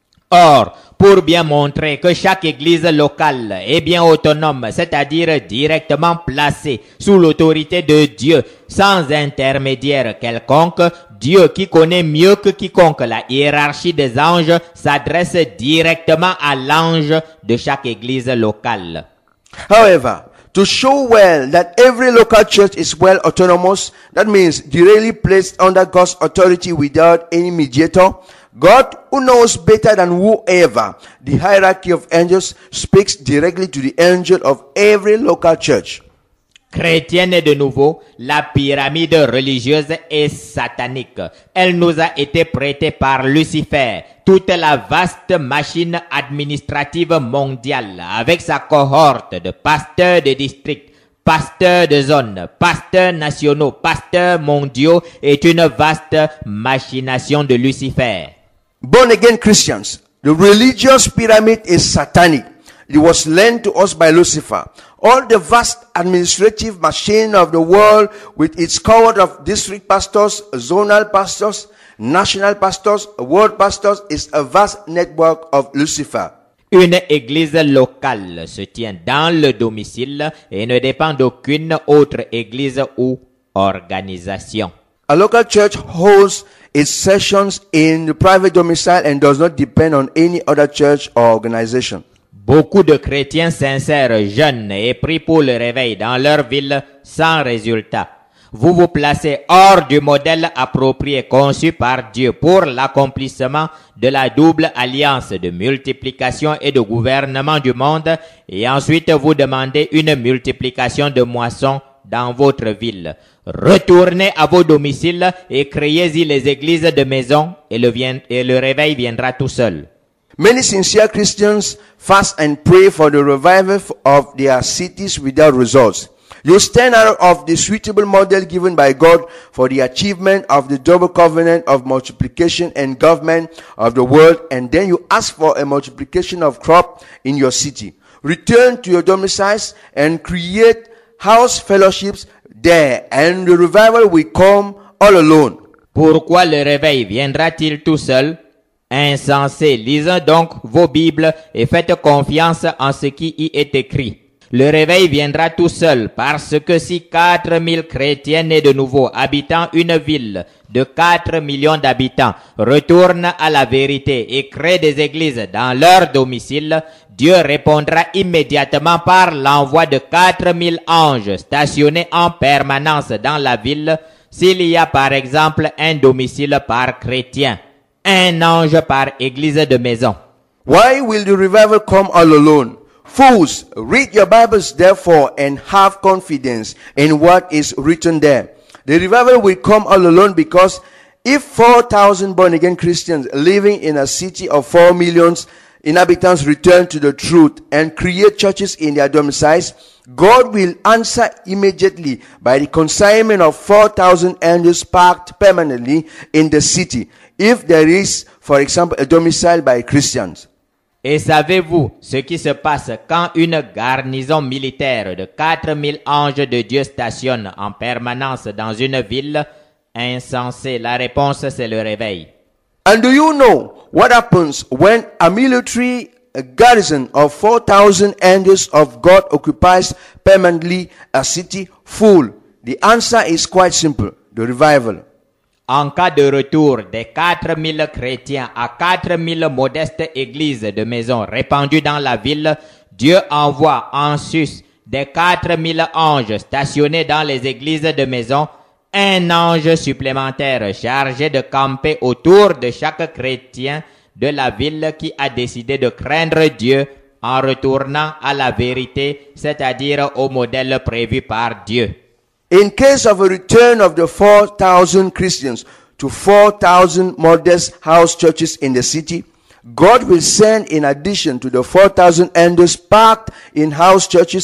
C: Or, pour bien montrer que chaque église locale est bien autonome, c'est-à-dire directement placée sous l'autorité de Dieu, sans intermédiaire quelconque, Dieu qui connaît mieux que quiconque la hiérarchie des anges s'adresse directement à l'ange de chaque église locale.
B: However, to show well that every local church is well autonomous, that means directly placed under God's authority without any mediator, God, who knows better than whoever the hierarchy of angels, speaks directly to the angel of every local church.
C: Chrétienne de nouveau, la pyramide religieuse est satanique. Elle nous a été prêtée par Lucifer, toute la vaste machine administrative mondiale, avec sa cohorte de pasteurs de district, pasteurs de zone, pasteurs nationaux, pasteurs mondiaux, est une vaste machination de Lucifer.
B: Born again Christians, the religious pyramid is satanic. It was lent to us by Lucifer. All the vast administrative machine of the world with its cohort of district pastors, zonal pastors, national pastors, world pastors is a vast network of Lucifer.
C: Une église locale se tient dans le domicile et ne dépend d'aucune autre église ou organisation.
B: A local church holds its sessions in the private domicile and does not depend on any other church or organization.
C: Beaucoup de chrétiens sincères, jeunes et pris pour le réveil dans leur ville sans résultat. Vous vous placez hors du modèle approprié conçu par Dieu pour l'accomplissement de la double alliance de multiplication et de gouvernement du monde et ensuite vous demandez une multiplication de moissons dans votre ville. Retournez à vos domiciles et créez-y les églises de maison et le réveil viendra tout seul.
B: Many sincere Christians fast and pray for the revival of their cities without results. You stand out of the suitable model given by God for the achievement of the double covenant of multiplication and government of the world, and then you ask for a multiplication of crop in your city. Return to your domiciles and create house fellowships there, and the revival will come all alone.
C: Pourquoi le réveil viendra-t-il tout seul? Insensés, lisez donc vos Bibles et faites confiance en ce qui y est écrit. Le réveil viendra tout seul parce que si 4000 chrétiens nés de nouveau habitant une ville de 4 millions d'habitants retournent à la vérité et créent des églises dans leur domicile, Dieu répondra immédiatement par l'envoi de 4000 anges stationnés en permanence dans la ville s'il y a par exemple un domicile par chrétien, un ange par église de maison.
B: Why will the revival come all alone? Fools, read your Bibles therefore and have confidence in what is written there. The revival will come all alone because if 4,000 born-again Christians living in a city of 4 million inhabitants return to the truth and create churches in their domiciles, God will answer immediately by the consignment of 4,000 angels parked permanently in the city, if there is, for example, a domicile by Christians.
C: Et savez-vous ce qui se passe quand une garnison militaire de 4000 anges de Dieu stationne en permanence dans une ville? Insensé, la réponse c'est le réveil.
B: And do you know what happens when a military garrison of 4,000 angels of God occupies permanently a city full? The answer is quite simple, the revival.
C: En cas de retour des 4000 chrétiens à 4000 modestes églises de maisons répandues dans la ville, Dieu envoie en sus des 4000 anges stationnés dans les églises de maisons, un ange supplémentaire chargé de camper autour de chaque chrétien de la ville qui a décidé de craindre Dieu en retournant à la vérité, c'est-à-dire au modèle prévu par Dieu.
B: In case of a return of the 4,000 Christians to 4,000 modest house churches in the city, God will send, in addition to the 4,000 angels parked in house churches,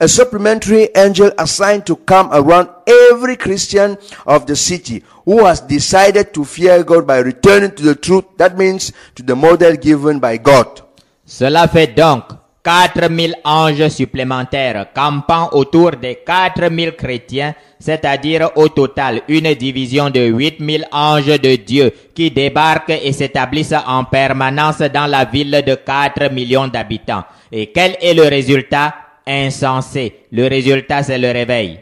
B: a supplementary angel assigned to come around every Christian of the city who has decided to fear God by returning to the truth. That means to the model given by God.
C: Cela fait donc 4000 anges supplémentaires campant autour des 4000 chrétiens, c'est-à-dire au total une division de 8000 anges de Dieu qui débarquent et s'établissent en permanence dans la ville de 4 millions d'habitants. Et quel est le résultat? Insensé. Le résultat, c'est le réveil.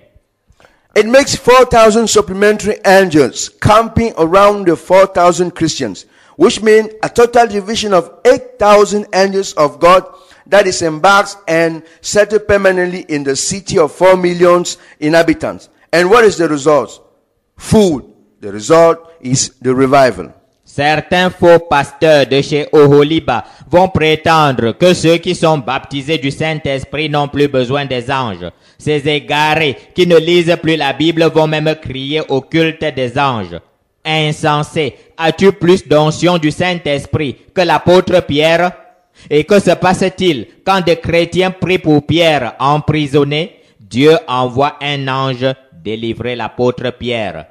B: It makes 4,000 supplementary angels camping around the 4,000 Christians, which means a total division of 8,000 angels of God that is embarked and settled permanently in the city of 4 million inhabitants. And what is the result? Food. The result is the revival.
C: Certains faux pasteurs de chez Oholiba vont prétendre que ceux qui sont baptisés du Saint-Esprit n'ont plus besoin des anges. Ces égarés qui ne lisent plus la Bible vont même crier au culte des anges. Insensé, as-tu plus d'onction du Saint-Esprit que l'apôtre Pierre? Et que se passe-t-il quand des chrétiens prient pour Pierre emprisonné? Dieu envoie un ange délivrer l'apôtre Pierre.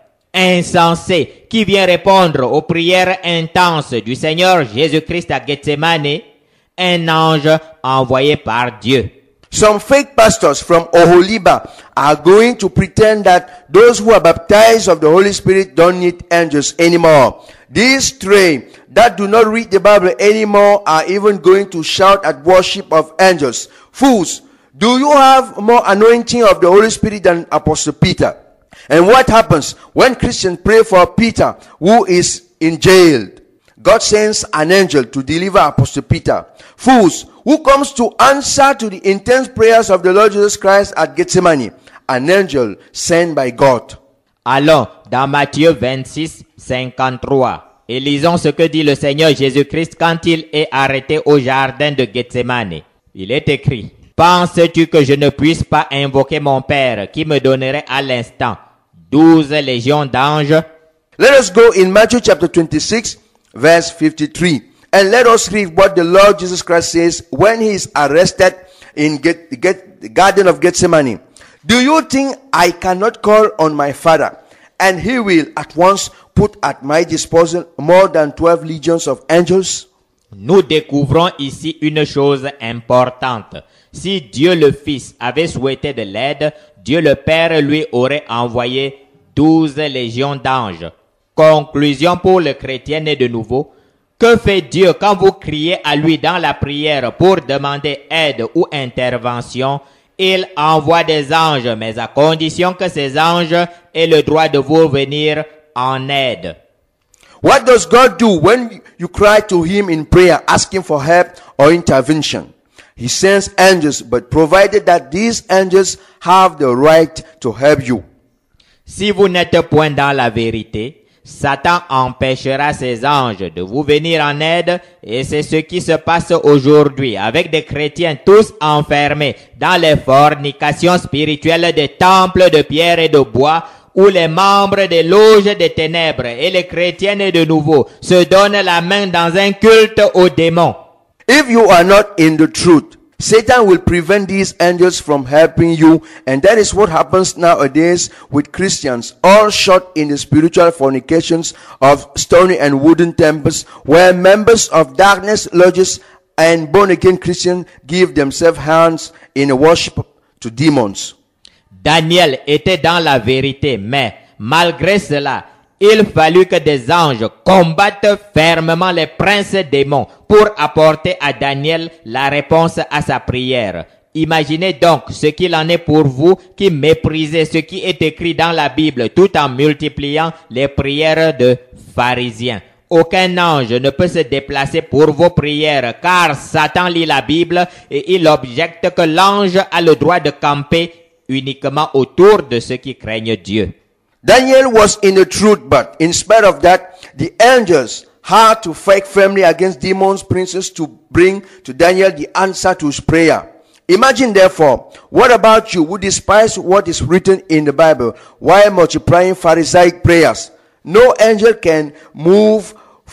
C: Insensé, qui vient répondre aux prières intenses du Seigneur Jésus-Christ à Gethsemane? Un ange envoyé par Dieu.
B: Some fake pastors from Oholiba are going to pretend that those who are baptized of the Holy Spirit don't need angels anymore. These stray that do not read the Bible anymore are even going to shout at worship of angels. Fools, do you have more anointing of the Holy Spirit than Apostle Peter? And what happens when Christians pray for Peter, who is in jail? God sends an angel to deliver Apostle Peter. Fools, who comes to answer to the intense prayers of the Lord Jesus Christ at Gethsemane? An angel sent by God.
C: Allons dans Matthieu 26, 53 et lisons ce que dit le Seigneur Jésus-Christ quand il est arrêté au jardin de Gethsemane. Il est écrit: penses-tu que je ne puisse pas invoquer mon Père qui me donnerait à l'instant 12 légions d'anges?
B: Let us go in Matthew chapter 26, verse 53. And let us read what the Lord Jesus Christ says when he is arrested in the Garden of Gethsemane. Do you think I cannot call on my Father, and he will at once put at my disposal more than 12 legions of angels?
C: Nous découvrons ici une chose importante. Si Dieu le Fils avait souhaité de l'aide, Dieu le Père lui aurait envoyé 12 légions d'anges. Conclusion pour le chrétien né de nouveau. Que fait Dieu quand vous criez à lui dans la prière pour demander aide ou intervention? Il envoie des anges, mais à condition que ces anges aient le droit de vous venir en aide.
B: What does God do when you cry to him in prayer asking for help or intervention? He sends angels, but provided that these angels have the right to help you.
C: Si vous n'êtes point dans la vérité, Satan empêchera ses anges de vous venir en aide, et c'est ce qui se passe aujourd'hui avec des chrétiens tous enfermés dans les fornications spirituelles des temples de pierre et de bois, où les membres des loges des ténèbres et les chrétiens de nouveau se donnent la main dans un culte aux démons.
B: If you are not in the truth, Satan will prevent these angels from helping you, and that is what happens nowadays with Christians, all shot in the spiritual fornications of stony and wooden temples, where members of darkness lodges and born-again Christians give themselves hands in worship to demons.
C: Daniel était dans la vérité, mais malgré cela, il fallut que des anges combattent fermement les princes démons pour apporter à Daniel la réponse à sa prière. Imaginez donc ce qu'il en est pour vous qui méprisez ce qui est écrit dans la Bible tout en multipliant les prières de pharisiens. Aucun ange ne peut se déplacer pour vos prières car Satan lit la Bible et il objecte que l'ange a le droit de camper uniquement autour de ceux qui craignent Dieu.
B: Daniel was in the truth, but in spite of that, the angels had to fight firmly against demons, princes, to bring to Daniel the answer to his prayer. Imagine therefore, what about you who despise what is written in the Bible while multiplying Pharisaic prayers? No angel can move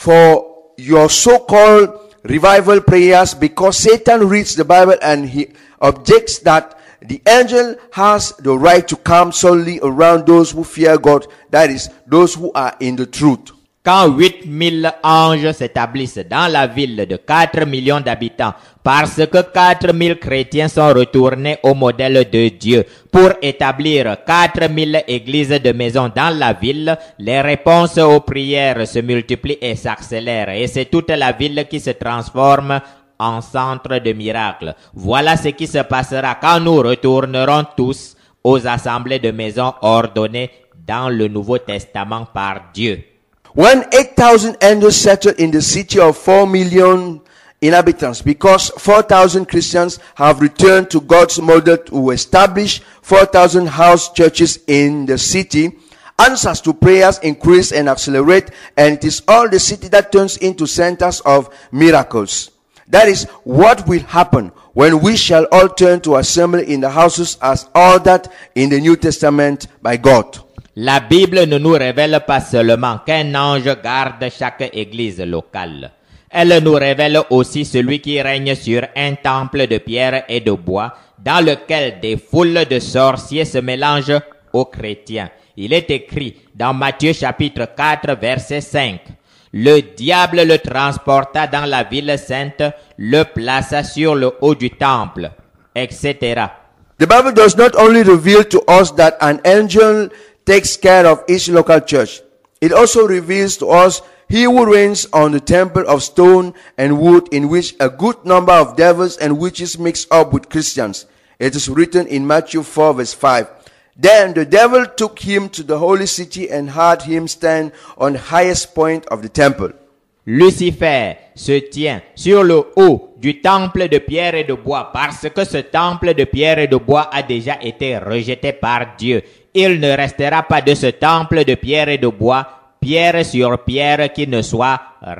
B: for your so-called revival prayers because Satan reads the Bible and he objects that the angel has the right to come solely around those who fear God, that is, those who are in the truth.
C: Quand 8000 anges s'établissent dans la ville de 4 millions d'habitants parce que 4000 chrétiens sont retournés au modèle de Dieu pour établir 4000 églises de maisons dans la ville, les réponses aux prières se multiplient et s'accélèrent et c'est toute la ville qui se transforme en centre de miracles. Voilà ce qui se passera quand nous retournerons tous aux assemblées de maisons ordonnées dans le Nouveau Testament par Dieu.
B: When 8,000 angels settled in the city of 4 million inhabitants, because 4,000 Christians have returned to God's model to establish 4,000 house churches in the city, answers to prayers increase and accelerate, and it is all the city that turns into centers of miracles. That is what will happen when we shall all turn to assemble in the houses as ordered in the New Testament by God.
C: La Bible ne nous révèle pas seulement qu'un ange garde chaque église locale. Elle nous révèle aussi celui qui règne sur un temple de pierre et de bois, dans lequel des foules de sorciers se mélangent aux chrétiens. Il est écrit dans Matthieu chapitre 4 verset 5. Le diable le transporta dans la ville sainte, le plaça sur le haut du temple, etc.
B: The Bible does not only reveal to us that an angel takes care of each local church. It also reveals to us he who reigns on the temple of stone and wood in which a good number of devils and witches mix up with Christians. It is written in Matthew 4 verse 5. Then the devil took him to the holy city and had him stand on the highest point of the temple.
C: Lucifer se tient sur le haut du temple de pierre et de bois parce que ce temple de pierre et de bois a déjà été rejeté par Dieu. Il ne restera pas de ce temple de pierre et de bois, pierre sur pierre qui ne soit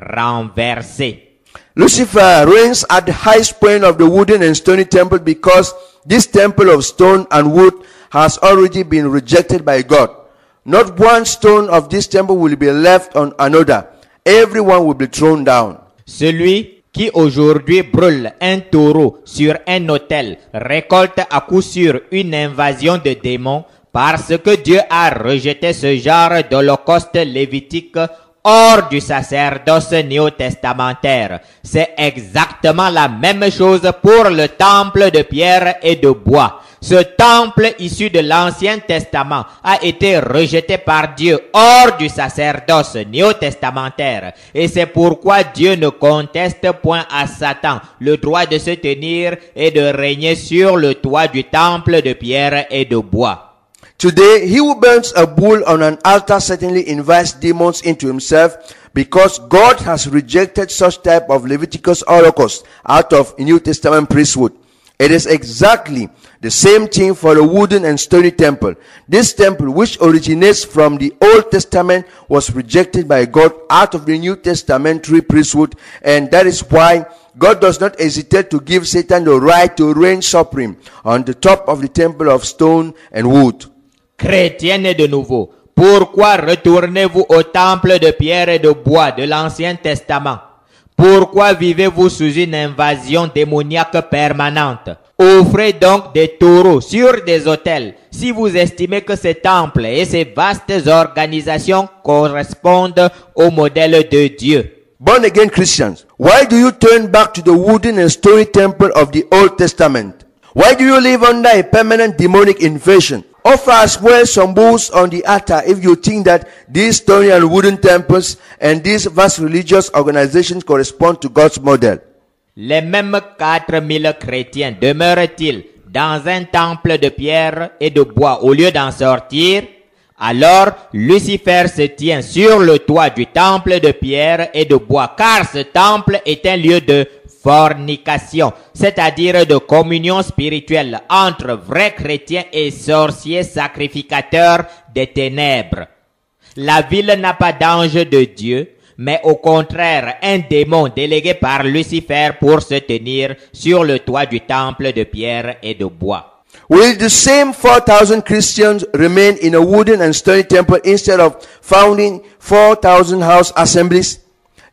C: renversé.
B: Lucifer reigns at the highest point of the wooden and stony temple because this temple of stone and wood has already been rejected by God. Not one stone of this temple will be left on another. Everyone will be thrown down.
C: Celui qui aujourd'hui brûle un taureau sur un autel récolte à coup sûr une invasion de démons parce que Dieu a rejeté ce genre d'holocauste lévitique hors du sacerdoce néo-testamentaire. C'est exactement la même chose pour le temple de pierre et de bois. Ce temple issu de l'Ancien Testament a été rejeté par Dieu hors du sacerdoce néo-testamentaire. Et c'est pourquoi Dieu ne conteste point à Satan le droit de se tenir et de régner sur le toit du temple de pierre et de bois.
B: Today, he who burns a bull on an altar certainly invites demons into himself because God has rejected such type of Leviticus holocaust out of New Testament priesthood. It is exactly the same thing for the wooden and stony temple. This temple, which originates from the Old Testament, was rejected by God out of the New Testamentary priesthood, and that is why God does not hesitate to give Satan the right to reign supreme on the top of the temple of stone and wood.
C: Chrétiens nés de nouveau, pourquoi retournez-vous au temple de pierre et de bois de l'Ancien Testament? Pourquoi vivez-vous sous une invasion démoniaque permanente? Offrez donc des taureaux sur des autels si vous estimez que ces temples et ces vastes organisations correspondent au modèle de Dieu.
B: Born again Christians, why do you turn back to the wooden and stony temple of the Old Testament? Why do you live under a permanent demonic invasion? Offer as well some bulls on the altar if you think that these stony and wooden temples and these vast religious organizations correspond to God's model.
C: Les mêmes 4000 chrétiens demeurent-ils dans un temple de pierre et de bois au lieu d'en sortir? Alors Lucifer se tient sur le toit du temple de pierre et de bois, car ce temple est un lieu de fornication, c'est-à-dire de communion spirituelle entre vrais chrétiens et sorciers sacrificateurs des ténèbres. La ville n'a pas d'ange de Dieu, mais au contraire un démon délégué par Lucifer pour se tenir sur le toit du temple de pierre et de bois.
B: Will the same 4,000 Christians remain in a wooden and stony temple instead of founding 4,000 house assemblies?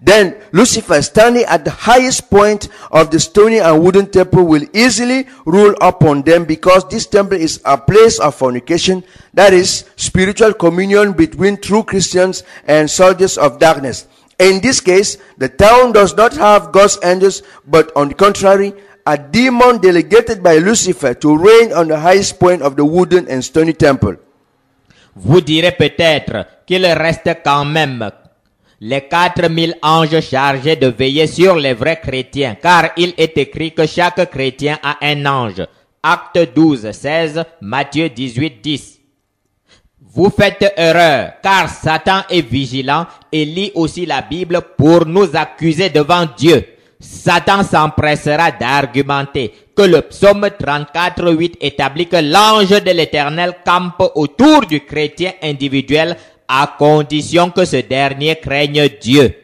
B: Then Lucifer, standing at the highest point of the stony and wooden temple, will easily rule upon them, because this temple is a place of fornication, that is, spiritual communion between true Christians and soldiers of darkness. In this case, the town does not have God's angels, but on the contrary, a demon delegated by Lucifer to reign on the highest point of the wooden and stony temple.
C: Vous direz peut-être qu'il reste quand même les 4000 anges chargés de veiller sur les vrais chrétiens, car il est écrit que chaque chrétien a un ange. Acte 12, 16, Matthieu 18, 10. Vous faites erreur, car Satan est vigilant et lit aussi la Bible pour nous accuser devant Dieu. Satan s'empressera d'argumenter que le psaume 34, 8 établit que l'ange de l'Éternel campe autour du chrétien individuel à condition que ce dernier craigne Dieu.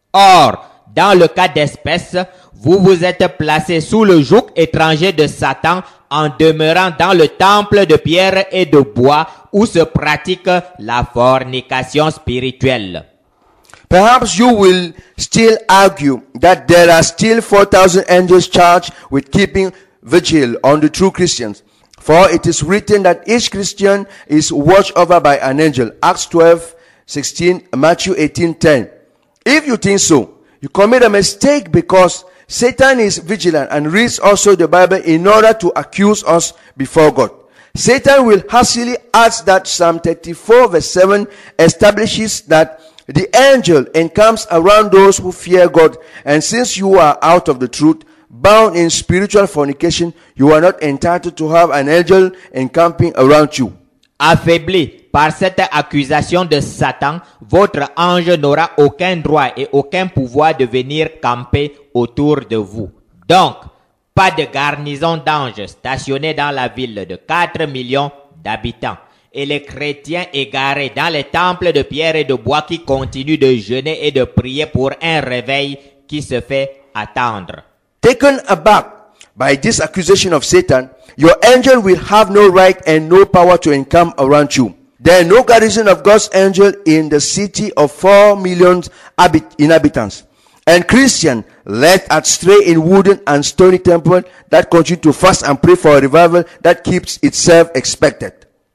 C: Or, dans le cas d'espèce, vous vous êtes placé sous le joug étranger de Satan en demeurant dans le temple de pierre et de bois où se pratique la fornication spirituelle.
B: Perhaps you will still argue that there are still 4,000 angels charged with keeping vigil on the true Christians. For it is written that each Christian is watched over by an angel. Acts 12, 16, Matthew 18, 10. If you think so, you commit a mistake, because Satan is vigilant and reads also the Bible in order to accuse us before God. Satan will hastily add that Psalm 34 verse 7 establishes that the angel encamps around those who fear God, and since you are out of the truth, bound in spiritual fornication, you are not entitled to have an angel encamping around you.
C: Affaibli par cette accusation de Satan, votre ange n'aura aucun droit et aucun pouvoir de venir camper autour de vous. Donc, pas de garnison d'anges stationnés dans la ville de 4 millions d'habitants. Et les chrétiens égarés dans les temples de pierre et de bois qui continuent de jeûner et de prier pour un réveil qui se fait attendre.
B: Taken aback by this accusation of Satan, your angel will have no right and no power to encamp around you. There is no garrison of God's angel in the city of 4 million inhabitants. And Christian led astray in wooden and stony temple that continue to fast and pray for a revival that keeps itself expected.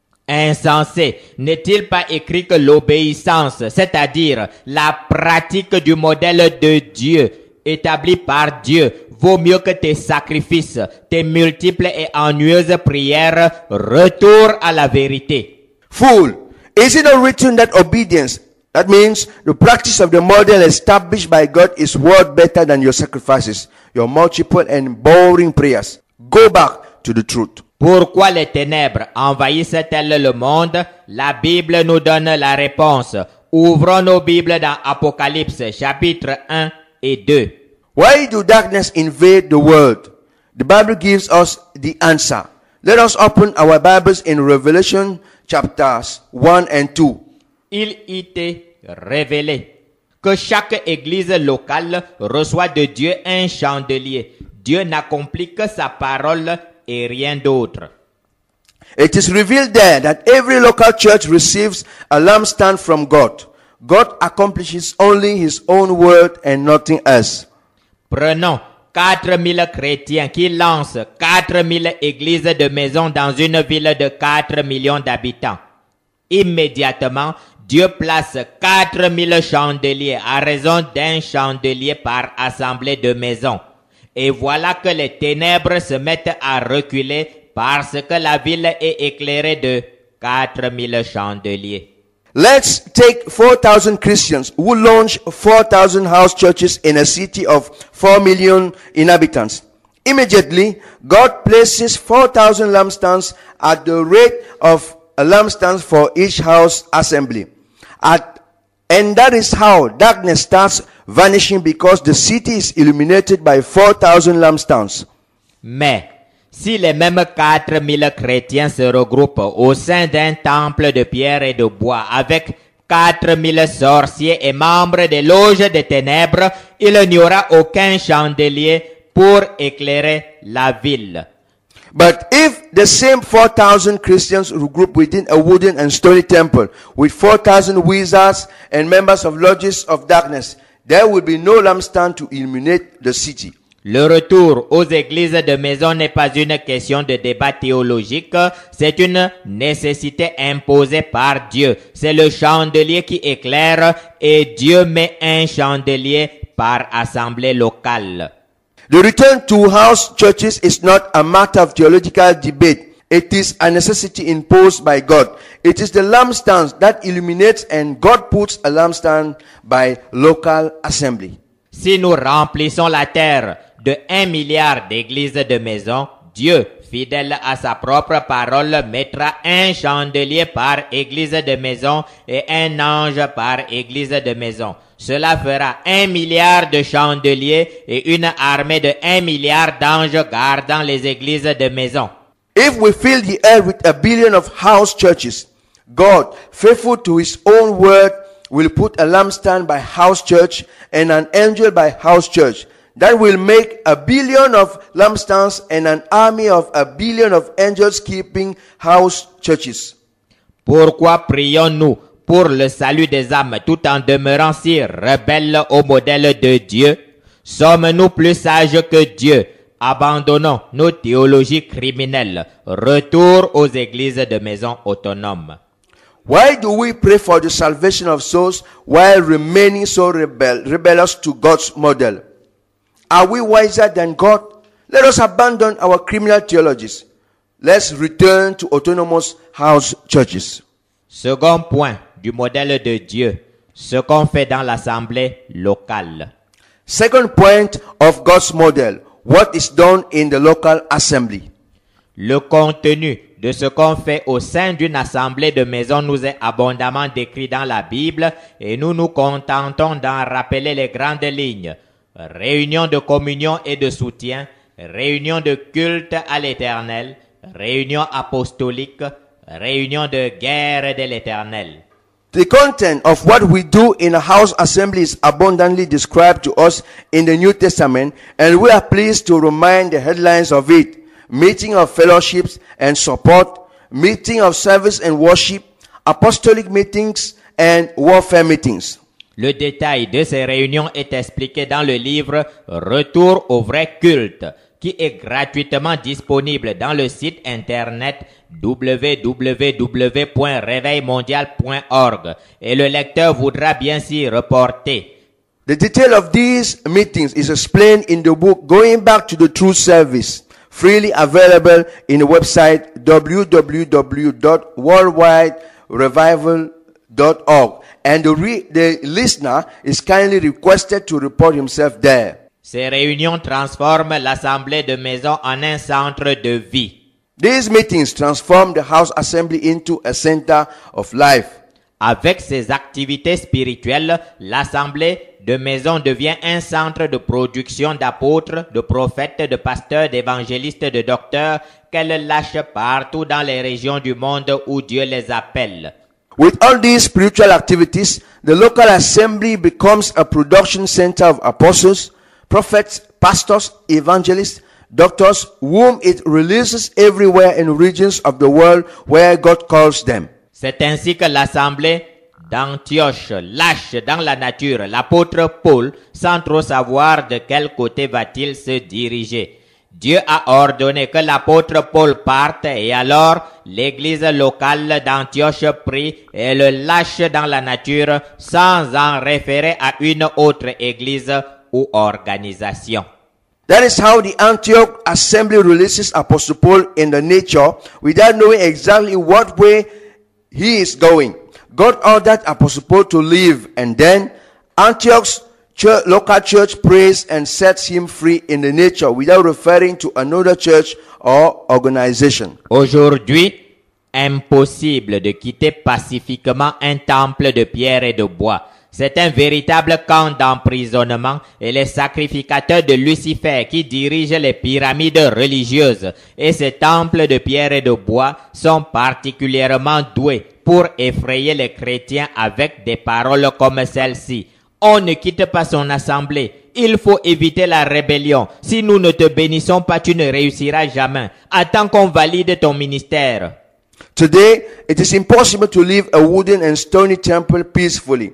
C: Insensé, n'est-il pas écrit que l'obéissance, c'est-à-dire la pratique du modèle de Dieu, établi par Dieu, vaut mieux que tes sacrifices, tes multiples et ennuyeuses prières, retour à la vérité.
B: Fool, is it not written that obedience, that means the practice of the model established by God, is worth better than your sacrifices, your multiple and boring prayers? Go back to the truth.
C: Pourquoi les ténèbres envahissent-elles le monde? La Bible nous donne la réponse. Ouvrons nos Bibles dans Apocalypse chapitre 1 et 2.
B: Why do darkness invade the world? The Bible gives us the answer. Let us open our Bibles in Revelation chapters 1 and 2.
C: Il était révélé que chaque église locale reçoit de Dieu un chandelier. Dieu n'accomplit que sa parole et rien d'autre.
B: It is revealed there that every local church receives a lampstand from God. God accomplishes only His own word and nothing else.
C: Prenons 4000 chrétiens qui lancent 4000 églises de maisons dans une ville de 4 millions d'habitants. Immédiatement, Dieu place 4000 chandeliers à raison d'un chandelier par assemblée de maisons. Et voilà que les ténèbres se mettent à reculer parce que la ville est éclairée de 4000 chandeliers.
B: Let's take 4,000 Christians who launch 4,000 house churches in a city of 4 million inhabitants. Immediately, God places 4,000 lampstands at the rate of a lampstand for each house assembly. And that is how darkness starts vanishing, because the city is illuminated by 4,000 lampstands.
C: Mais, si les mêmes 4000 chrétiens se regroupent au sein d'un temple de pierre et de bois avec 4000 sorciers et membres des loges des ténèbres, il n'y aura aucun chandelier pour éclairer la ville.
B: But if the same 4,000 Christians regroup within a wooden and stony temple with 4,000 wizards and members of lodges of darkness, there will be no lampstand to illuminate the city.
C: Le retour aux églises de maison n'est pas une question de débat théologique, c'est une nécessité imposée par Dieu. C'est le chandelier qui éclaire et Dieu met un chandelier par assemblée locale.
B: The return to house churches is not a matter of theological debate. It is a necessity imposed by God. It is the lampstand that illuminates, and God puts a lampstand by local assembly.
C: Si nous remplissons la terre de 1 milliard d'églises de maison, Dieu, fidèle à sa propre parole, mettra un chandelier par église de maison et un ange par église de maison. Cela fera 1 milliard de chandeliers et une armée de 1 milliard d'anges gardant les églises de maison.
B: If we fill the earth with a billion of house churches, God, faithful to his own word, will put a lampstand by house church and an angel by house church. That will make a billion of lampstands and an army of a billion of angels keeping house churches.
C: Pourquoi prions-nous pour le salut des âmes tout en demeurant si rebelles au modèle de Dieu? Sommes-nous plus sages que Dieu? Abandonnons nos théologies criminelles. Retour aux églises de maison autonomes.
B: Why do we pray for the salvation of souls while remaining so rebellious to God's model? Are we wiser than God? Let us abandon our criminal theologies. Let's return to autonomous house churches.
C: Second point du modèle de Dieu, ce qu'on fait dans l'assemblée locale.
B: Second point of God's model, what is done in the local assembly.
C: Le contenu de ce qu'on fait au sein d'une assemblée de maison nous est abondamment décrit dans la Bible et nous nous contentons d'en rappeler les grandes lignes. Réunion de communion et de soutien, réunion de culte à l'Éternel, réunion apostolique, réunion de guerre de l'Éternel.
B: The content of what we do in a house assembly is abundantly described to us in the New Testament, and we are pleased to remind the headlines of it. Meeting of fellowships and support, meeting of service and worship, apostolic meetings and warfare meetings.
C: Le détail de ces réunions est expliqué dans le livre Retour au vrai culte, qui est gratuitement disponible dans le site internet www.réveilmondial.org et le lecteur voudra bien s'y reporter.
B: The detail of these meetings is explained in the book Going Back to the True Service, freely available in the website www.worldwiderevival.org, and the listener is kindly requested to report himself there.
C: Ces réunions transforment l'assemblée de maison en un centre de vie.
B: These meetings transform the house assembly into a center of life.
C: Avec ses activités spirituelles, l'assemblée de maison devient un centre de production d'apôtres, de prophètes, de pasteurs, d'évangélistes, de docteurs qu'elle lâche partout dans les régions du monde où Dieu les appelle.
B: With all these spiritual activities, the local assembly becomes a production center of apostles, prophets, pastors, evangelists, doctors, whom it releases everywhere in regions of the world where God calls them.
C: C'est ainsi que l'assemblée d'Antioche lâche dans la nature l'apôtre Paul sans trop savoir de quel côté va-t-il se diriger. Dieu a ordonné que l'apôtre Paul parte et alors l'église locale d'Antioche prie et le lâche dans la nature sans en référer à une autre église ou organisation.
B: That is how the Antioch assembly releases Apostle Paul in the nature without knowing exactly what way he is going. God ordered Apostle Paul to leave, and then Antioch's local church prays and sets him free in the nature without referring to another church or organization.
C: Aujourd'hui, impossible de quitter pacifiquement un temple de pierre et de bois. C'est un véritable camp d'emprisonnement et les sacrificateurs de Lucifer qui dirigent les pyramides religieuses et ces temples de pierre et de bois sont particulièrement doués pour effrayer les chrétiens avec des paroles comme celle-ci. On ne quitte pas son assemblée. Il faut éviter la rébellion. Si nous ne te bénissons pas, tu ne réussiras jamais. Attends qu'on valide ton ministère.
B: Today, it is impossible to leave a wooden and stony temple peacefully.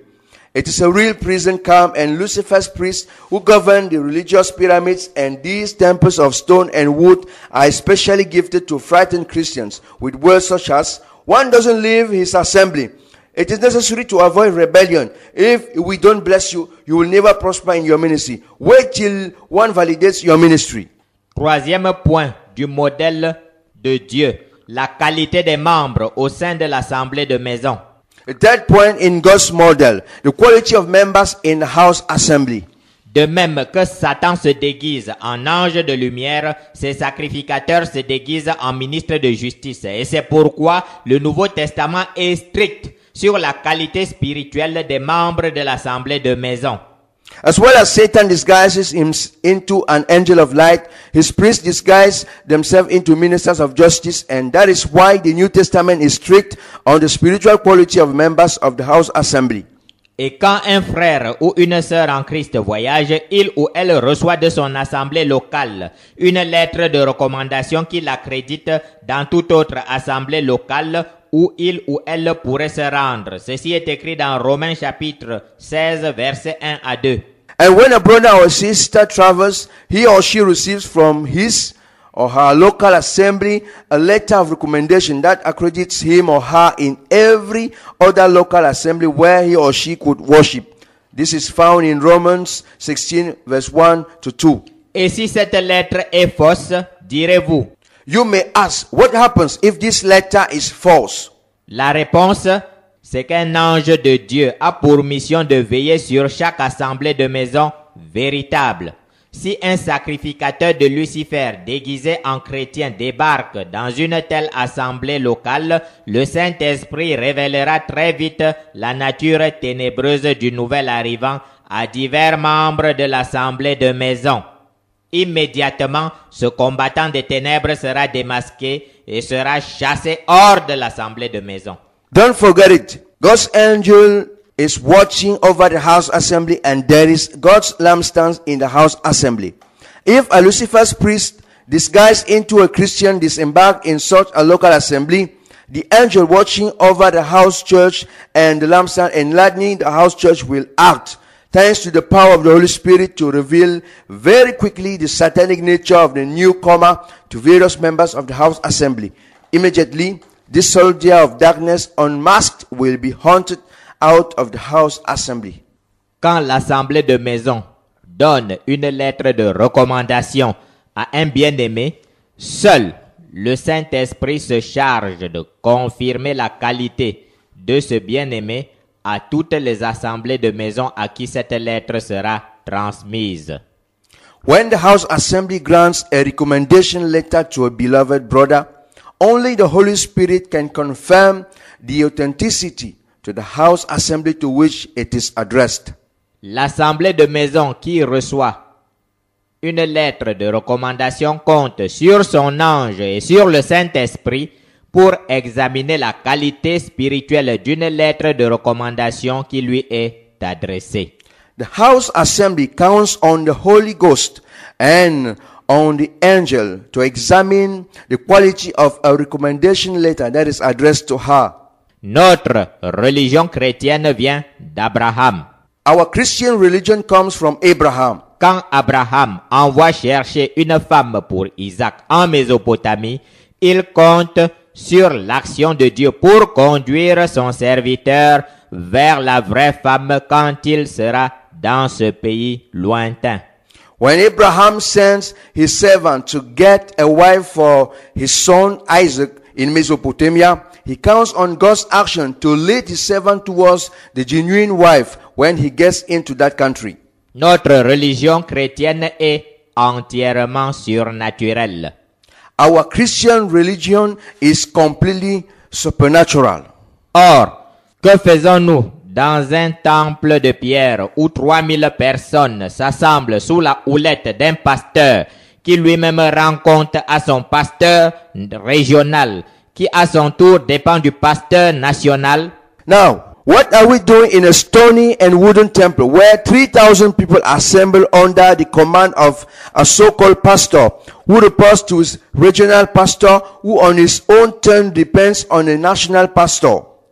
B: It is a real prison camp, and Lucifer's priests who govern the religious pyramids and these temples of stone and wood are especially gifted to frighten Christians with words such as, "One doesn't leave his assembly. It is necessary to avoid rebellion. If we don't bless you, you will never prosper in your ministry. Wait till one validates your ministry."
C: Troisième point du modèle de Dieu, la qualité des membres au sein de l'assemblée de maison.
B: The third point in God's model, the quality of members in the house assembly.
C: De même que Satan se déguise en ange de lumière, ses sacrificateurs se déguisent en ministres de justice. Et c'est pourquoi le Nouveau Testament est strict sur la qualité spirituelle des membres de l'assemblée de maison.
B: As well as Satan disguises him into an angel of light, his priests disguise themselves into ministers of justice, and that is why the New Testament is strict on the spiritual quality of members of the house assembly.
C: Et quand un frère ou une sœur en Christ voyage, il ou elle reçoit de son assemblée locale une lettre de recommandation qui l'accrédite dans toute autre assemblée locale où il ou elle pourrait se rendre. Ceci est écrit dans Romains chapitre 16, versets 1 à 2.
B: And when a brother or sister travels, he or she receives from his or her local assembly a letter of recommendation that accredits him or her in every other local assembly where he or she could worship. This is found in Romans 16, verse 1 to 2.
C: Et si cette lettre est fausse, direz-vous?
B: You may ask, what happens if this letter is false?
C: La réponse, c'est qu'un ange de Dieu a pour mission de veiller sur chaque assemblée de maison véritable. Si un sacrificateur de Lucifer déguisé en chrétien débarque dans une telle assemblée locale, le Saint-Esprit révélera très vite la nature ténébreuse du nouvel arrivant à divers membres de l'assemblée de maison. Immédiatement, ce combattant des ténèbres sera démasqué et sera chassé hors de l'assemblée de maison.
B: Don't forget it. God's angel is watching over the house assembly, and there is God's lampstands in the house assembly. If a Lucifer's priest disguised into a Christian disembarked in such a local assembly, the angel watching over the house church and the lampstand enlightening the house church will act, thanks to the power of the Holy Spirit, to reveal very quickly the satanic nature of the newcomer to various members of the house assembly. Immediately, this soldier of darkness unmasked will be hunted out of the house assembly.
C: Quand l'assemblée de maison donne une lettre de recommandation à un bien-aimé, seul le Saint-Esprit se charge de confirmer la qualité de ce bien-aimé à toutes les assemblées de maison à qui cette lettre sera transmise.
B: When the house assembly grants a recommendation letter to a beloved brother, only the Holy Spirit can confirm the authenticity to the house assembly to which it is addressed.
C: L'assemblée de maison qui reçoit une lettre de recommandation compte sur son ange et sur le Saint-Esprit pour examiner la qualité spirituelle d'une lettre de recommandation qui lui est adressée.
B: The house assembly counts on the Holy Ghost and on the angel to examine the quality of a recommendation letter that is addressed to her.
C: Notre religion chrétienne vient d'Abraham.
B: Our Christian religion comes from Abraham.
C: Quand Abraham envoie chercher une femme pour Isaac en Mésopotamie, il compte sur l'action de Dieu pour conduire son serviteur vers la vraie femme quand il sera dans ce pays lointain.
B: When Abraham sends his servant to get a wife for his son Isaac in Mesopotamia, he counts on God's action to lead his servant towards the genuine wife when he gets into that country.
C: Notre religion chrétienne est entièrement surnaturelle.
B: Our Christian religion is completely supernatural.
C: Or, que faisons-nous dans un temple de pierre où 3000 personnes s'assemblent sous la houlette d'un pasteur qui lui-même rend compte à son pasteur régional, qui à son tour dépend du pasteur national?
B: Now, what are we doing in a stony and wooden temple where 3,000 people assemble under the command of a so-called pastor who reports to his regional pastor who on his own turn depends on a national pastor?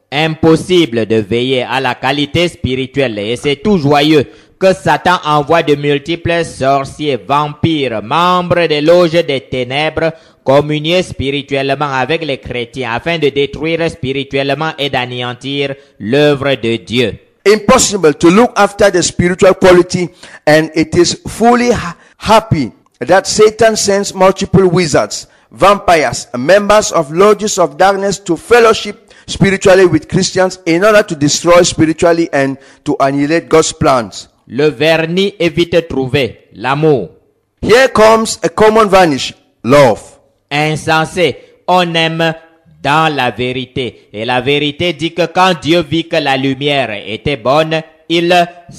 C: Impossible de veiller à la qualité spirituelle et c'est tout joyeux que Satan envoie de multiples sorciers, vampires, membres des loges des ténèbres, communier spirituellement avec les chrétiens afin de détruire spirituellement et d'anéantir l'œuvre de Dieu.
B: Impossible to look after the spiritual quality, and it is fully happy that Satan sends multiple wizards, vampires, members of lodges of darkness to fellowship spiritually with Christians in order to destroy spiritually and to annihilate God's plans.
C: Le vernis est vite trouvé, l'amour.
B: Here comes a common varnish, love.
C: Insensé, on aime dans la vérité. Et la vérité dit que quand Dieu vit que la lumière était bonne, il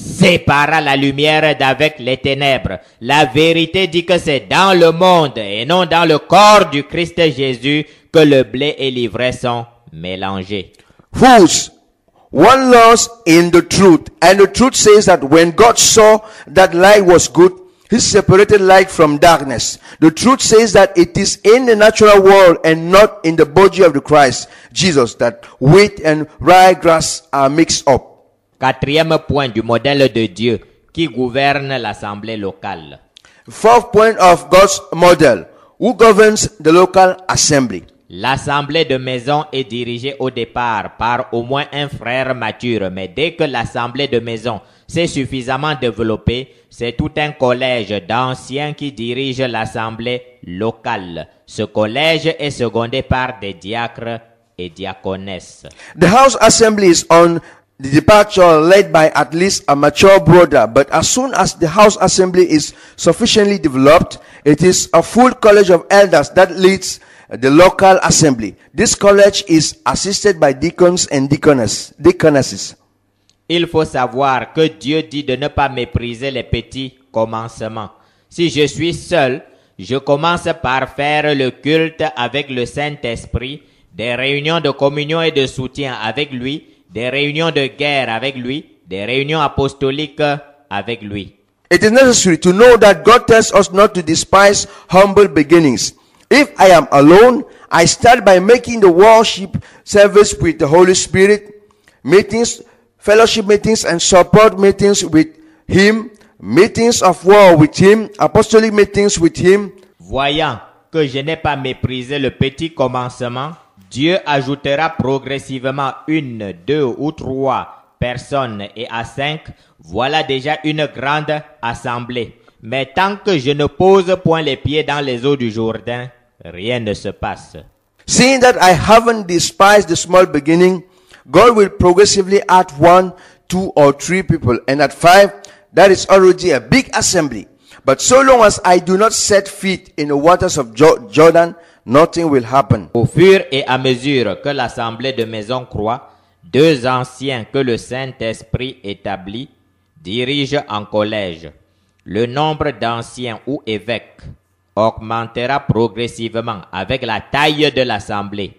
C: sépara la lumière d'avec les ténèbres. La vérité dit que c'est dans le monde et non dans le corps du Christ Jésus que le blé et l'ivraie sont mélangés.
B: Whose one lost in the truth, and the truth says that when God saw that light was good, He separated light from darkness. The truth says that it is in the natural world and not in the body of the Christ Jesus that wheat and rye grass are mixed up.
C: Quatrième point du modèle de Dieu qui gouverne l'assemblée locale.
B: Fourth point of God's model, who governs the local assembly.
C: L'assemblée de maison est dirigée au départ par au moins un frère mature, mais dès que l'assemblée de maison s'est suffisamment développée, c'est tout un collège d'anciens qui dirige l'assemblée locale. Ce collège est secondé par des diacres et diaconesses.
B: The house assembly is on the departure led by at least a mature brother, but as soon as the house assembly is sufficiently developed, it is a full college of elders that leads the local assembly. This college is assisted by deacons and deaconesses.
C: Il faut savoir que Dieu dit de ne pas mépriser les petits commencements. Si je suis seul, je commence par faire le culte avec le Saint-Esprit, des réunions de communion et de soutien avec lui, des réunions de guerre avec lui, des réunions apostoliques avec lui.
B: It is necessary to know that God tells us not to despise humble beginnings. If I am alone, I start by making the worship service with the Holy Spirit, meetings, fellowship meetings and support meetings with Him, meetings of war with Him, apostolic meetings with Him.
C: Voyant que je n'ai pas méprisé le petit commencement, Dieu ajoutera progressivement une, deux ou trois personnes et à 5, voilà déjà une grande assemblée. Mais tant que je ne pose point les pieds dans les eaux du Jourdain, rien ne se passe.
B: Seeing that I haven't despised the small beginning, God will progressively add 1, 2 or 3 people, and at 5, that is already a big assembly. But so long as I do not set feet in the waters of Jordan, nothing will happen.
C: Au fur et à mesure que l'assemblée de maison croît, 2 anciens que le Saint-Esprit établit dirigent en collège. Le nombre d'anciens ou évêques augmentera progressivement avec la taille de l'assemblée.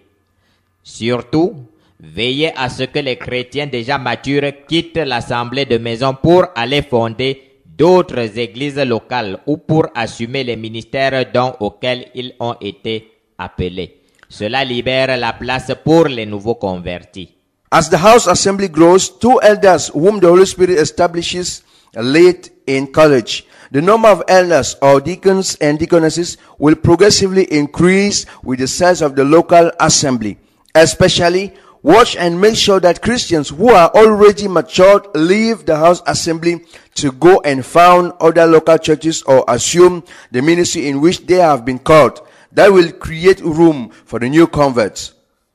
C: Surtout, veillez à ce que les chrétiens déjà matures quittent l'assemblée de maison pour aller fonder d'autres églises locales ou pour assumer les ministères dont auxquels ils ont été appelés. Cela libère la place pour les nouveaux convertis.
B: As the house assembly grows, 2 elders whom the Holy Spirit establishes lead in college. The number of elders or deacons and deaconesses will progressively increase with the size of the local assembly. Especially, watch and make sure that Christians who are already matured leave the house assembly to go and found other local churches or assume the ministry in which they have been called. That will create room for the new converts.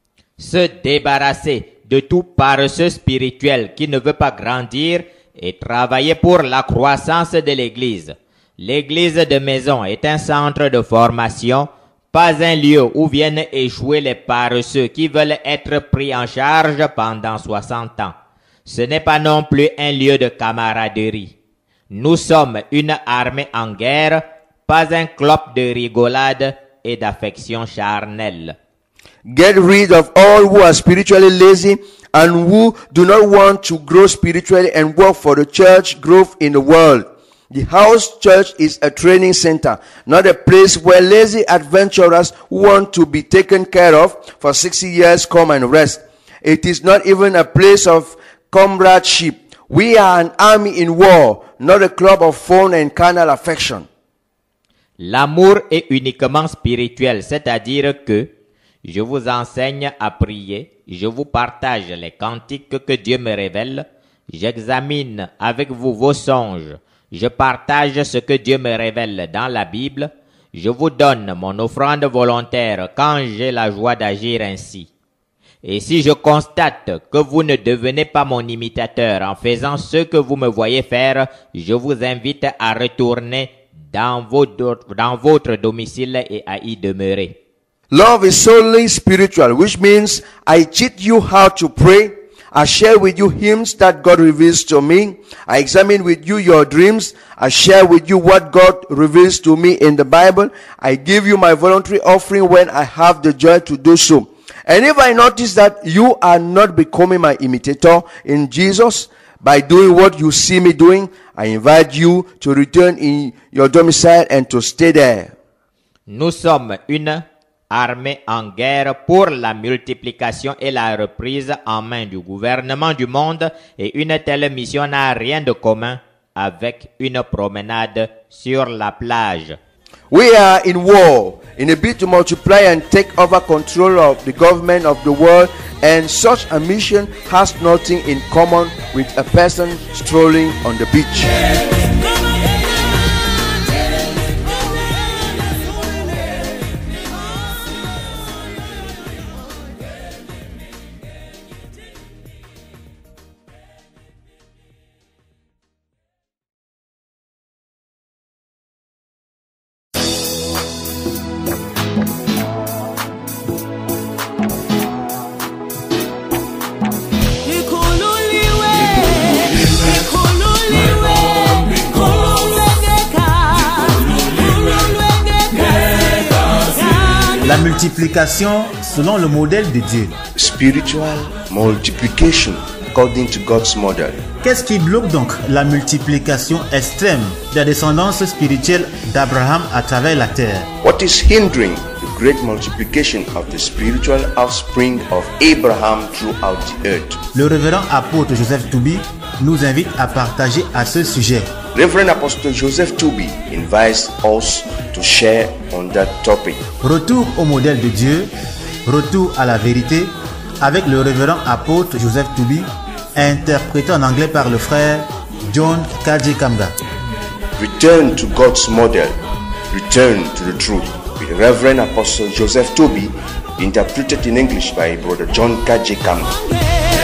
C: Se débarrasser de tout paresseux spirituel qui ne veut pas grandir et travailler pour la croissance de l'Église. L'Église de maison est un centre de formation, pas un lieu où viennent échouer les paresseux qui veulent être pris en charge pendant 60 ans. Ce n'est pas non plus un lieu de camaraderie. Nous sommes une armée en guerre, pas un club de rigolade et d'affection charnelle.
B: Get rid of all who are spiritually lazy and who do not want to grow spiritually and work for the church growth in the world. The house church is a training center, not a place where lazy adventurers who want to be taken care of for 60 years come and rest. It is not even a place of comradeship. We are an army in war, not a club of fun and carnal affection.
C: L'amour est uniquement spirituel, c'est-à-dire que je vous enseigne à prier, je vous partage les cantiques que Dieu me révèle, j'examine avec vous vos songes, je partage ce que Dieu me révèle dans la Bible, je vous donne mon offrande volontaire quand j'ai la joie d'agir ainsi. Et si je constate que vous ne devenez pas mon imitateur en faisant ce que vous me voyez faire, je vous invite à retourner dans votre domicile et à y demeurer.
B: Love is solely spiritual, which means I teach you how to pray. I share with you hymns that God reveals to me. I examine with you your dreams. I share with you what God reveals to me in the Bible. I give you my voluntary offering when I have the joy to do so. And if I notice that you are not becoming my imitator in Jesus by doing what you see me doing, I invite you to return in your domicile and to stay there.
C: Nous sommes une armée en guerre pour la multiplication et la reprise en main du gouvernement du monde, et une telle mission n'a rien de commun avec une promenade sur la plage.
B: We are in war in a bid to multiply and take over control of the government of the world, and such a mission has nothing in common with a person strolling on the beach.
A: La multiplication selon le modèle de Dieu.
B: Spiritual multiplication according to God's model.
A: Qu'est-ce qui bloque donc la multiplication extrême de la descendance spirituelle d'Abraham à travers la terre?
B: What is hindering the great multiplication of the spiritual offspring of Abraham throughout the earth?
A: Le révérend apôtre Joseph Toubi nous invite à partager à ce sujet.
B: Reverend Apostle Joseph Toubi invites us to share on that topic.
A: Retour au modèle de Dieu, retour à la vérité, avec le révérend apôtre Joseph Toubi, interprété en anglais par le frère John K.J. Kamga.
B: Return to God's model, return to the truth, with Reverend Apostle Joseph Toubi, interpreted in English by Brother John K.J. Kamga.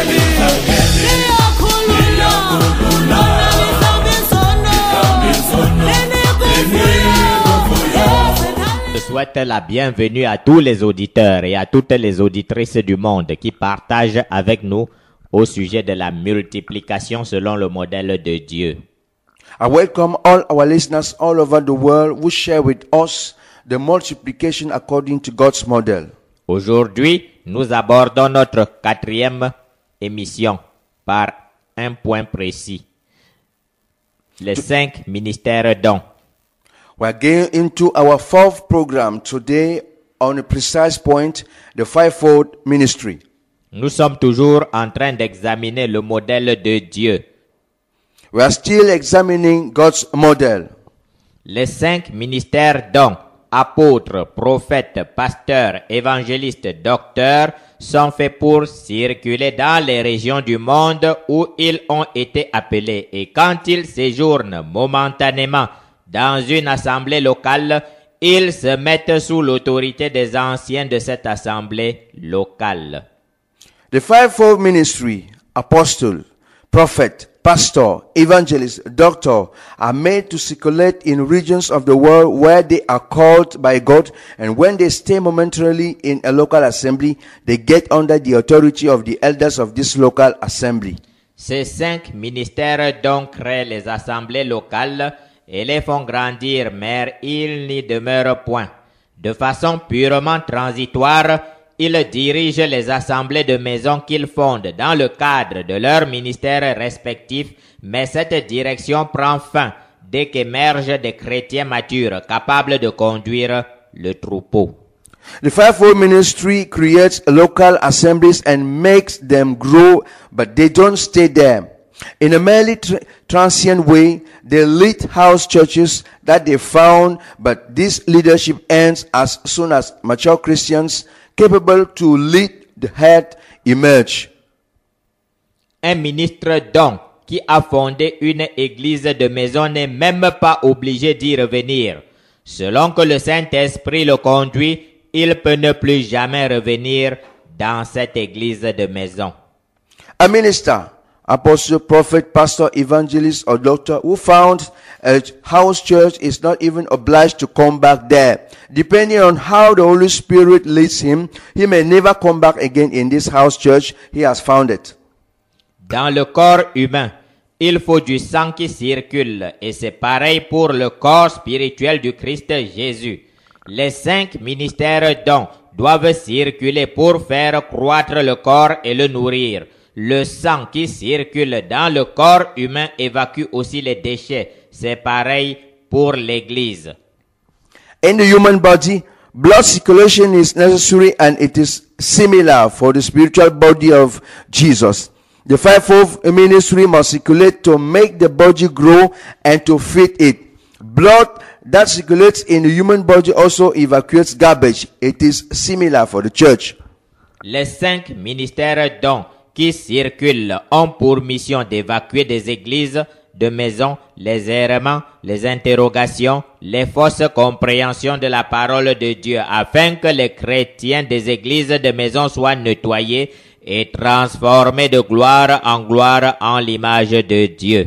C: Je souhaite la bienvenue à tous les auditeurs et à toutes les auditrices du monde qui partagent avec nous au sujet de la multiplication selon le modèle de Dieu.
B: I welcome all our listeners all over the world who share with us the multiplication according to God's model.
C: Aujourd'hui, nous abordons notre 4e émission par un point précis. Les 5 ministères dons.
B: We are going into our 4th program today on a precise point, the fivefold ministry.
C: Nous sommes toujours en train d'examiner le modèle de Dieu.
B: We are still examining God's model.
C: Les 5 ministères dons, apôtres, prophètes, pasteurs, évangélistes, docteurs, sont faits pour circuler dans les régions du monde où ils ont été appelés. Et quand ils séjournent momentanément dans une assemblée locale, ils se mettent sous l'autorité des anciens de cette assemblée locale.
B: The fivefold ministry, apostle, prophet, pastor, evangelist, doctor, are made to circulate in regions of the world where they are called by God, and when they stay momentarily in a local assembly, they get under the authority of the elders of this local assembly.
C: Ces 5 ministères donc créent les assemblées locales et les font grandir, mais ils n'y demeurent point. De façon purement transitoire, ils dirigent les assemblées de maisons qu'ils fondent dans le cadre de leurs ministères respectifs, mais cette direction prend fin dès qu'émergent des chrétiens matures capables de conduire le troupeau.
B: The fivefold ministry creates local assemblies and makes them grow, but they don't stay there. In a merely transient way, they lead house churches that they found, but this leadership ends as soon as mature Christians capable to lead the head emerge.
C: Un ministre donc qui a fondé une église de maison n'est même pas obligé d'y revenir. Selon que le Saint-Esprit le conduit, il peut ne plus jamais revenir dans cette église de maison.
B: A minister, apostle, prophet, pastor, evangelist, or doctor who found a house church is not even obliged to come back there. Depending on how the Holy Spirit leads him, he may never come back again in this house church he has founded.
C: Dans le corps humain, il faut du sang qui circule, et c'est pareil pour le corps spirituel du Christ Jésus. Les 5 ministères dons doivent circuler pour faire croître le corps et le nourrir. Le sang qui circule dans le corps humain évacue aussi les déchets. C'est pareil pour l'Église.
B: In the human body, blood circulation is necessary, and it is similar for the spiritual body of Jesus. The fivefold ministry must circulate to make the body grow and to feed it. Blood that circulates in the human body also evacuates garbage. It is similar for the church.
C: Les 5 ministères dons qui circulent ont pour mission d'évacuer des églises, de maisons, les errements, les interrogations, les fausses compréhensions de la parole de Dieu, afin que les chrétiens des églises de maisons soient nettoyés et transformés de gloire en l'image de Dieu.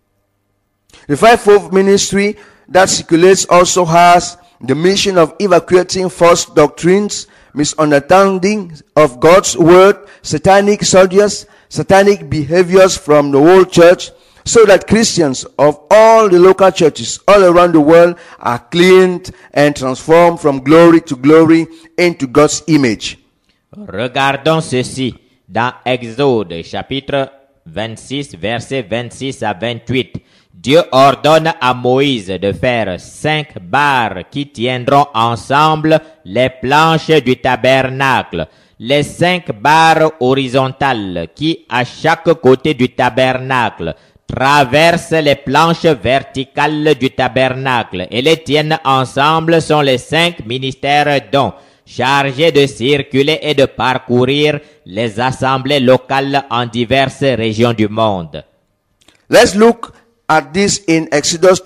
B: The fivefold ministry that circulates also has the mission of evacuating false doctrines, misunderstanding of God's word, satanic soldiers, satanic behaviors from the whole church, so that Christians of all the local churches all around the world are cleaned and transformed from glory to glory into God's image.
C: Regardons ceci dans Exode chapitre 26, versets 26 à 28. Dieu ordonne à Moïse de faire 5 barres qui tiendront ensemble les planches du tabernacle. Les 5 barres horizontales qui, à chaque côté du tabernacle, traversent les planches verticales du tabernacle et les tiennent ensemble sont les 5 ministères dons, chargés de circuler et de parcourir les assemblées locales en diverses régions du monde.
B: Let's look at this in Exodus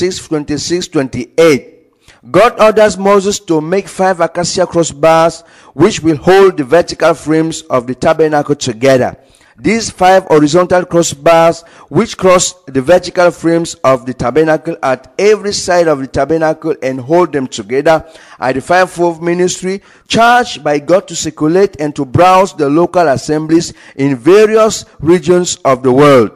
B: 26:28. God orders Moses to make 5 acacia crossbars which will hold the vertical frames of the tabernacle together. These 5 horizontal crossbars which cross the vertical frames of the tabernacle at every side of the tabernacle and hold them together are the fivefold ministry charged by God to circulate and to browse the local assemblies in various regions of the world.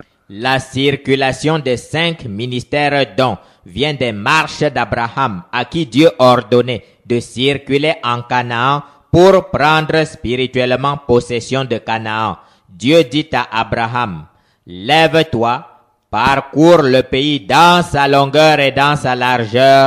C: La circulation des 5 ministères dons vient des marches d'Abraham, à qui Dieu ordonnait de circuler en Canaan pour prendre spirituellement possession de Canaan. Dieu dit à Abraham, « Lève-toi, parcours le pays dans sa longueur et dans sa largeur,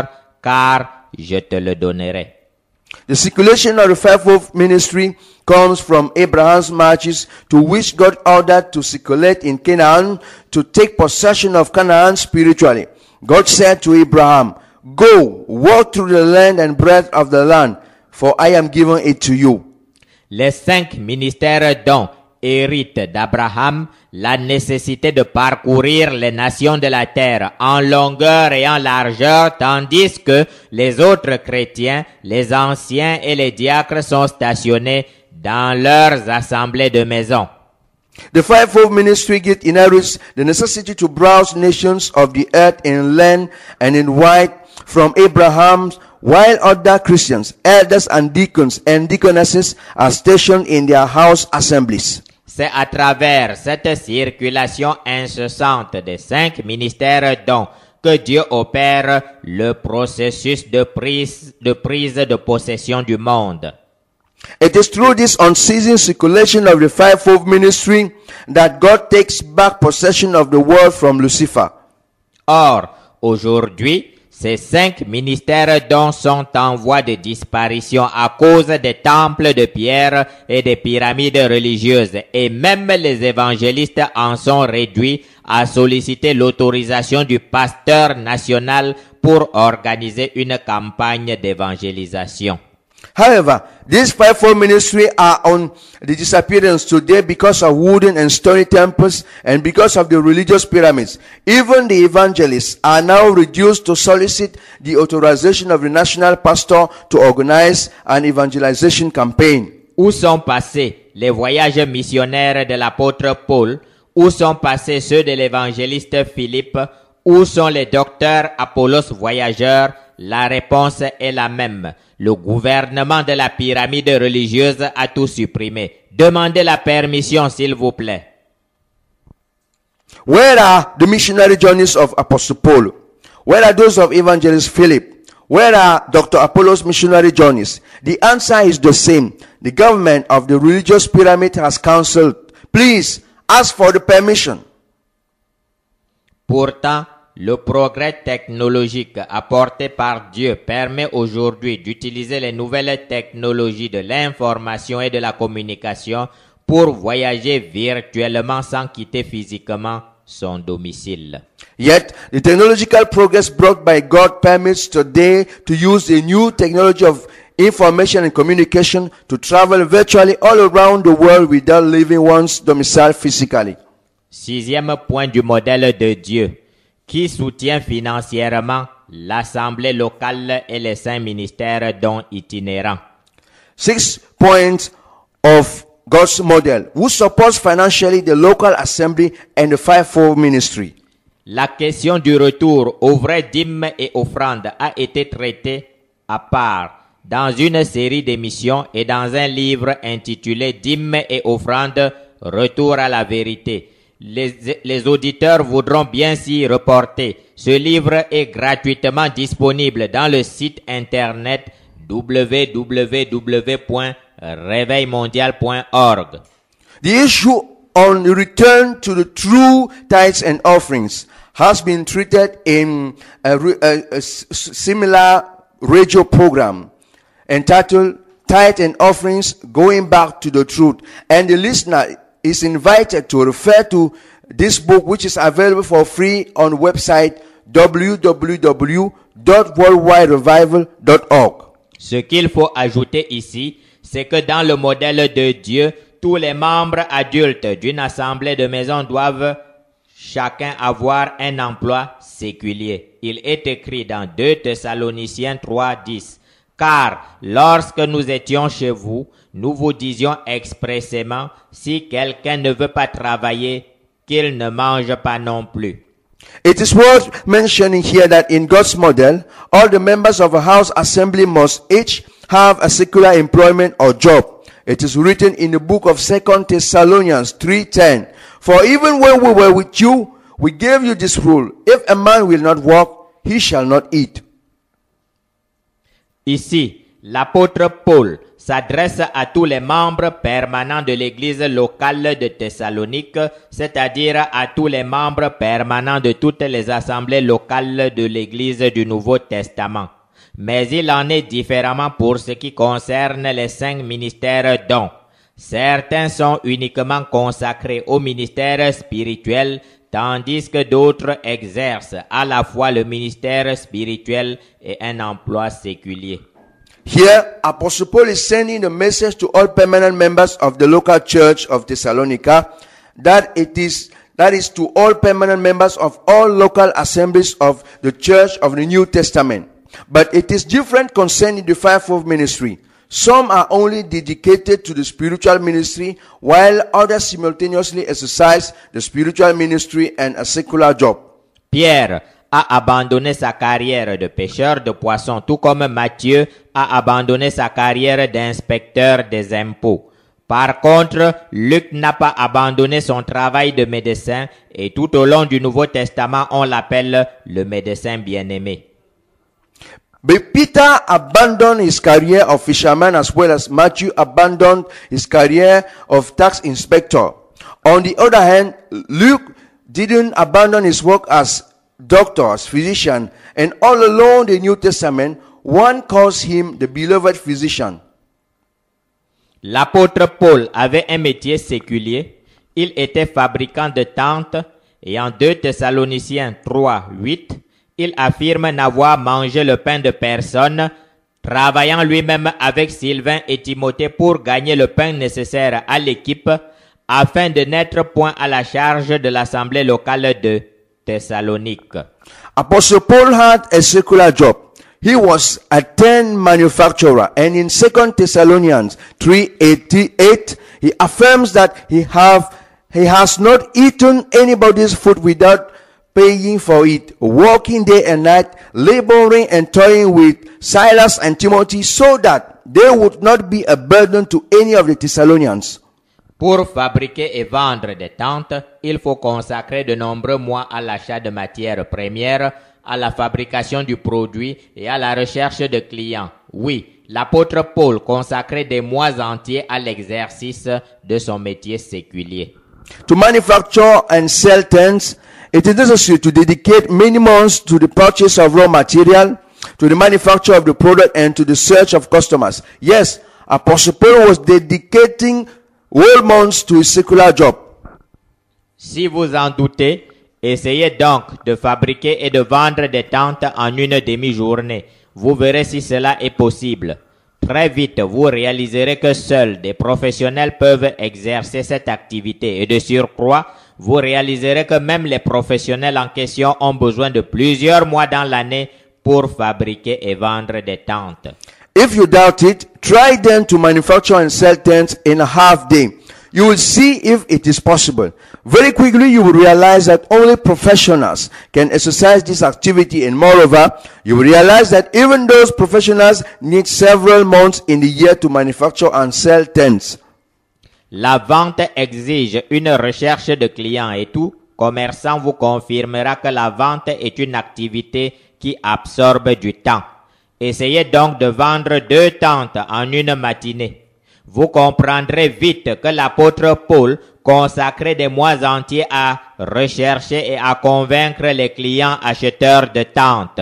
C: car je te le donnerai. »
B: The circulation of the fivefold ministry comes from Abraham's marches, to which God ordered to circulate in Canaan to take possession of Canaan spiritually. God said to Abraham, "Go, walk through the land and breadth of the land, for I am giving it to you."
C: Les 5 ministères dont héritent d'Abraham la nécessité de parcourir les nations de la terre en longueur et en largeur, tandis que les autres chrétiens, les anciens et les diacres sont stationnés dans leurs assemblées de maison.
B: The fivefold ministry gift inherits the necessity to browse nations of the earth in length and in width from Abraham, while other Christians, elders and deacons and deaconesses are stationed in their house assemblies.
C: C'est à travers cette circulation incessante des 5 ministères dont que Dieu opère le processus de prise de possession du monde.
B: It is through this unceasing circulation of the fivefold ministry that God takes back possession of the world from Lucifer.
C: Or, aujourd'hui, Ces 5 ministères dont sont en voie de disparition à cause des temples de pierre et des pyramides religieuses, et même les évangélistes en sont réduits à solliciter l'autorisation du pasteur national pour organiser une campagne d'évangélisation.
B: However, these fivefold ministries are on the disappearance today because of wooden and stone temples and because of the religious pyramids. Even the evangelists are now reduced to solicit the authorization of the national pastor to organize an evangelization campaign.
C: Où sont passés les voyages missionnaires de l'apôtre Paul? Où sont passés ceux de l'évangéliste Philippe? Où sont les docteurs Apollos voyageurs? La réponse est la même. Le gouvernement de la pyramide religieuse a tout supprimé. Demandez la permission, s'il vous plaît.
B: Where are the missionary journeys of Apostle Paul? Where are those of Evangelist Philip? Where are Dr. Apollos' missionary journeys? The answer is the same. The government of the religious pyramid has counseled. Please ask for the permission.
C: Pourtant, le progrès technologique apporté par Dieu permet aujourd'hui d'utiliser les nouvelles technologies de l'information et de la communication pour voyager virtuellement sans quitter physiquement son domicile.
B: Yet, the technological progress brought by God permits today to use the new technology of information and communication to travel virtually all around the world without leaving one's domicile physically.
C: 6e point du modèle de Dieu, qui soutient financièrement l'Assemblée locale et les 5 ministères dont itinérants.
B: 6 points of God's model, who supports financially the local assembly and the fivefold ministry.
C: La question du retour aux vraies dîmes et offrandes a été traitée à part dans une série d'émissions et dans un livre intitulé Dîmes et offrandes, retour à la vérité. Les auditeurs voudront bien s'y reporter. Ce livre est gratuitement disponible dans le site internet www.reveilmondial.org.
B: The issue on return to the true tithes and offerings has been treated in a similar radio program entitled Tithe and Offerings Going Back to the Truth, and the listener is invited to refer to this book, which is available for free on the website www.worldwiderevival.org.
C: Ce qu'il faut ajouter ici, c'est que dans le modèle de Dieu, tous les membres adultes d'une assemblée de maison doivent chacun avoir un emploi séculier. Il est écrit dans 2 Thessaloniciens 3:10. Car lorsque nous étions chez vous, nous vous disions expressément, si quelqu'un ne veut pas travailler, qu'il ne mange pas non plus.
B: It is worth mentioning here that in God's model, all the members of a house assembly must each have a secular employment or job. It is written in the book of 2 Thessalonians 3:10. For even when we were with you, we gave you this rule. If a man will not work, he shall not eat.
C: Ici, l'apôtre Paul s'adresse à tous les membres permanents de l'église locale de Thessalonique, c'est-à-dire à tous les membres permanents de toutes les assemblées locales de l'église du Nouveau Testament. Mais il en est différemment pour ce qui concerne les 5 ministères dont certains sont uniquement consacrés au ministère spirituel, tandis que d'autres exercent à la fois le ministère spirituel et un emploi séculier.
B: Here, Apostle Paul is sending a message to all permanent members of the local church of Thessalonica that is to all permanent members of all local assemblies of the church of the New Testament. But it is different concerning the fivefold ministry. Some are only dedicated to the spiritual ministry, while others simultaneously exercise the spiritual ministry and a secular job.
C: Pierre a abandonné sa carrière de pêcheur de poissons, tout comme Matthieu a abandonné sa carrière d'inspecteur des impôts. Par contre, Luc n'a pas abandonné son travail de médecin et tout au long du Nouveau Testament, on l'appelle le médecin bien-aimé.
B: But Peter abandoned his career of fisherman as well as Matthew abandoned his career of tax inspector. On the other hand, Luke didn't abandon his work as doctors, physicians, and all along the New Testament, one calls him the beloved physician.
C: L'apôtre Paul avait un métier séculier. Il était fabricant de tentes et en 2 Thessaloniciens 3, 8, il affirme n'avoir mangé le pain de personne, travaillant lui-même avec Sylvain et Timothée pour gagner le pain nécessaire à l'équipe afin de n'être point à la charge de l'assemblée locale de Thessalonique.
B: Apostle Paul had a secular job. He was a tent manufacturer, and in 2 Thessalonians 3:8, he affirms that he has not eaten anybody's food without paying for it, working day and night, laboring and toiling with Silas and Timothy, so that they would not be a burden to any of the Thessalonians.
C: Pour fabriquer et vendre des tentes, il faut consacrer de nombreux mois à l'achat de matières premières, à la fabrication du produit et à la recherche de clients. Oui, l'apôtre Paul consacrait des mois entiers à l'exercice de son métier séculier.
B: To manufacture and sell tents, it is necessary to dedicate many months to the purchase of raw material, to the manufacture of the product, and to the search of customers. Yes, Apostle Paul was dedicating whole months to his secular job.
C: Si vous en doutez, essayez donc de fabriquer et de vendre des tentes en une demi-journée. Vous verrez si cela est possible. Très vite, vous réaliserez que seuls des professionnels peuvent exercer cette activité. Et de surcroît, vous réaliserez que même les professionnels en question ont besoin de plusieurs mois dans l'année pour fabriquer et vendre des tentes.
B: If you doubt it, try then to manufacture and sell tents in a half day. You will see if it is possible. Very quickly, you will realize that only professionals can exercise this activity, and moreover, you will realize that even those professionals need several months in the year to manufacture and sell tents.
C: La vente exige une recherche de clients et tout commerçant vous confirmera que la vente est une activité qui absorbe du temps. Essayez donc de vendre 2 tentes en une matinée. Vous comprendrez vite que l'apôtre Paul consacrait des mois entiers à rechercher et à convaincre les clients acheteurs de tentes.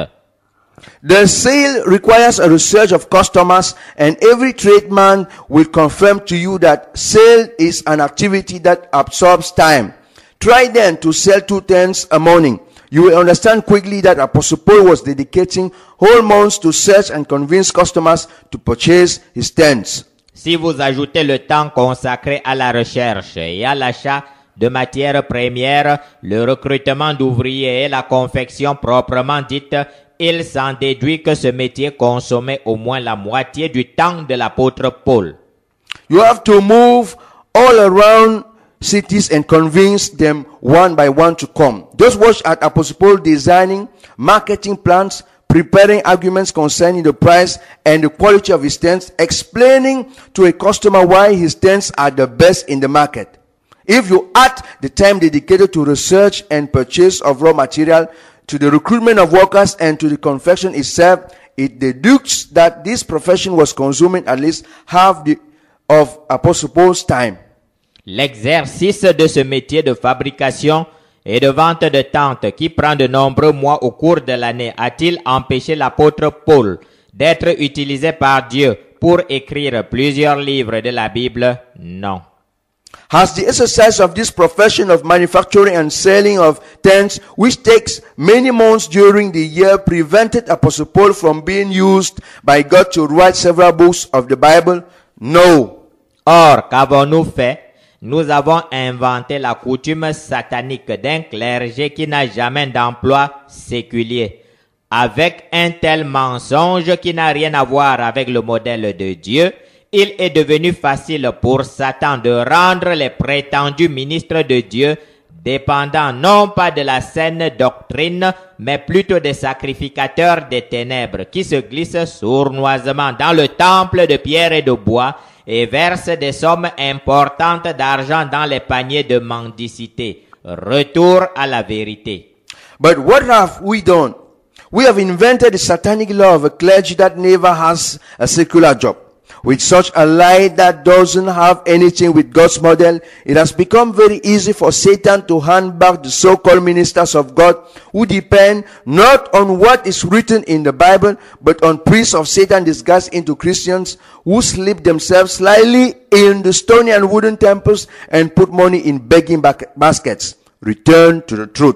B: The sale requires a research of customers, and every tradesman will confirm to you that sale is an activity that absorbs time. Try then to sell 2 tents a morning. You will understand quickly that Apostle Paul was dedicating whole months to search and convince customers to purchase his tents.
C: Si vous ajoutez le temps consacré à la recherche et à l'achat de matières premières, le recrutement d'ouvriers et la confection proprement dite, il s'en déduit que ce métier consommait au moins la moitié du temps de l'apôtre Paul.
B: You have to move all around cities and convince them one by one to come. Just watch at Apostle Paul designing marketing plans, preparing arguments concerning the price and the quality of his tents, explaining to a customer why his tents are the best in the market. If you add the time dedicated to research and purchase of raw material, to the recruitment of workers, and to the confection itself, it deduces that this profession was consuming at least half of Apostle Paul's time.
C: L'exercice de ce métier de fabrication et de vente de tentes qui prend de nombreux mois au cours de l'année a-t-il empêché l'apôtre Paul d'être utilisé par Dieu pour écrire plusieurs livres de la Bible? Non.
B: Has the exercise of this profession of manufacturing and selling of tents, which takes many months during the year, prevented Apostle Paul from being used by God to write several books of the Bible? No.
C: Or, qu'avons-nous fait? Nous avons inventé la coutume satanique d'un clergé qui n'a jamais d'emploi séculier. Avec un tel mensonge qui n'a rien à voir avec le modèle de Dieu, il est devenu facile pour Satan de rendre les prétendus ministres de Dieu dépendants non pas de la saine doctrine, mais plutôt des sacrificateurs des ténèbres qui se glissent sournoisement dans le temple de pierre et de bois et versent des sommes importantes d'argent dans les paniers de mendicité. Retour à la vérité.
B: But what have we done? We have invented the satanic law of a clergy that never has a secular job. With such a light that doesn't have anything with God's model, it has become very easy for Satan to hand back the so-called ministers of God who depend not on what is written in the Bible, but on priests of Satan disguised into Christians who slip themselves slyly in the stony and wooden temples and put money in begging baskets. Return to the truth.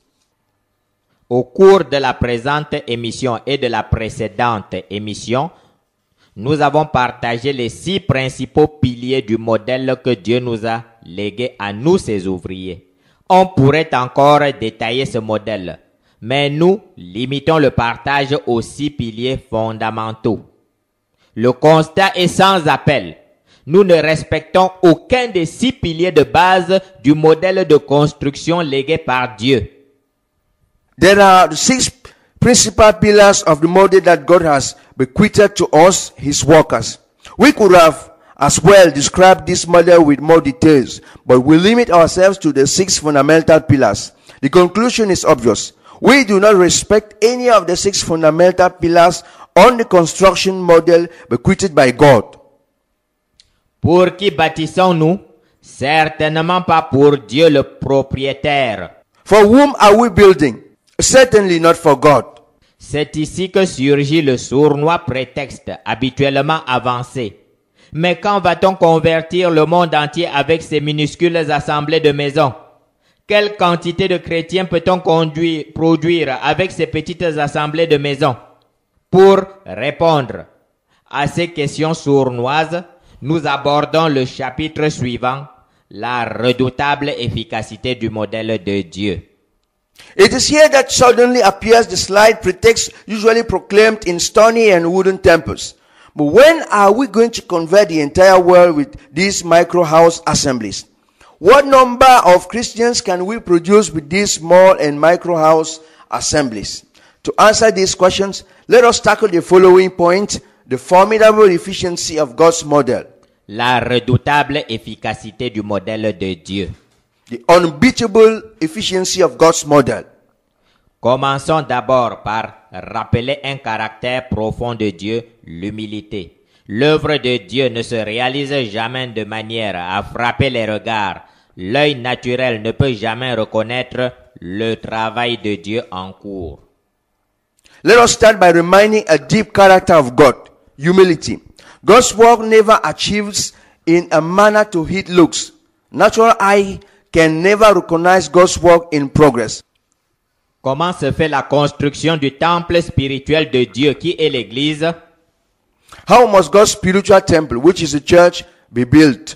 C: Au cours de la présente émission et de la précédente émission, nous avons partagé les 6 principaux piliers du modèle que Dieu nous a légué à nous, ses ouvriers. On pourrait encore détailler ce modèle, mais nous limitons le partage aux 6 piliers fondamentaux. Le constat est sans appel. Nous ne respectons aucun des 6 piliers de base du modèle de construction légué par Dieu.
B: There are the 6 principal pillars of the model that God has bequeathed to us, his workers. We could have as well described this model with more details, but we limit ourselves to the 6 fundamental pillars. The conclusion is obvious. We do not respect any of the 6 fundamental pillars on the construction model bequeathed by God.
C: Pour qui bâtissons-nous? Certainement pas pour Dieu le propriétaire.
B: For whom are we building? Certainly not for God.
C: C'est ici que surgit le sournois prétexte habituellement avancé. Mais quand va-t-on convertir le monde entier avec ces minuscules assemblées de maisons? Quelle quantité de chrétiens peut-on produire avec ces petites assemblées de maisons? Pour répondre à ces questions sournoises, nous abordons le chapitre suivant, la redoutable efficacité du modèle de Dieu.
B: It is here that suddenly appears the slight pretext usually proclaimed in stony and wooden temples. But when are we going to convert the entire world with these micro-house assemblies? What number of Christians can we produce with these small and micro-house assemblies? To answer these questions, let us tackle the following point, the formidable efficiency of God's model.
C: La redoutable efficacité du modèle de Dieu.
B: The unbeatable efficiency of God's model.
C: Commençons d'abord par rappeler un caractère profond de Dieu, l'humilité. L'œuvre de Dieu ne se réalise jamais de manière à frapper les regards. L'œil naturel ne peut jamais reconnaître le travail de Dieu en cours.
B: Let us start by reminding a deep character of God, humility. God's work never achieves in a manner to hit looks. Natural eye can never recognize God's work in progress.
C: Comment se fait la construction du temple spirituel de Dieu qui est l'Église?
B: How must God's spiritual temple, which is the church, be built?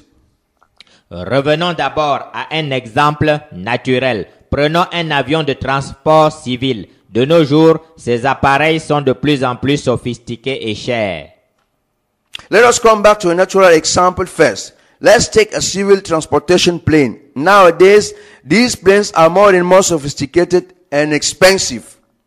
C: Revenons d'abord à un exemple naturel. Prenons un avion de transport civil. De nos jours, ces appareils sont de plus en plus sophistiqués et chers.
B: Let us come back to a natural example first. Let's take a civil transportation plane. Nowadays, these planes are more and more sophisticated and expensive.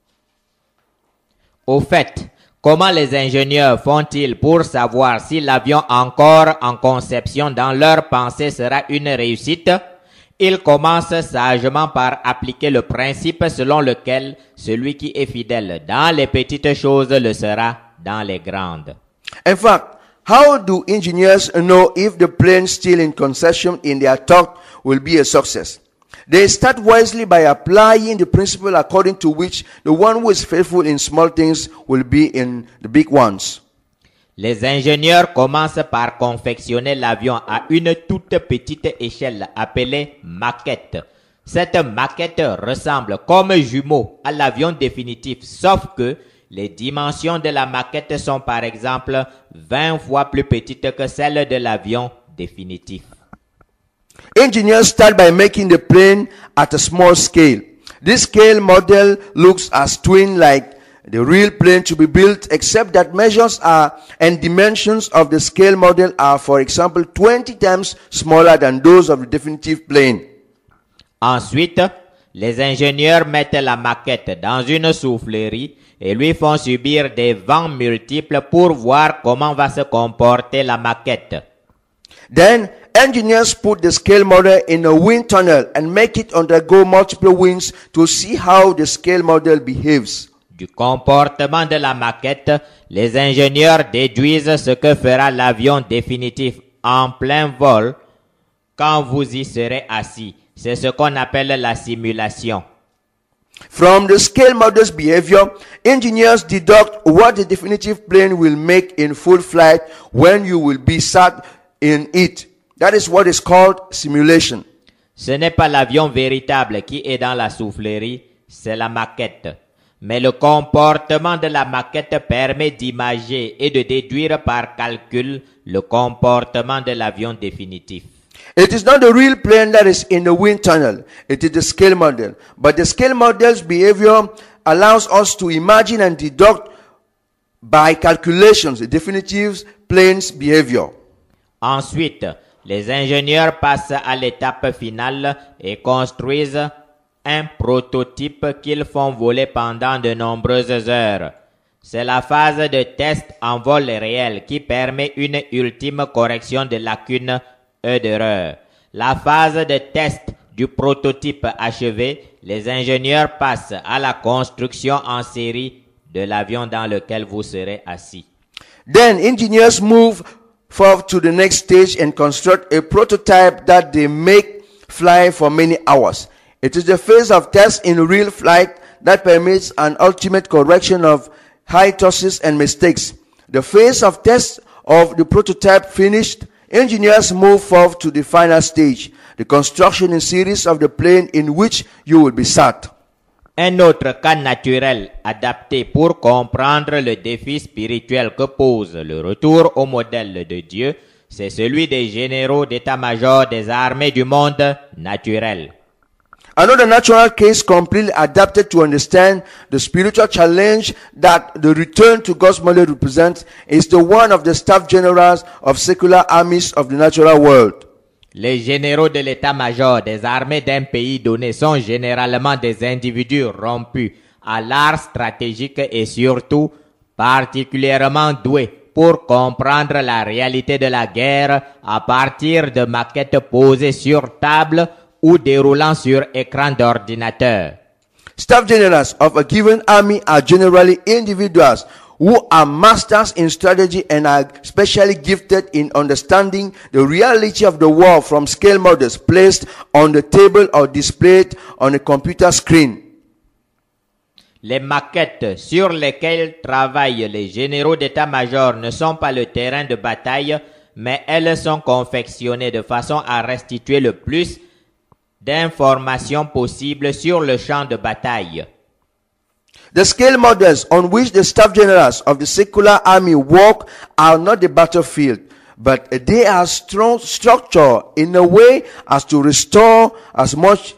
C: Au fait, comment les ingénieurs font-ils pour savoir si l'avion encore en conception dans leur pensée sera une réussite? Ils commencent sagement par appliquer le principe selon lequel celui qui est fidèle dans les petites choses le sera dans les grandes.
B: In fact, how do engineers know if the plane still in conception in their thought will be a success? They start wisely by applying the principle according to which the one who is faithful in small things will be in the big ones.
C: Les ingénieurs commencent par confectionner l'avion à une toute petite échelle appelée maquette. Cette maquette ressemble comme jumeau à l'avion définitif, sauf que les dimensions de la maquette sont par exemple 20 fois plus petites que celles de l'avion définitif.
B: Engineers start by making the plane at a small scale. This scale model looks as twin like the real plane to be built, except that measures and dimensions of the scale model are, for example, 20 times smaller than those of the definitive plane.
C: Ensuite, les ingénieurs mettent la maquette dans une soufflerie et lui font subir des vents multiples pour voir comment va se comporter la maquette.
B: Then, engineers put the scale model in a wind tunnel and make it undergo multiple winds to see how the scale model behaves.
C: Du comportement de la maquette, les ingénieurs déduisent ce que fera l'avion définitif en plein vol quand vous y serez assis. C'est ce qu'on appelle la simulation.
B: From the scale model's behavior, engineers deduct what the definitive plane will make in full flight when you will be sat in it. That is what is called simulation.
C: Ce n'est pas l'avion véritable qui est dans la soufflerie, c'est la maquette. Mais le comportement de la maquette permet d'imager et de déduire par calcul le comportement de l'avion définitif.
B: It is not the real plane that is in the wind tunnel. It is the scale model. But the scale model's behavior allows us to imagine and deduct by calculations the definitive plane's behavior.
C: Ensuite, les ingénieurs passent à l'étape finale et construisent un prototype qu'ils font voler pendant de nombreuses heures. C'est la phase de test en vol réel qui permet une ultime correction de lacunes et d'erreurs. La phase de test du prototype achevé, les ingénieurs passent à la construction en série de l'avion dans lequel vous serez assis.
B: Then engineers move forward to the next stage and construct a prototype that they make fly for many hours. It is the phase of test in real flight that permits an ultimate correction of high tosses and mistakes. The phase of test of the prototype finished, engineers move forward to the final stage, the construction in series of the plane in which you will be sat.
C: Un autre cas naturel adapté pour comprendre le défi spirituel que pose le retour au modèle de Dieu, c'est celui des généraux d'état-major des armées du monde naturel.
B: Another natural case completely adapted to understand the spiritual challenge that the return to God's model represents is the one of the staff generals of secular armies of the natural world.
C: Les généraux de l'état-major des armées d'un pays donné sont généralement des individus rompus à l'art stratégique et surtout particulièrement doués pour comprendre la réalité de la guerre à partir de maquettes posées sur table ou déroulant sur écran d'ordinateur.
B: Staff generals of a given army are generally individuals who are masters in strategy and are specially gifted in understanding the reality of the war from scale models placed on the table or displayed on a computer screen.
C: Les maquettes sur lesquelles travaillent les généraux d'état-major ne sont pas le terrain de bataille, mais elles sont confectionnées de façon à restituer le plus d'informations possibles sur le champ de bataille.
B: The scale models on which the staff generals of the secular army work are not the battlefield, but they are structured in a way as to restore as much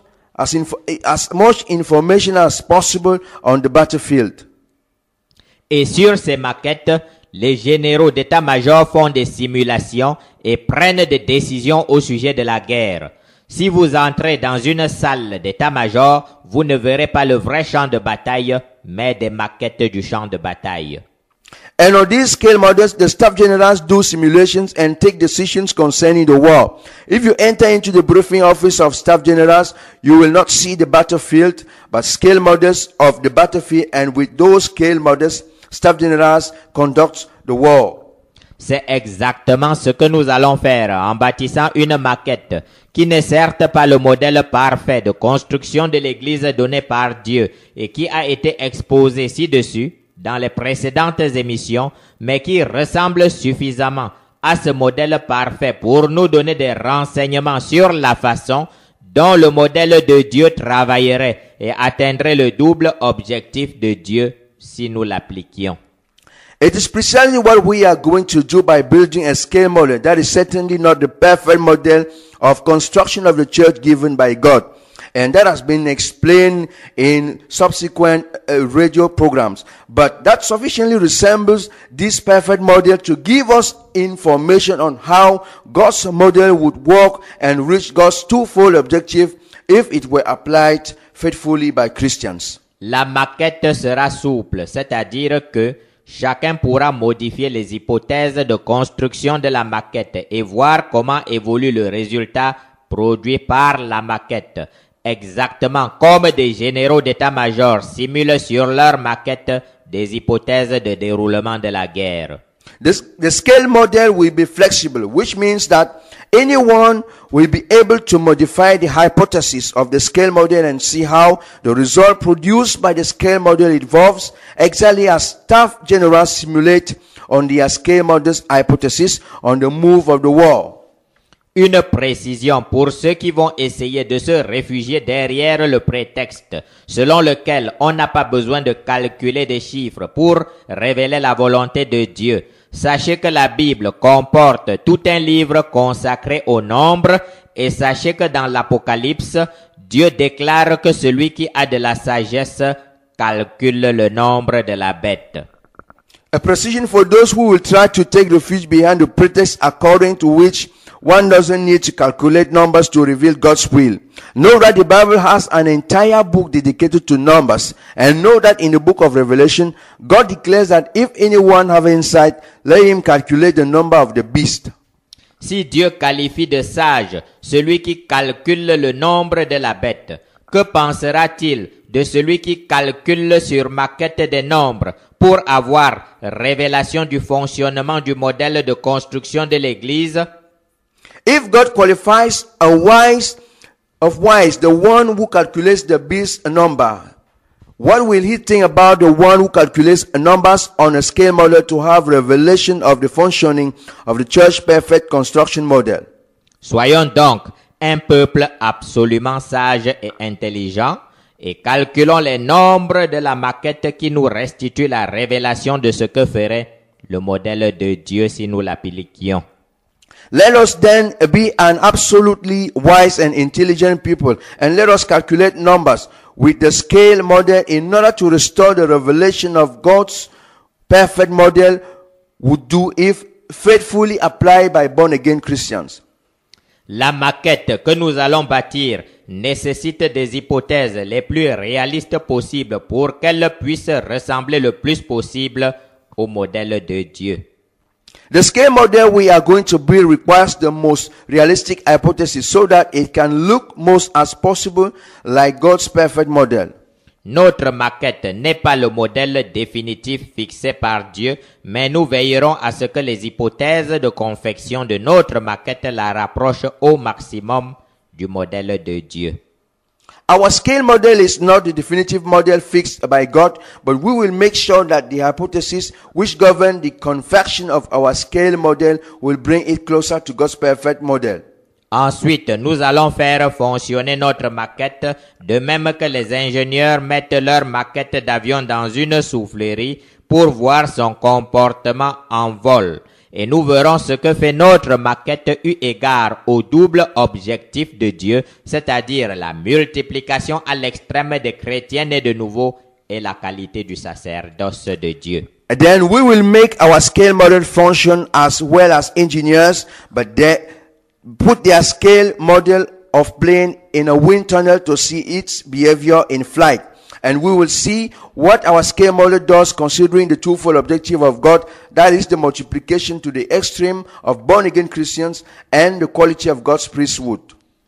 B: information as possible on the battlefield.
C: Et sur ces maquettes, les généraux d'état-major font des simulations et prennent des décisions au sujet de la guerre. Si vous entrez dans une salle d'état-major, vous ne verrez pas le vrai champ de bataille, mais des maquettes du champ de bataille.
B: And on these scale models, the staff generals do simulations and take decisions concerning the war. If you enter into the briefing office of staff generals, you will not see the battlefield, but scale models of the battlefield, and with those scale models, staff generals conduct the war.
C: C'est exactement ce que nous allons faire en bâtissant une maquette qui n'est certes pas le modèle parfait de construction de l'Église donné par Dieu et qui a été exposé ci-dessus dans les précédentes émissions, mais qui ressemble suffisamment à ce modèle parfait pour nous donner des renseignements sur la façon dont le modèle de Dieu travaillerait et atteindrait le double objectif de Dieu si nous l'appliquions.
B: It is precisely what we are going to do by building a scale model. That is certainly not the perfect model of construction of the church given by God. And that has been explained in subsequent radio programs. But that sufficiently resembles this perfect model to give us information on how God's model would work and reach God's twofold objective if it were applied faithfully by Christians.
C: La maquette sera souple, c'est-à-dire que chacun pourra modifier les hypothèses de construction de la maquette et voir comment évolue le résultat produit par la maquette. exactement comme des généraux d'état-major simulent sur leur maquette des hypothèses de déroulement de la guerre.
B: The scale model will be flexible, which means that anyone will be able to modify the hypothesis of the scale model and see how the result produced by the scale model evolves, exactly as staff generals simulate on their scale model's hypothesis on the move of the war.
C: Une précision pour ceux qui vont essayer de se réfugier derrière le prétexte selon lequel on n'a pas besoin de calculer des chiffres pour révéler la volonté de Dieu. Sachez que la Bible comporte tout un livre consacré au nombre et sachez que dans l'Apocalypse, Dieu déclare que celui qui a de la sagesse calcule le nombre de la bête.
B: A precision for those who will try to take refuge behind the pretext according to which one doesn't need to calculate numbers to reveal God's will. Know that the Bible has an entire book dedicated to numbers, and know that in the book of Revelation, God declares that if anyone have insight, let him calculate the number of the beast.
C: Si Dieu qualifie de sage celui qui calcule le nombre de la bête, que pensera-t-il de celui qui calcule sur maquette des nombres pour avoir révélation du fonctionnement du modèle de construction de l'Église?
B: If God qualifies a wise, the one who calculates the beast number, what will he think about the one who calculates numbers on a scale model to have revelation of the functioning of the church perfect construction model?
C: Soyons donc un peuple absolument sage et intelligent et calculons les nombres de la maquette qui nous restitue la révélation de ce que ferait le modèle de Dieu si nous l'appliquions.
B: Let us then be an absolutely wise and intelligent people, and let us calculate numbers with the scale model in order to restore the revelation of God's perfect model would do if faithfully applied by born-again Christians.
C: La maquette que nous allons bâtir nécessite des hypothèses les plus réalistes possibles pour qu'elle puisse ressembler le plus possible au modèle de Dieu.
B: The scale model we are going to build requires the most realistic hypothesis so that it can look most as possible like God's perfect model.
C: Notre maquette n'est pas le modèle définitif fixé par Dieu, mais nous veillerons à ce que les hypothèses de confection de notre maquette la rapprochent au maximum du modèle de Dieu.
B: Our scale model is not the definitive model fixed by God, but we will make sure that the hypotheses which govern the confection of our scale model will bring it closer to God's perfect model.
C: Ensuite, nous allons faire fonctionner notre maquette de même que les ingénieurs mettent leur maquette d'avion dans une soufflerie pour voir son comportement en vol. Et nous verrons ce que fait notre maquette eu égard au double objectif de Dieu, c'est-à-dire la multiplication à l'extrême des chrétiens nés de nouveau et la qualité du sacerdoce de Dieu.
B: And then we will make our scale model function as well as engineers, but they put their scale model of plane in a wind tunnel to see its behavior in flight. And we will see what our scale model does considering the twofold objective of God, that is the multiplication to the extreme of born-again Christians and the quality of God's priesthood.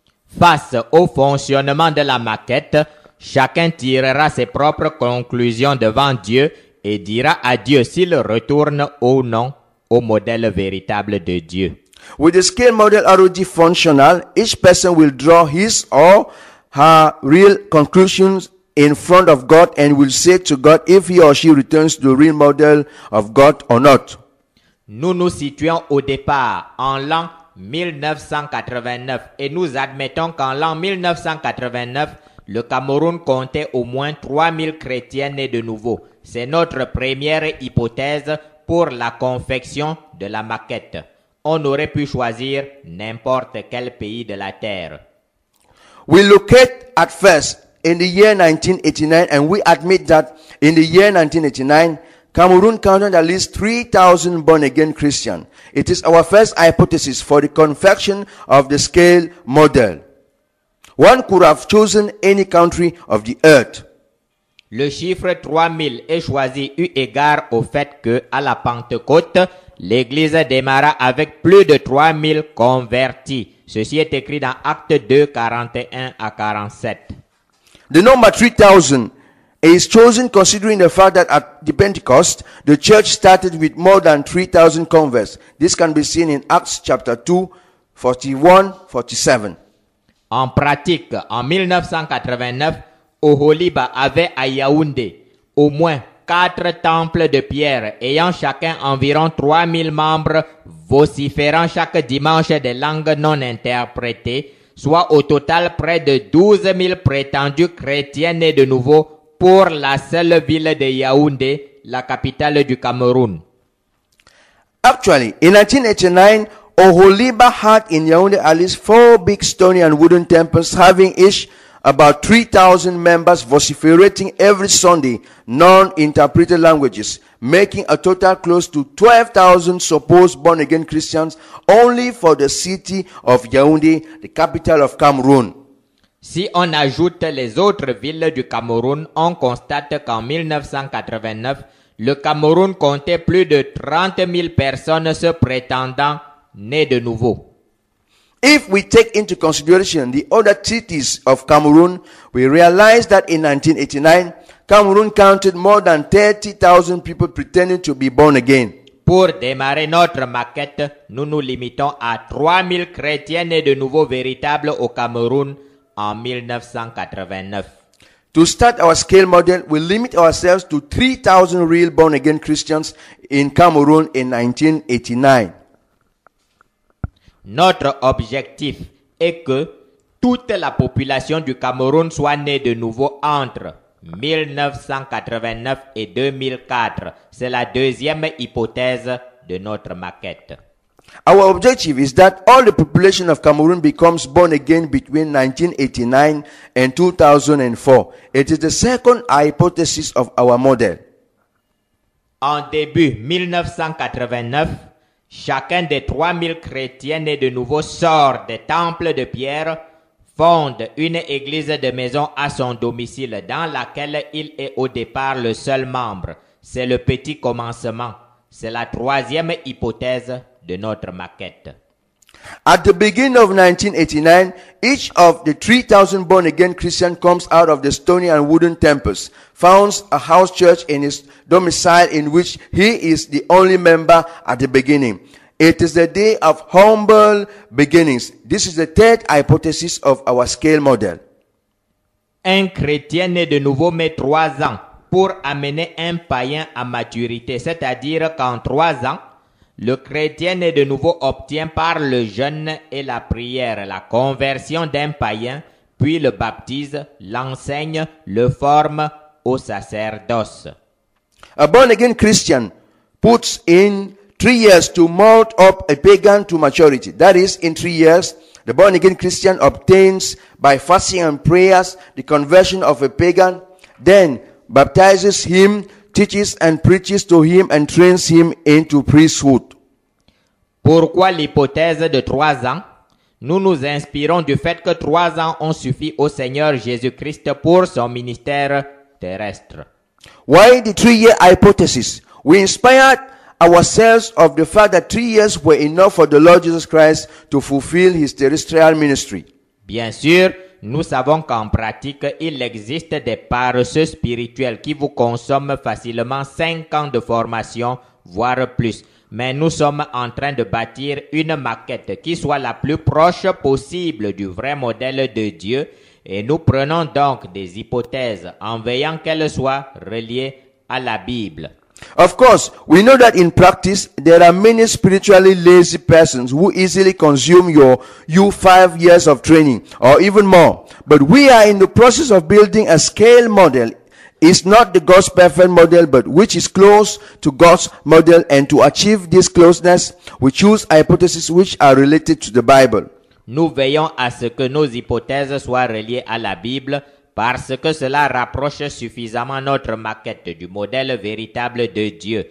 C: Face au fonctionnement de la maquette, chacun tirera ses propres conclusions devant Dieu et dira à Dieu s'il retourne ou non au modèle véritable de Dieu.
B: With the scale model already functional, each person will draw his or her real conclusions in front of God and will say to God if he or she returns to the real model of God or not.
C: Nous nous situons au départ en l'an 1989 et nous admettons qu'en l'an 1989, le Cameroun comptait au moins 3000 chrétiens nés de nouveau. C'est notre première hypothèse pour la confection de la maquette. On aurait pu choisir n'importe quel pays de la terre.
B: We locate at first in the year 1989, and we admit that in the year 1989, Cameroon counted at least 3,000 born-again Christians. It is our first hypothesis for the confection of the scale model. One could have chosen any country of the earth.
C: Le chiffre 3000 est choisi eu égard au fait que, à la Pentecôte, l'Église démarra avec plus de 3000 convertis. Ceci est écrit dans Actes 2, 41 à 47.
B: The number 3,000 is chosen considering the fact that at the Pentecost, the church started with more than 3,000 converts. This can be seen in Acts chapter 2, 41, 47.
C: En pratique, en 1989, Oholiba avait à Yaoundé au moins 4 temples de pierre ayant chacun environ 3000 membres vociférant chaque dimanche des langues non interprétées, soit au total près de 12 000 prétendus chrétiens nés de nouveau pour la seule ville de Yaoundé, la capitale du Cameroun.
B: Actually, in 1989, Oholiba had in Yaoundé at least 4 big stone and wooden temples having each about 3,000 members vociferating every Sunday non-interpreted languages, making a total close to 12,000 supposed born-again Christians only for the city of Yaoundé, the capital of Cameroon.
C: Si on ajoute les autres villes du Cameroun, on constate qu'en 1989, le Cameroun comptait plus de 30 000 personnes se prétendant nées de nouveau.
B: If we take into consideration the other cities of Cameroon, we realize that in 1989, Cameroon counted more than 30,000 people pretending to be born again.
C: Pour démarrer notre maquette, nous nous limitons à 3000 chrétiens nés de nouveau véritables au Cameroun en 1989.
B: To start our scale model, we limit ourselves to 3,000 real born-again Christians in Cameroon in 1989.
C: Notre objectif est que toute la population du Cameroun soit née de nouveau entre 1989 et 2004. C'est la deuxième hypothèse de notre maquette.
B: Our objective is that all the population of Cameroon becomes born again between 1989 and 2004. It is the second hypothesis of our model.
C: En début 1989, chacun des 3000 chrétiens nés de nouveau sort des temples de pierre, fonde une église de maison à son domicile dans laquelle il est au départ le seul membre. C'est le petit commencement. C'est la troisième hypothèse de notre maquette.
B: At the beginning of 1989, each of the 3,000 born-again Christians comes out of the stony and wooden temples, founds a house church in his domicile in which he is the only member at the beginning. It is the day of humble beginnings. This is the third hypothesis of our scale model.
C: Un chrétien né de nouveau met 3 ans pour amener un païen à maturité, c'est-à-dire qu'en 3 ans, le chrétien né de nouveau obtient par le jeûne et la prière la conversion d'un païen, puis le baptise, l'enseigne, le forme au sacerdoce.
B: A born-again Christian puts in 3 years to mold up a pagan to maturity. That is, in 3 years, the born-again Christian obtains by fasting and prayers the conversion of a pagan, then baptizes him, teaches and preaches to him and trains him into priesthood.
C: Pourquoi l'hypothèse de 3 ans? Nous nous inspirons du fait que 3 ans ont suffi au Seigneur Jésus-Christ pour son ministère terrestre.
B: Why the 3-year hypothesis? We inspired ourselves of the fact that 3 years were enough for the Lord Jesus Christ to fulfill his terrestrial ministry.
C: Bien sûr, nous savons qu'en pratique, il existe des paresseux spirituels qui vous consomment facilement 5 ans de formation, voire plus. Mais nous sommes en train de bâtir une maquette qui soit la plus proche possible du vrai modèle de Dieu et nous prenons donc des hypothèses en veillant qu'elles soient reliées à la Bible.
B: Of course, we know that in practice, there are many spiritually lazy persons who easily consume your 5 years of training or even more. But we are in the process of building a scale model. It's not the God's perfect model, but which is close to God's model. And to achieve this closeness, we choose hypotheses which are related to the Bible.
C: Nous veillons à ce que nos hypothèses soient reliées à la Bible parce que cela rapproche suffisamment notre maquette du modèle véritable de Dieu.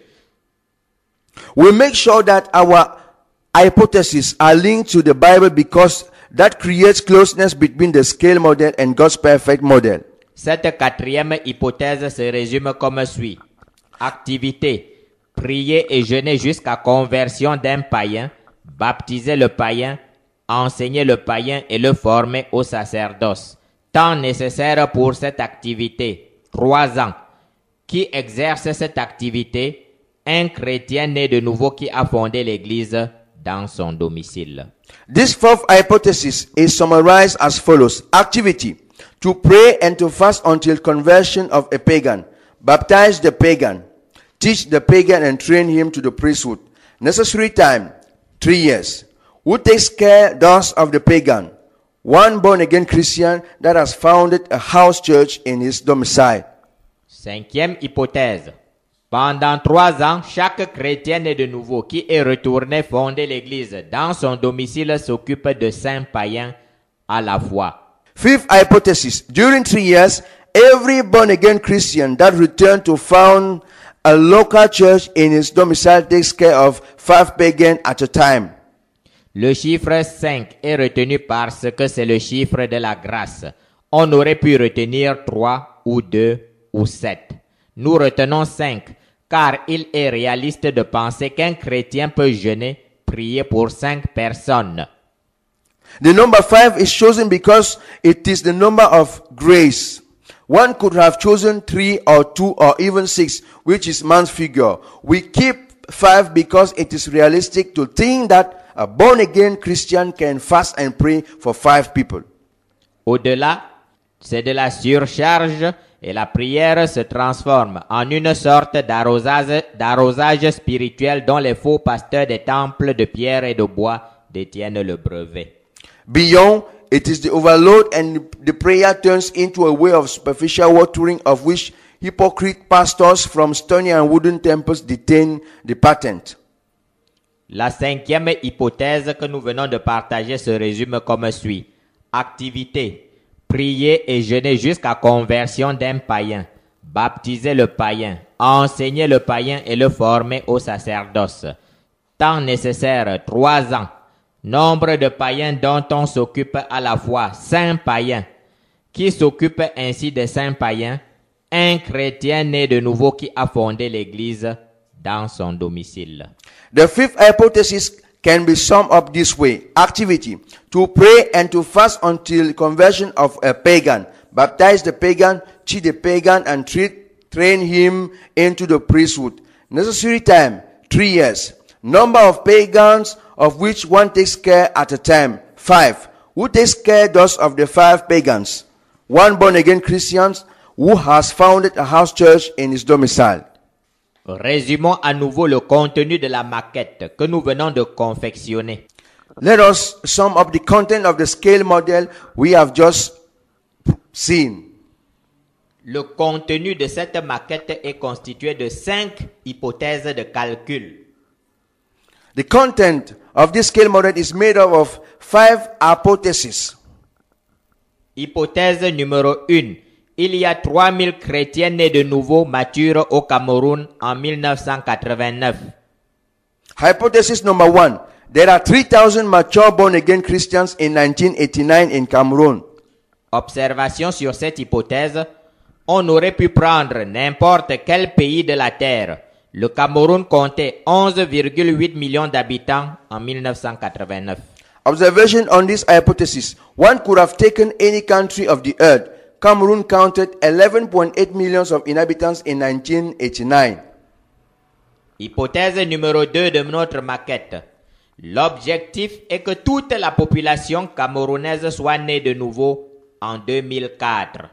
B: We make sure that our hypotheses are linked to the Bible because that creates closeness between the scale model and God's perfect model.
C: Cette quatrième hypothèse se résume comme suit. Activité. Prier et jeûner jusqu'à conversion d'un païen, baptiser le païen, enseigner le païen et le former au sacerdoce. Temps nécessaire pour cette activité, 3 ans. Qui exerce cette activité? Un chrétien né de nouveau qui a fondé l'église dans son domicile.
B: This fourth hypothesis is summarized as follows. Activity. To pray and to fast until conversion of a pagan. Baptize the pagan. Teach the pagan and train him to the priesthood. Necessary time, 3 years. Who takes care thus of the pagan? One born-again Christian that has founded a house church in his domicile.
C: Cinquième hypothèse. Pendant 3 ans, chaque chrétien né de nouveau qui est retourné fonder l'église dans son domicile s'occupe de 5 païens à la fois.
B: Fifth hypothesis. During 3 years, every born-again Christian that returned to found a local church in his domicile takes care of 5 pagans at a time.
C: Le chiffre 5 est retenu parce que c'est le chiffre de la grâce. On aurait pu retenir 3 ou 2 ou 7. Nous retenons 5 car il est réaliste de penser qu'un chrétien peut jeûner, prier pour 5 personnes.
B: The number 5 is chosen because it is the number of grace. One could have chosen 3 or 2 or even 6, which is man's figure. We keep 5 because it is realistic to think that a born-again Christian can fast and pray for 5 people.
C: Au-delà, c'est de la surcharge et la prière se transforme en une sorte d'arrosage spirituel dont les faux pasteurs des temples de pierre et de bois détiennent le brevet.
B: Beyond, it is the overload and the prayer turns into a way of superficial watering of which hypocrite pastors from stony and wooden temples detain the patent.
C: La cinquième hypothèse que nous venons de partager se résume comme suit. Activité. Prier et jeûner jusqu'à conversion d'un païen. Baptiser le païen. Enseigner le païen et le former au sacerdoce. Temps nécessaire, 3 ans. Nombre de païens dont on s'occupe à la fois 5 païens. Qui s'occupe ainsi des 5 païens? Un chrétien né de nouveau qui a fondé l'église dans son domicile.
B: The fifth hypothesis can be summed up this way. Activity. To pray and to fast until conversion of a pagan. Baptize the pagan, teach the pagan, and train him into the priesthood. Necessary time, 3 years. Number of pagans of which one takes care at a time, 5. Who takes care thus of the 5 pagans? One born-again Christian who has founded a house church in his domicile.
C: Résumons à nouveau le contenu de la maquette que nous venons de confectionner.
B: Let us sum up the content of the scale model we have just seen.
C: Le contenu de cette maquette est constitué de 5 hypothèses de calcul.
B: The content of this scale model is made up of 5 hypotheses.
C: Hypothèse numéro 1. Il y a 3000 chrétiens nés de nouveau matures au Cameroun en 1989.
B: Hypothesis number 1. There are 3,000 mature born-again Christians in 1989 in Cameroon.
C: Observation sur cette hypothèse. On aurait pu prendre n'importe quel pays de la Terre. Le Cameroun comptait 11,8 millions d'habitants en 1989.
B: Observation on this hypothesis. One could have taken any country of the earth. Cameroon counted 11.8 millions of inhabitants in 1989.
C: Hypothèse numéro 2 de notre maquette. L'objectif est que toute la population camerounaise soit née de nouveau en 2004.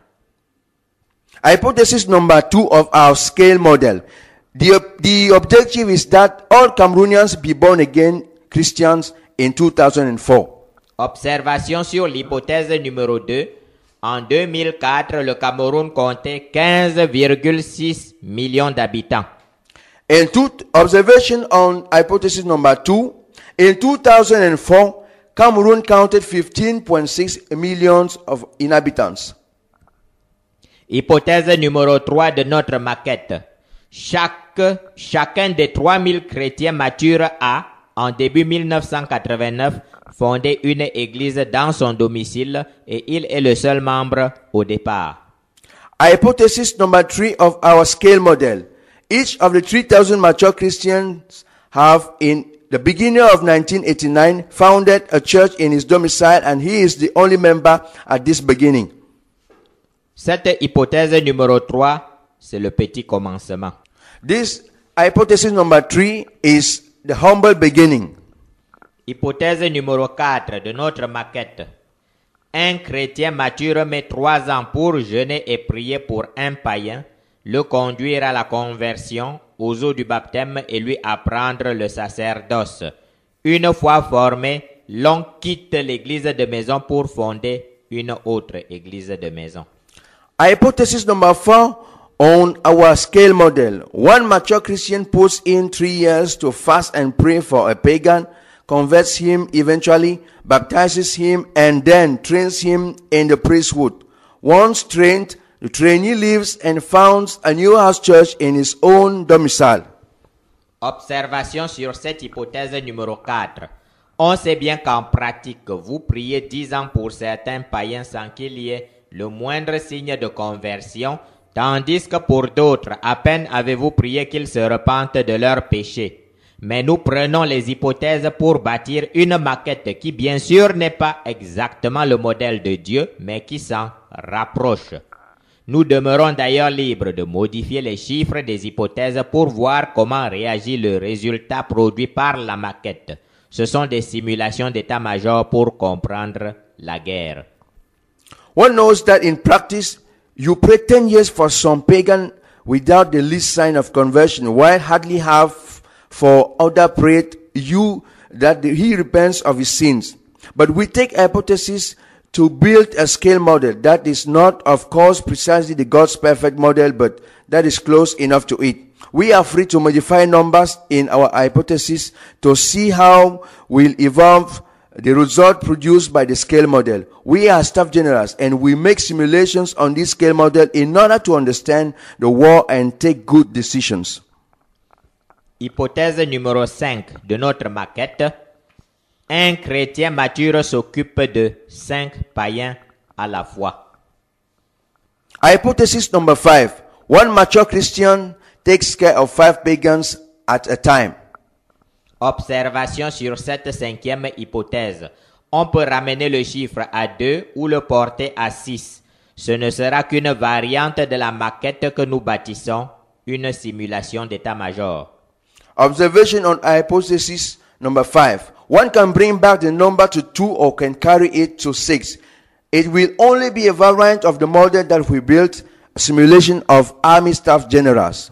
B: Hypothesis number 2 of our scale model. The objective is that all Cameroonians be born again Christians in 2004.
C: Observation sur l'hypothèse numéro 2. En 2004, le Cameroun comptait 15,6 millions d'habitants.
B: Observation on hypothesis number 2. In 2004, Cameroon counted 15.6 millions of inhabitants.
C: Hypothèse numéro 3 de notre maquette. Chacun des 3000 chrétiens matures a, en début 1989, fondé une église dans son domicile et il est le seul membre au départ.
B: Hypothesis number 3 of our scale model. Each of the 3,000 mature Christians have, in the beginning of 1989, founded a church in his domicile, and he is the only member at this beginning.
C: Cette hypothèse numéro 3, c'est le petit commencement.
B: This hypothesis number 3 is the humble beginning.
C: Hypothèse numéro 4 de notre maquette. Un chrétien mature met 3 ans pour jeûner et prier pour un païen, le conduire à la conversion, aux eaux du baptême et lui apprendre le sacerdoce. Une fois formé, l'on quitte l'église de maison pour fonder une autre église de maison.
B: Hypothesis number 4 on our scale model. One mature Christian puts in 3 years to fast and pray for a pagan, converts him eventually, baptizes him, and then trains him in the priesthood. Once trained, the trainee leaves and founds a new house church in his own domicile.
C: Observation sur cette hypothèse numéro 4. On sait bien qu'en pratique, vous priez 10 ans pour certains païens sans qu'il y ait le moindre signe de conversion, tandis que pour d'autres, à peine avez-vous prié qu'ils se repentent de leurs péchés. Mais nous prenons les hypothèses pour bâtir une maquette qui bien sûr n'est pas exactement le modèle de Dieu, mais qui s'en rapproche. Nous demeurons d'ailleurs libres de modifier les chiffres des hypothèses pour voir comment réagit le résultat produit par la maquette. Ce sont des simulations d'état-major pour comprendre la guerre.
B: One knows that in practice, you pray 10 years for some pagan without the least sign of conversion, while hardly have for other prayed you that he repents of his sins. But we take hypothesis to build a scale model that is not, of course, precisely the God's perfect model, but that is close enough to it. We are free to modify numbers in our hypothesis to see how will evolve the result produced by the scale model. We are staff generals and we make simulations on this scale model in order to understand the war and take good decisions.
C: Hypothèse numéro 5 de notre maquette. Un chrétien mature s'occupe de 5 païens à la fois.
B: Hypothesis number 5. One mature Christian takes care of 5 pagans at a time.
C: Observation sur cette 5e hypothèse. On peut ramener le chiffre à 2 ou le porter à 6. Ce ne sera qu'une variante de la maquette que nous bâtissons, une simulation d'état-major.
B: Observation on hypothesis number 5. One can bring back the number to 2 or can carry it to 6. It will only be a variant of the model that we built, a simulation of army staff generals.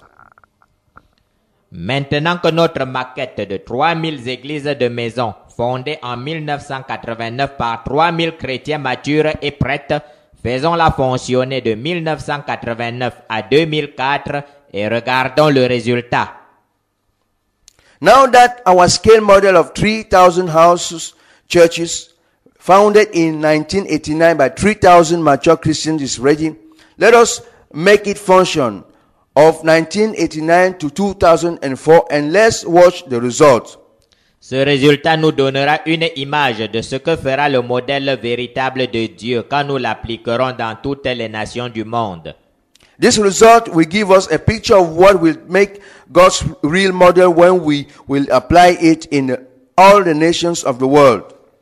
C: Maintenant que notre maquette de 3000 églises de maison, fondée en 1989 par 3000 chrétiens matures est prête, faisons-la fonctionner de 1989 à 2004 et regardons le résultat.
B: Now that our scale model of 3,000 houses, churches, founded in 1989 by 3,000 mature Christians is ready, let us make it function of 1989 to 2004 and let's watch the results.
C: Ce résultat nous donnera une image de ce que fera le modèle véritable de Dieu quand nous l'appliquerons dans toutes les nations du monde.
B: This result will give us a picture of what will make God's real model when we will apply it in all the nations of the world.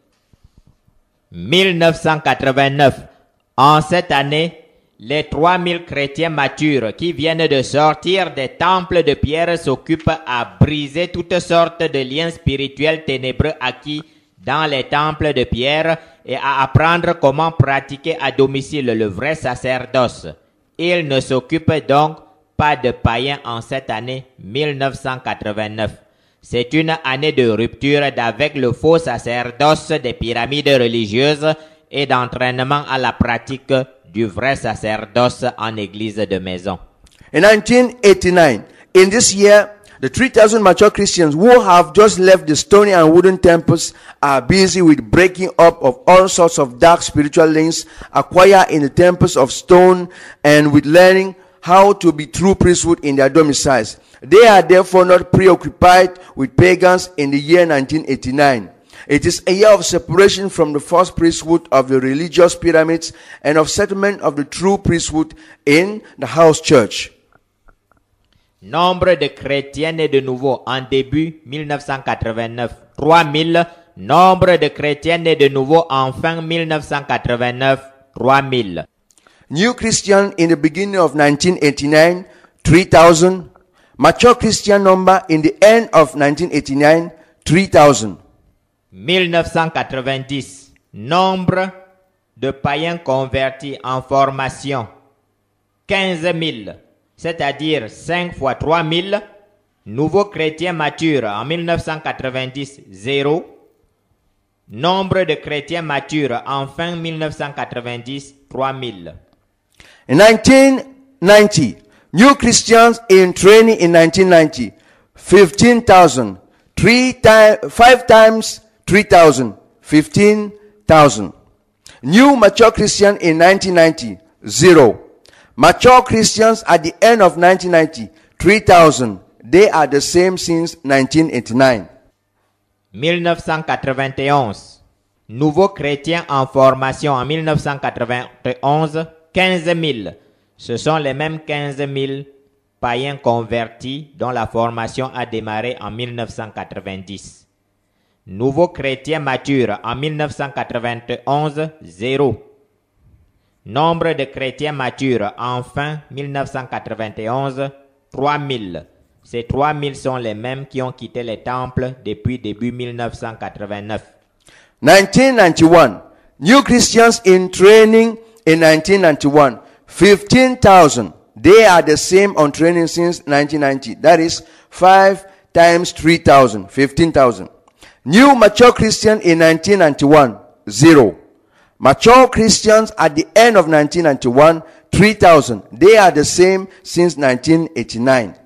C: 1989. En cette année, les 3000 chrétiens matures qui viennent de sortir des temples de pierre s'occupent à briser toutes sortes de liens spirituels ténébreux acquis dans les temples de pierre et à apprendre comment pratiquer à domicile le vrai sacerdoce. Ils ne s'occupent donc pas de païens en cette année 1989. C'est une année de rupture d'avec le faux sacerdoce des pyramides religieuses et d'entraînement à la pratique du vrai sacerdoce en église de maison.
B: In 1989, in this year, the 3,000 mature Christians who have just left the stony and wooden temples are busy with breaking up of all sorts of dark spiritual links acquired in the temples of stone and with learning how to be true priesthood in their domiciles. They are therefore not preoccupied with pagans in the year 1989. It is a year of separation from the false priesthood of the religious pyramids and of settlement of the true priesthood in the house church.
C: Nombre de chrétiens nés de nouveau en début 1989, 3000. Nombre de chrétiens nés de nouveau en fin 1989, 3000.
B: New Christian in the beginning of 1989, 3,000. Mature Christian number in the end of 1989, 3,000.
C: 1990. Nombre de païens convertis en formation, 15 000. C'est-à-dire 5 fois 3000. Nouveaux chrétiens matures en 1990, 0. Nombre de chrétiens matures en fin 1990, 3000.
B: In 1990, new Christians in training in 1990, 15,000. 5 times 3,000, 15,000. New mature Christian in 1990, 0. Mature Christians at the end of 1990, 3,000. They are the same since 1989.
C: 1991. Nouveaux chrétiens en formation en 1991, 15 000. Ce sont les mêmes 15 000 païens convertis dont la formation a démarré en 1990. Nouveaux chrétiens matures en 1991, 0. Nombre de chrétiens matures en fin 1991, 3000. Ces 3000 sont les mêmes qui ont quitté les temples depuis début 1989.
B: 1991. New Christians in training in 1991, 15,000. They are the same on training since 1990. That is 5 times 3,000, 15,000. New mature Christian in 1991, 0. Mature Christians at the end of 1991, 3,000. They are the same since 1989.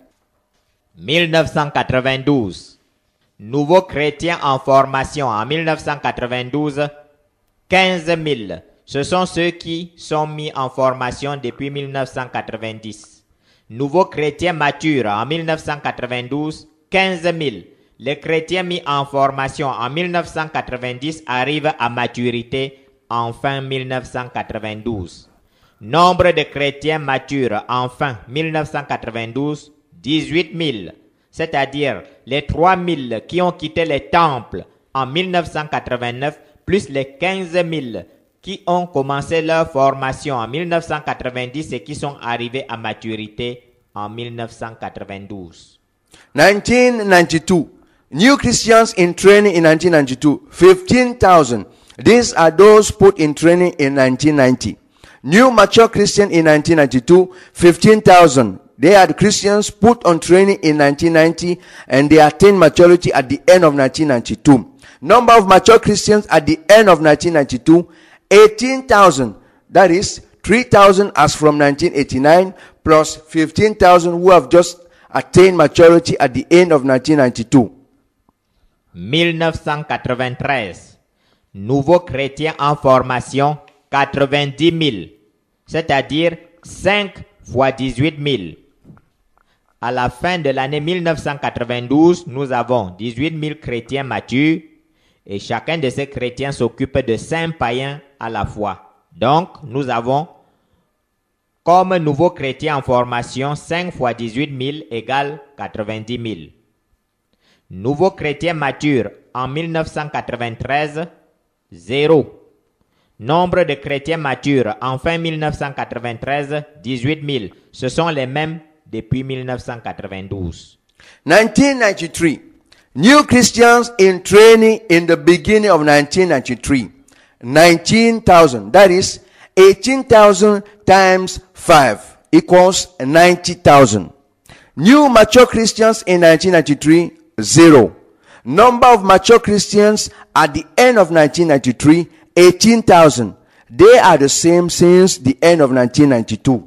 C: 1992. Nouveaux chrétiens en formation en 1992, 15 000. Ce sont ceux qui sont mis en formation depuis 1990. Nouveaux chrétiens matures en 1992, 15 000. Les chrétiens mis en formation en 1990 arrivent à maturité en fin 1992. Nombre de chrétiens matures en fin 1992, 18 000. C'est-à-dire les 3 000 qui ont quitté les temples en 1989, plus les 15 000 qui ont commencé leur formation en 1990 et qui sont arrivés à maturité en 1992.
B: 1992. New Christians in training in 1992, 15,000. These are those put in training in 1990. New mature Christian in 1992, 15,000. They are the Christians put on training in 1990 and they attained maturity at the end of 1992. Number of mature Christians at the end of 1992, 18,000. That is 3,000 as from 1989 plus 15,000 who have just attained maturity at the end of 1992.
C: 1993. Nouveaux chrétiens en formation, 90 000. C'est-à-dire 5 fois 18 000. À la fin de l'année 1992, nous avons 18 000 chrétiens matures et chacun de ces chrétiens s'occupe de 5 païens à la fois. Donc, nous avons comme nouveaux chrétiens en formation 5 fois 18 000 égale 90 000. Nouveaux chrétiens matures en 1993, 0. Nombre de chrétiens matures en fin 1993, 18 000. Ce sont les mêmes depuis 1992.
B: 1993. New Christians in training in the beginning of 1993. 19,000. That is 18,000 times 5 equals 90,000. New mature Christians in 1993, 0. Number of mature Christians at the end of 1993, 18,000. They are the same since the end of 1992.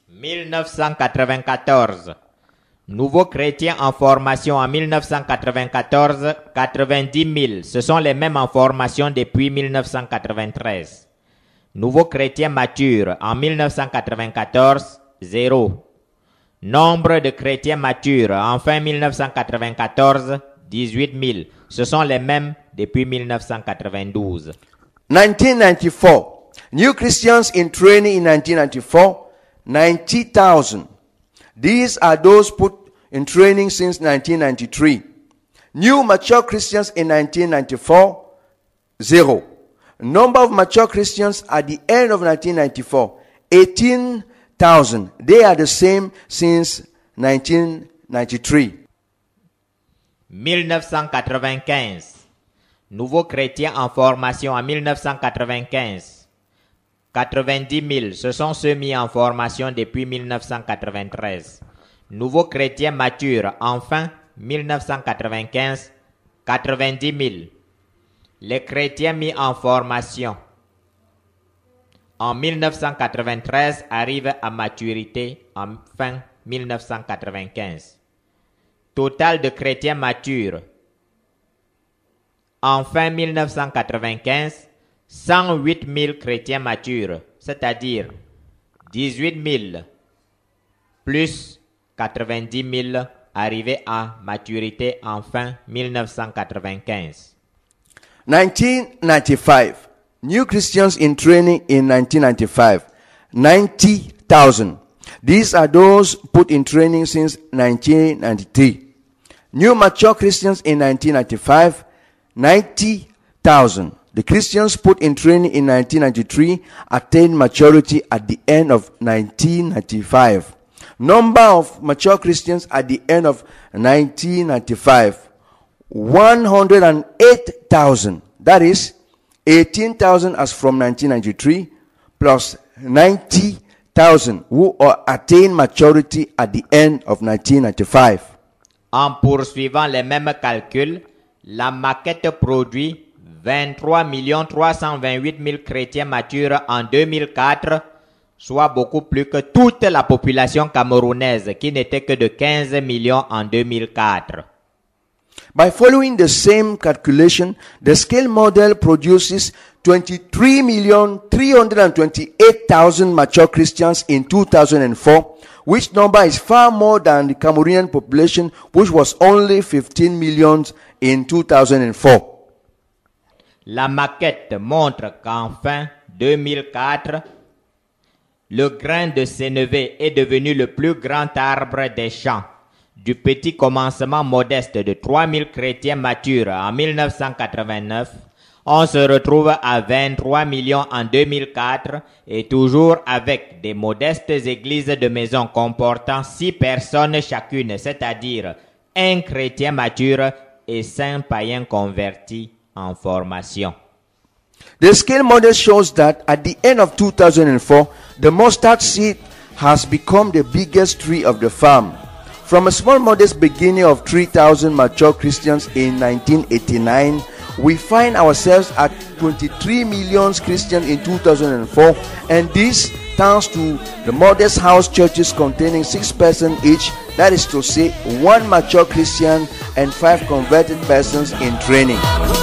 C: 1994. Nouveaux chrétiens en formation en 1994, 90 000. Ce sont les mêmes en formation depuis 1993. Nouveaux chrétiens matures en 1994, 0. Nombre de chrétiens matures en fin 1994, 18 000. Ce sont les mêmes depuis 1992.
B: 1994. New Christians in training in 1994, 90,000. These are those put in training since 1993. New mature Christians in 1994, 0. Number of mature Christians at the end of 1994, 18,000. They are the same since 1993.
C: 1995. Nouveaux chrétiens en formation en 1995. 90 000, ce sont ceux mis en formation depuis 1993. Nouveaux chrétiens matures, enfin, 1995, 90 000. Les chrétiens mis en formation en 1993 arrivent à maturité en fin 1995. Total de chrétiens matures en fin 1995, 108 000 chrétiens matures, c'est-à-dire 18 000 plus 90 000 arrivés à maturité en fin 1995.
B: 1995. New Christians in training in 1995. 90,000. These are those put in training since 1993. New mature Christians in 1995. 90,000. The Christians put in training in 1993 attained maturity at the end of 1995. Number of mature Christians at the end of 1995. 108,000. That is 18,000 as from 1993 plus 90,000 who attained maturity at the end of 1995.
C: En poursuivant les mêmes calculs, la maquette produit 23 328 000 chrétiens matures en 2004, soit beaucoup plus que toute la population camerounaise qui n'était que de 15 millions en 2004.
B: By following the same calculation, the scale model produces 23,328,000 mature Christians in 2004, which number is far more than the Cameroonian population, which was only 15 million in 2004.
C: La maquette montre qu'en fin 2004, le grain de sénévé est devenu le plus grand arbre des champs. Du petit commencement modeste de 3000 chrétiens matures en 1989, on se retrouve à 23 millions en 2004 et toujours avec des modestes églises de maison comportant 6 personnes chacune, c'est-à-dire un chrétien mature et 5 païens convertis en formation.
B: The scale model shows that at the end of 2004, the mustard seed has become the biggest tree of the farm. From a small modest beginning of 3,000 mature Christians in 1989, we find ourselves at 23 million Christians in 2004, and this thanks to the modest house churches containing 6 persons each, that is to say 1 mature Christian and 5 converted persons in training.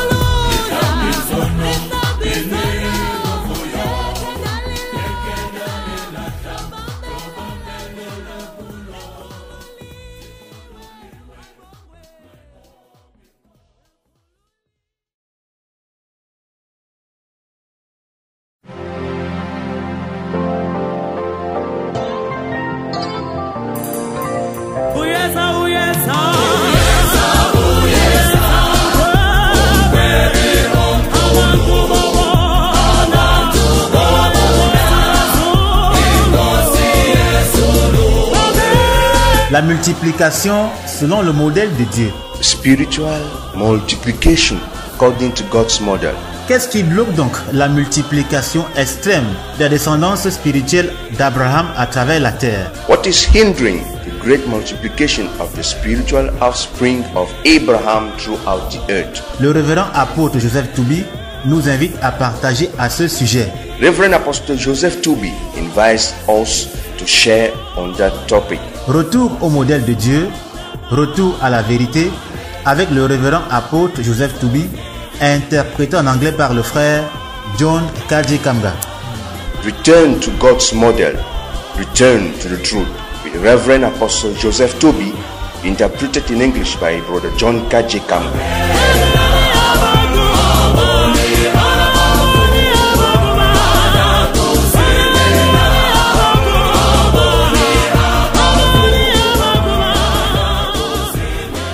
A: La multiplication selon le modèle de Dieu.
B: Spiritual multiplication according to God's model.
A: Qu'est-ce qui bloque donc la multiplication extrême des descendances spirituelles d'Abraham à travers la terre?
B: What is hindering the great multiplication of the spiritual offspring of Abraham throughout the earth?
A: Le révérend apôtre Joseph Toubi nous invite à partager à ce sujet.
B: Reverend Apostle Joseph Toubi invites us to share on that topic.
A: Retour au modèle de Dieu, retour à la vérité, avec le révérend apôtre Joseph Toubi, interprété en anglais par le frère John Kaji Kamga.
B: Return to God's model, return to the truth, with Reverend Apostle Joseph Toubi, interpreted in English by Brother John Kaji Kamga.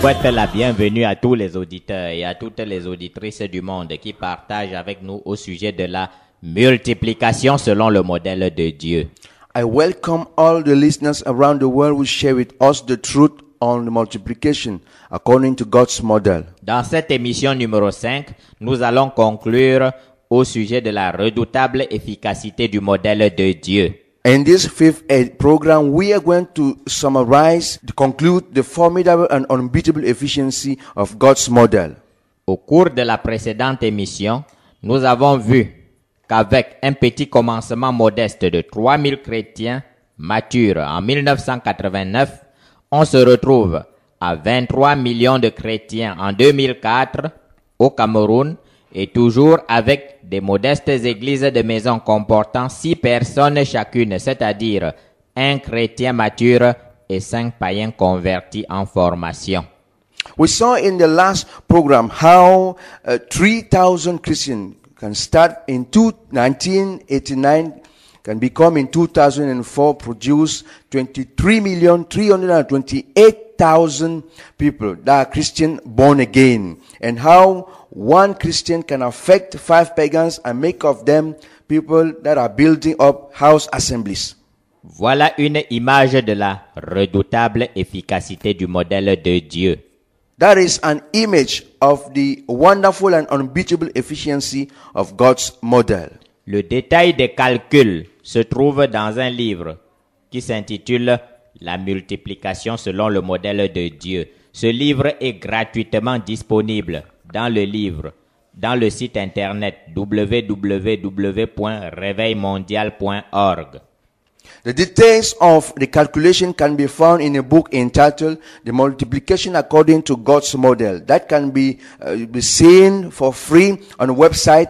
C: souhaite la bienvenue à tous les auditeurs et à toutes les auditrices du monde qui partagent avec nous au sujet de la multiplication selon le modèle de Dieu.
B: I welcome all the listeners around the world who share with us the truth on the multiplication according to God's model.
C: Dans cette émission numéro 5, nous allons conclure au sujet de la redoutable efficacité du modèle de Dieu.
B: In this fifth aid program, we are going to summarize, to conclude the formidable and unbeatable efficiency of God's model.
C: Au cours de la précédente émission, nous avons vu qu'avec un petit commencement modeste de 3000 chrétiens matures en 1989, on se retrouve à 23 millions de chrétiens en 2004 au Cameroun et toujours avec des modestes églises de maison comportant 6 personnes chacune, c'est-à-dire un chrétien mature et 5 païens convertis en formation.
B: We saw in the last program how 3,000 Christians can start in 1989, can become in 2004, produce 23,328,000 people that are Christian born again, and how one Christian can affect 5 pagans and make of them people that are building up house assemblies.
C: Voilà une image de la redoutable efficacité du modèle de Dieu.
B: That is an image of the wonderful and unbeatable efficiency of God's model.
C: Le détail des calculs se trouve dans un livre qui s'intitule « La multiplication selon le modèle de Dieu ». Ce livre est gratuitement disponible dans le site internet www.reveilmondial.org.
B: The details of the calculation can be found in a book entitled The Multiplication According to God's Model. That can be seen for free on the website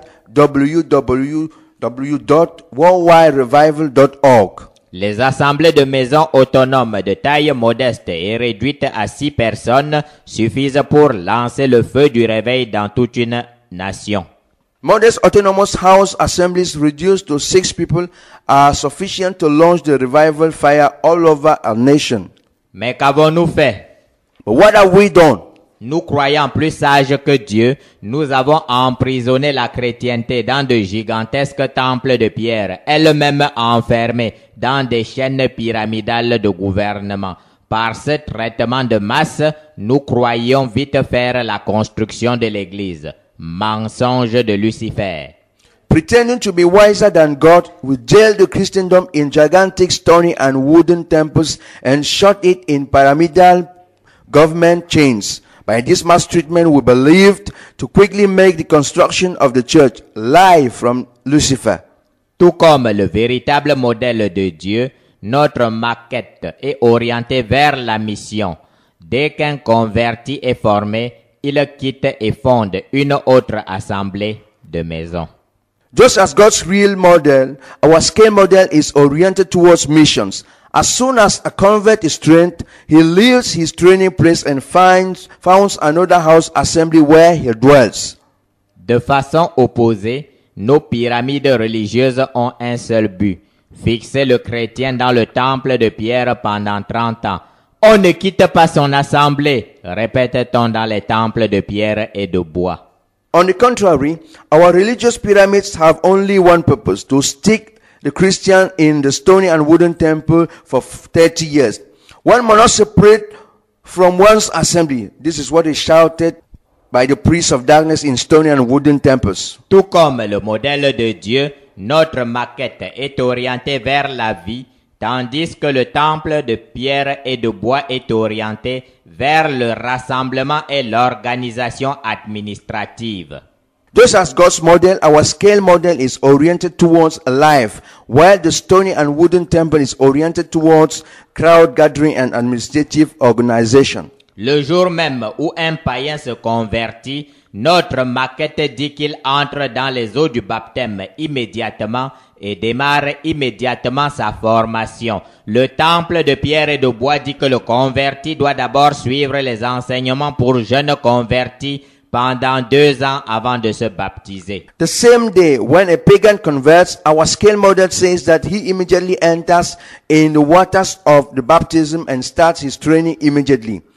B: www.worldwiderevival.org.
C: Les assemblées de maisons autonomes de taille modeste et réduite à 6 personnes suffisent pour lancer le feu du réveil dans toute une nation.
B: Modest autonomous house assemblies reduced to 6 people are sufficient to launch the revival fire all over our nation.
C: Mais qu'avons-nous fait?
B: But what have we done?
C: Nous, croyants plus sages que Dieu, nous avons emprisonné la chrétienté dans de gigantesques temples de pierre, elles-mêmes enfermées dans des chaînes pyramidales de gouvernement. Par ce traitement de masse, nous croyions vite faire la construction de l'Église. Mensonge de Lucifer.
B: Pretending to be wiser than God, we jailed the Christendom in gigantic stony and wooden temples and shut it in pyramidal government chains. By this mass treatment, we believed to quickly make the construction of the church lie from Lucifer.
C: Tout comme le véritable modèle de Dieu, notre maquette est orientée vers la mission. Dès qu'un converti est formé, il quitte et fonde une autre assemblée de maisons.
B: Just as God's real model, our scale model is oriented towards missions. As soon as a convert is trained, he leaves his training place and founds another house assembly where he dwells.
C: De façon opposée, nos pyramides religieuses ont un seul but, fixer le chrétien dans le temple de pierre pendant 30 ans. On ne quitte pas son assemblée, répète-t-on dans les temples de pierre et de bois.
B: On the contrary, our religious pyramids have only one purpose, to stick the Christian in the stony and wooden temple for 30 years. One must not separate from one's assembly. This is what is shouted by the priests of darkness in stony and wooden temples.
C: Tout comme le modèle de Dieu, notre maquette est orientée vers la vie, tandis que le temple de pierre et de bois est orienté vers le rassemblement et l'organisation administrative.
B: Just as God's model, our scale model is oriented towards life, while the stony and wooden temple is oriented towards crowd gathering and administrative organization.
C: Le jour même où un païen se convertit, notre maquette dit qu'il entre dans les eaux du baptême immédiatement et démarre immédiatement sa formation. Le temple de pierre et de bois dit que le converti doit d'abord suivre les enseignements pour jeunes convertis pendant 2 ans avant de se baptiser.
B: The same day, when a pagan converts, our scale model says that he immediately enters in the waters of the baptism and starts his training immediately.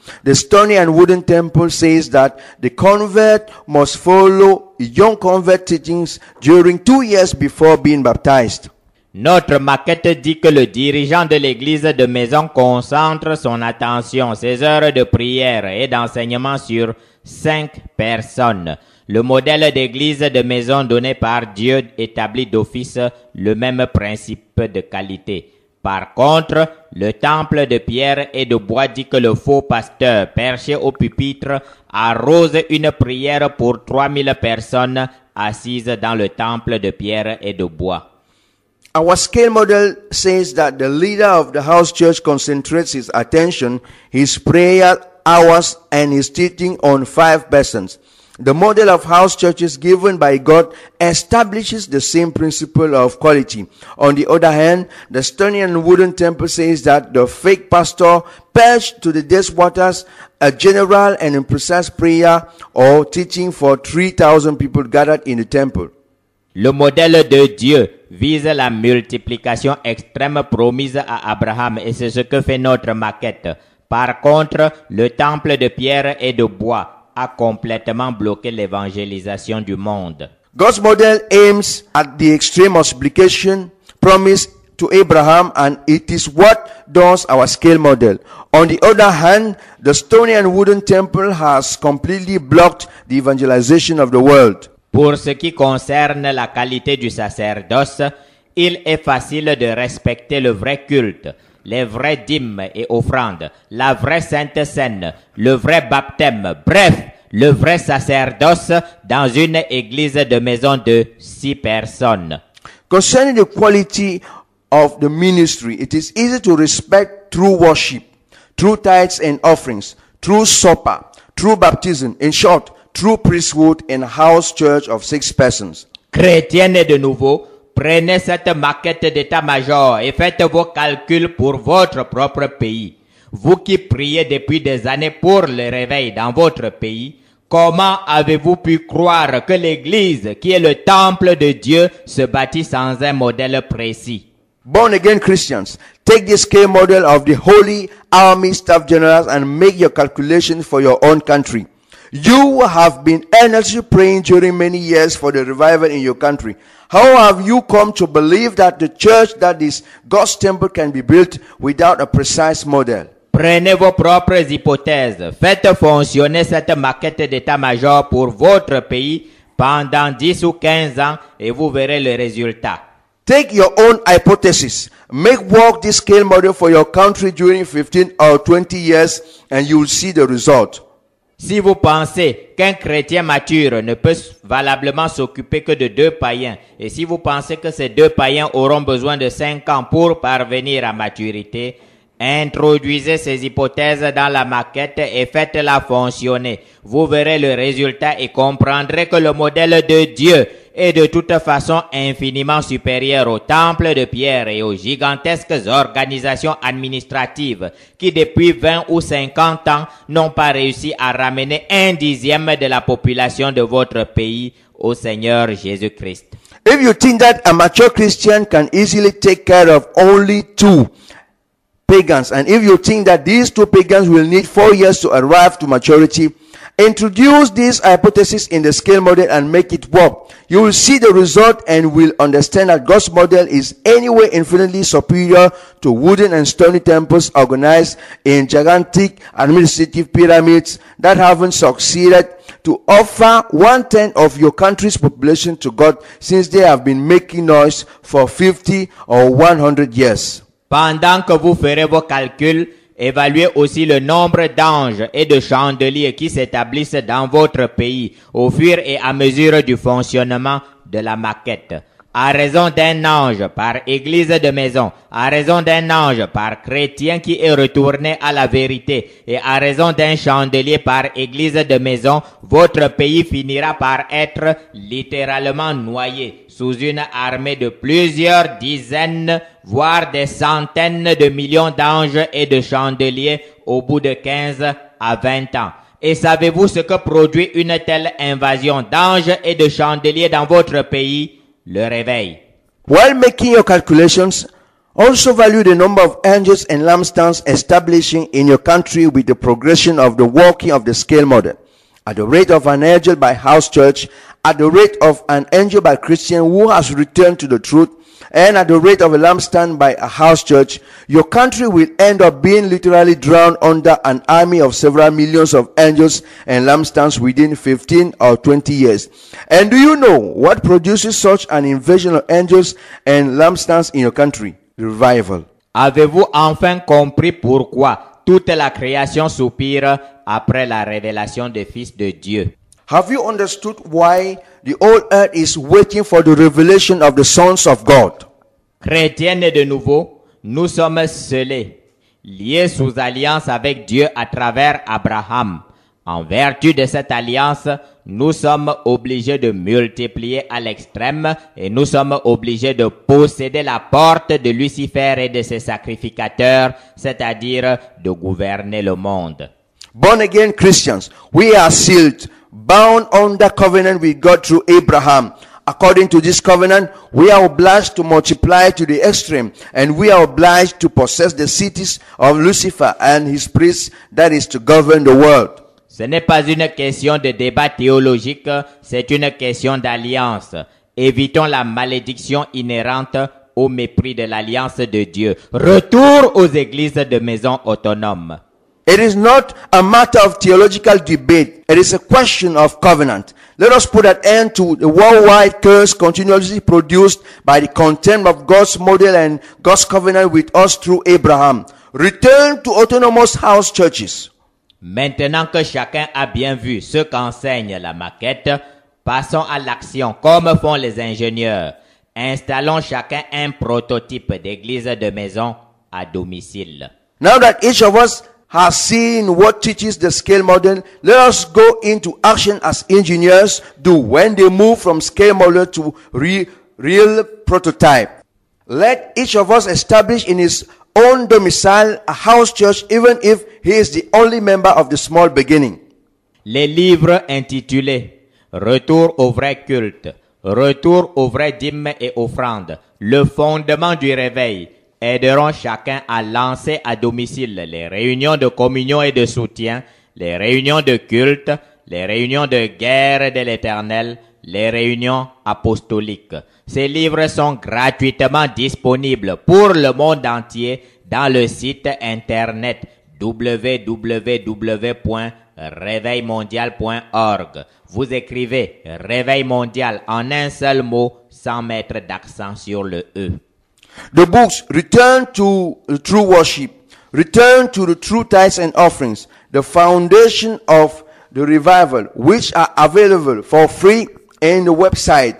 B: The stone and wooden temple says that the convert must follow young convert teachings during 2 years before being baptized.
C: Notre maquette dit que le dirigeant de l'église de maison concentre son attention, ses heures de prière et d'enseignement sur 5 personnes. Le modèle d'église de maison donné par Dieu établit d'office le même principe de qualité. Par contre, le temple de pierre et de bois dit que le faux pasteur perché au pupitre arrose une prière pour 3000 personnes assises dans le temple de pierre et de bois.
B: Our scale model says that the leader of the house church concentrates his attention, his prayer hours, and his teaching on 5 persons. The model of house churches given by God establishes the same principle of quality. On the other hand, the stone and wooden temple says that the fake pastor perched to the depth waters a general and imprecise prayer or teaching for 3,000 people gathered in the temple.
C: Le modèle de Dieu vise la multiplication extrême promise à Abraham et c'est ce que fait notre maquette. Par contre, le temple de pierre et de bois a complètement bloqué l'évangélisation du monde.
B: God's model aims at the extreme multiplication promised to Abraham, and it is what does our scale model. On the other hand, the stone and wooden temple has completely blocked the evangelization of the world.
C: Pour ce qui concerne la qualité du sacerdoce, il est facile de respecter le vrai culte, les vrais dîmes et offrandes, la vraie sainte scène, le vrai baptême, bref, le vrai sacerdoce dans une église de maison de 6 personnes.
B: Concerning the quality of the ministry, it is easy to respect through worship, through tithes and offerings, through supper, through baptism, in short, through priesthood and house church of 6 persons.
C: Chrétiens nés de nouveau, prenez cette maquette d'état-major et faites vos calculs pour votre propre pays. Vous qui priez depuis des années pour le réveil dans votre pays, comment avez-vous pu croire que l'Église, qui est le temple de Dieu, se bâtit sans un modèle précis?
B: Born again Christians, take the scale model of the Holy Army Staff Generals and make your calculations for your own country. You have been earnestly praying during many years for the revival in your country. How have you come to believe that the church that is God's temple can be built without a precise model?
C: Prenez vos propres hypothèses. Faites fonctionner cette maquette d'état-major pour votre pays pendant 10 ou 15 ans et vous verrez le résultat.
B: Take your own hypothesis. Make work this scale model for your country during 15 or 20 years and you will see the result.
C: Si vous pensez qu'un chrétien mature ne peut valablement s'occuper que de 2 païens, et si vous pensez que ces 2 païens auront besoin de 5 ans pour parvenir à maturité, introduisez ces hypothèses dans la maquette et faites-la fonctionner. Vous verrez le résultat et comprendrez que le modèle de Dieu est de toute façon infiniment supérieur au temple de pierre et aux gigantesques organisations administratives qui depuis 20 ou 50 ans n'ont pas réussi à ramener 1/10 de la population de votre pays au Seigneur Jésus-Christ.
B: If you think that a mature Christian can easily take care of only 2 pagans, and if you think that these 2 pagans will need 4 years to arrive to maturity, introduce this hypothesis in the scale model and make it work. You will see the result and will understand that God's model is anyway infinitely superior to wooden and stony temples organized in gigantic administrative pyramids that haven't succeeded to offer 1/10 of your country's population to God since they have been making noise for 50 or 100 years.
C: Pendant que vous ferez vos calculs, évaluez aussi le nombre d'anges et de chandeliers qui s'établissent dans votre pays au fur et à mesure du fonctionnement de la maquette. À raison d'un ange par église de maison, à raison d'un ange par chrétien qui est retourné à la vérité et à raison d'un chandelier par église de maison, votre pays finira par être littéralement noyé sous une armée de plusieurs dizaines, voire des centaines de millions d'anges et de chandeliers au bout de 15 à 20 ans. Et savez-vous ce que produit une telle invasion d'anges et de chandeliers dans votre pays? Le réveil.
B: While making your calculations Also value the number of angels and lampstands establishing in your country with the progression of the working of the scale model. At the rate of an angel by house church, at the rate of an angel by Christian who has returned to the truth, and at the rate of a lampstand by a house church, your country will end up being literally drowned under an army of several millions of angels and lampstands within 15 or 20 years. And do you know what produces such an invasion of angels and lampstands in your country? Revival.
C: Avez-vous enfin compris pourquoi toute la création soupire après la révélation des fils de Dieu?
B: Have you understood why the whole earth is waiting for the revelation of the sons of God?
C: Chrétiens nés de nouveau, nous sommes scellés, liés sous alliance avec Dieu à travers Abraham. En vertu de cette alliance, nous sommes obligés de multiplier à l'extrême et nous sommes obligés de posséder la porte de Lucifer et de ses sacrificateurs, c'est-à-dire de gouverner le monde.
B: Born again Christians, we are sealed, bound under covenant with God through Abraham. According to this covenant, we are obliged to multiply to the extreme, and we are obliged to possess the cities of Lucifer and his priests, that is to govern the world.
C: Ce n'est pas une question de débat théologique, c'est une question d'alliance. Évitons la malédiction inhérente au mépris de l'alliance de Dieu. Retour aux églises de maisons autonomes.
B: It is not a matter of theological debate. It is a question of covenant. Let us put an end to the worldwide curse continuously produced by the contempt of God's model and God's covenant with us through Abraham. Return to autonomous house churches.
C: Maintenant que chacun a bien vu ce qu'enseigne la maquette, passons à l'action comme font les ingénieurs. Installons chacun un prototype d'église de maison à domicile.
B: Now that each of us has seen what teaches the scale model, let us go into action as engineers do when they move from scale model to real prototype. Let each of us establish in his own domicile a house church, even if he is the only member of the small beginning.
C: Les livres intitulés Retour au vrai culte, Retour aux vraies dîmes et offrandes, Le fondement du réveil aideront chacun à lancer à domicile les réunions de communion et de soutien, les réunions de culte, les réunions de guerre de l'Éternel, les réunions apostoliques. Ces livres sont gratuitement disponibles pour le monde entier dans le site internet www.réveilmondial.org. Vous écrivez Réveil mondial en un seul mot sans mettre d'accent sur le E.
B: The books, Return to the True Worship, Return to the True Tithes and Offerings, the foundation of the revival, which are available for free in the website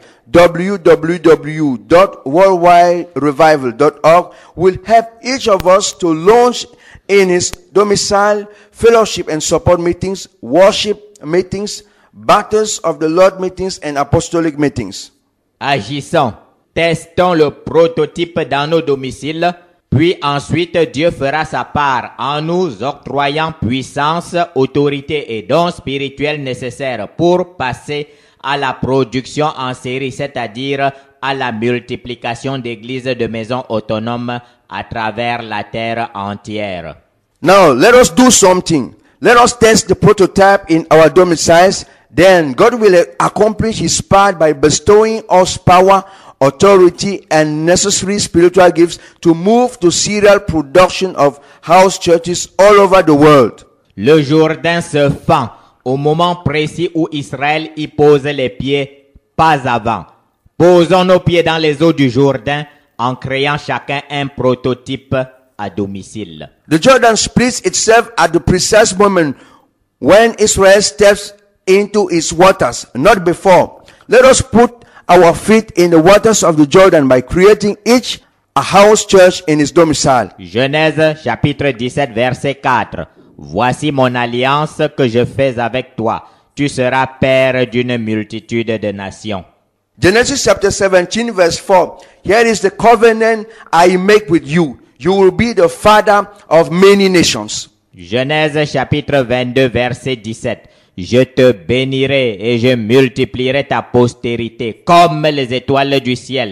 B: www.worldwiderevival.org, will help each of us to launch in his domicile fellowship and support meetings, worship meetings, battles of the Lord meetings, and apostolic meetings.
C: Agissons. Testons le prototype dans nos domiciles, puis ensuite Dieu fera sa part en nous octroyant puissance, autorité et dons spirituels nécessaires pour passer à la production en série, c'est-à-dire à la multiplication d'églises de maisons autonomes à travers la terre entière.
B: Now, let us do something. Let us test the prototype in our domiciles. Then God will accomplish his part by bestowing us power, authority, and necessary spiritual gifts to move to serial production of house churches all over the world.
C: Le Jourdain se fend au moment précis où Israël y pose les pieds, pas avant. Posons nos pieds dans les eaux du Jourdain en créant chacun un prototype à domicile.
B: The Jordan splits itself at the precise moment when Israel steps into its waters, not before. Let us put our feet in the waters of the Jordan by creating each a house church in his domicile.
C: Genèse chapitre 17 verset 4. Voici mon alliance que je fais avec toi. Tu seras père d'une multitude de nations.
B: Genesis chapter 17 verse 4. Here is the covenant I make with you. You will be the father of many nations.
C: Genèse chapitre 22 verset 17. Je te bénirai et je multiplierai ta postérité comme les étoiles du ciel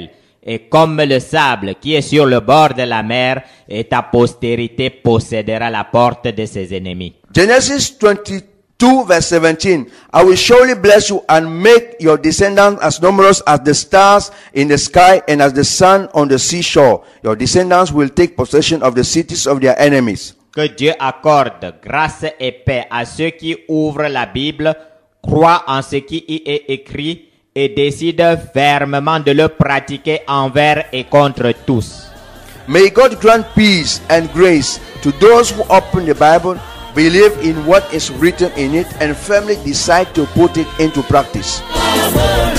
C: et comme le sable qui est sur le bord de la mer, et ta postérité possédera la porte de ses ennemis.
B: Genesis 22 verse 17. I will surely bless you and make your descendants as numerous as the stars in the sky and as the sand on the seashore. Your descendants will take possession of the cities of their enemies.
C: Que Dieu accorde grâce et paix à ceux qui ouvrent la Bible, croient en ce qui y est écrit et décident fermement de le pratiquer envers et contre tous.
B: May God grant peace and grace to those who open the Bible, believe in what is written in it, and firmly decide to put it into practice.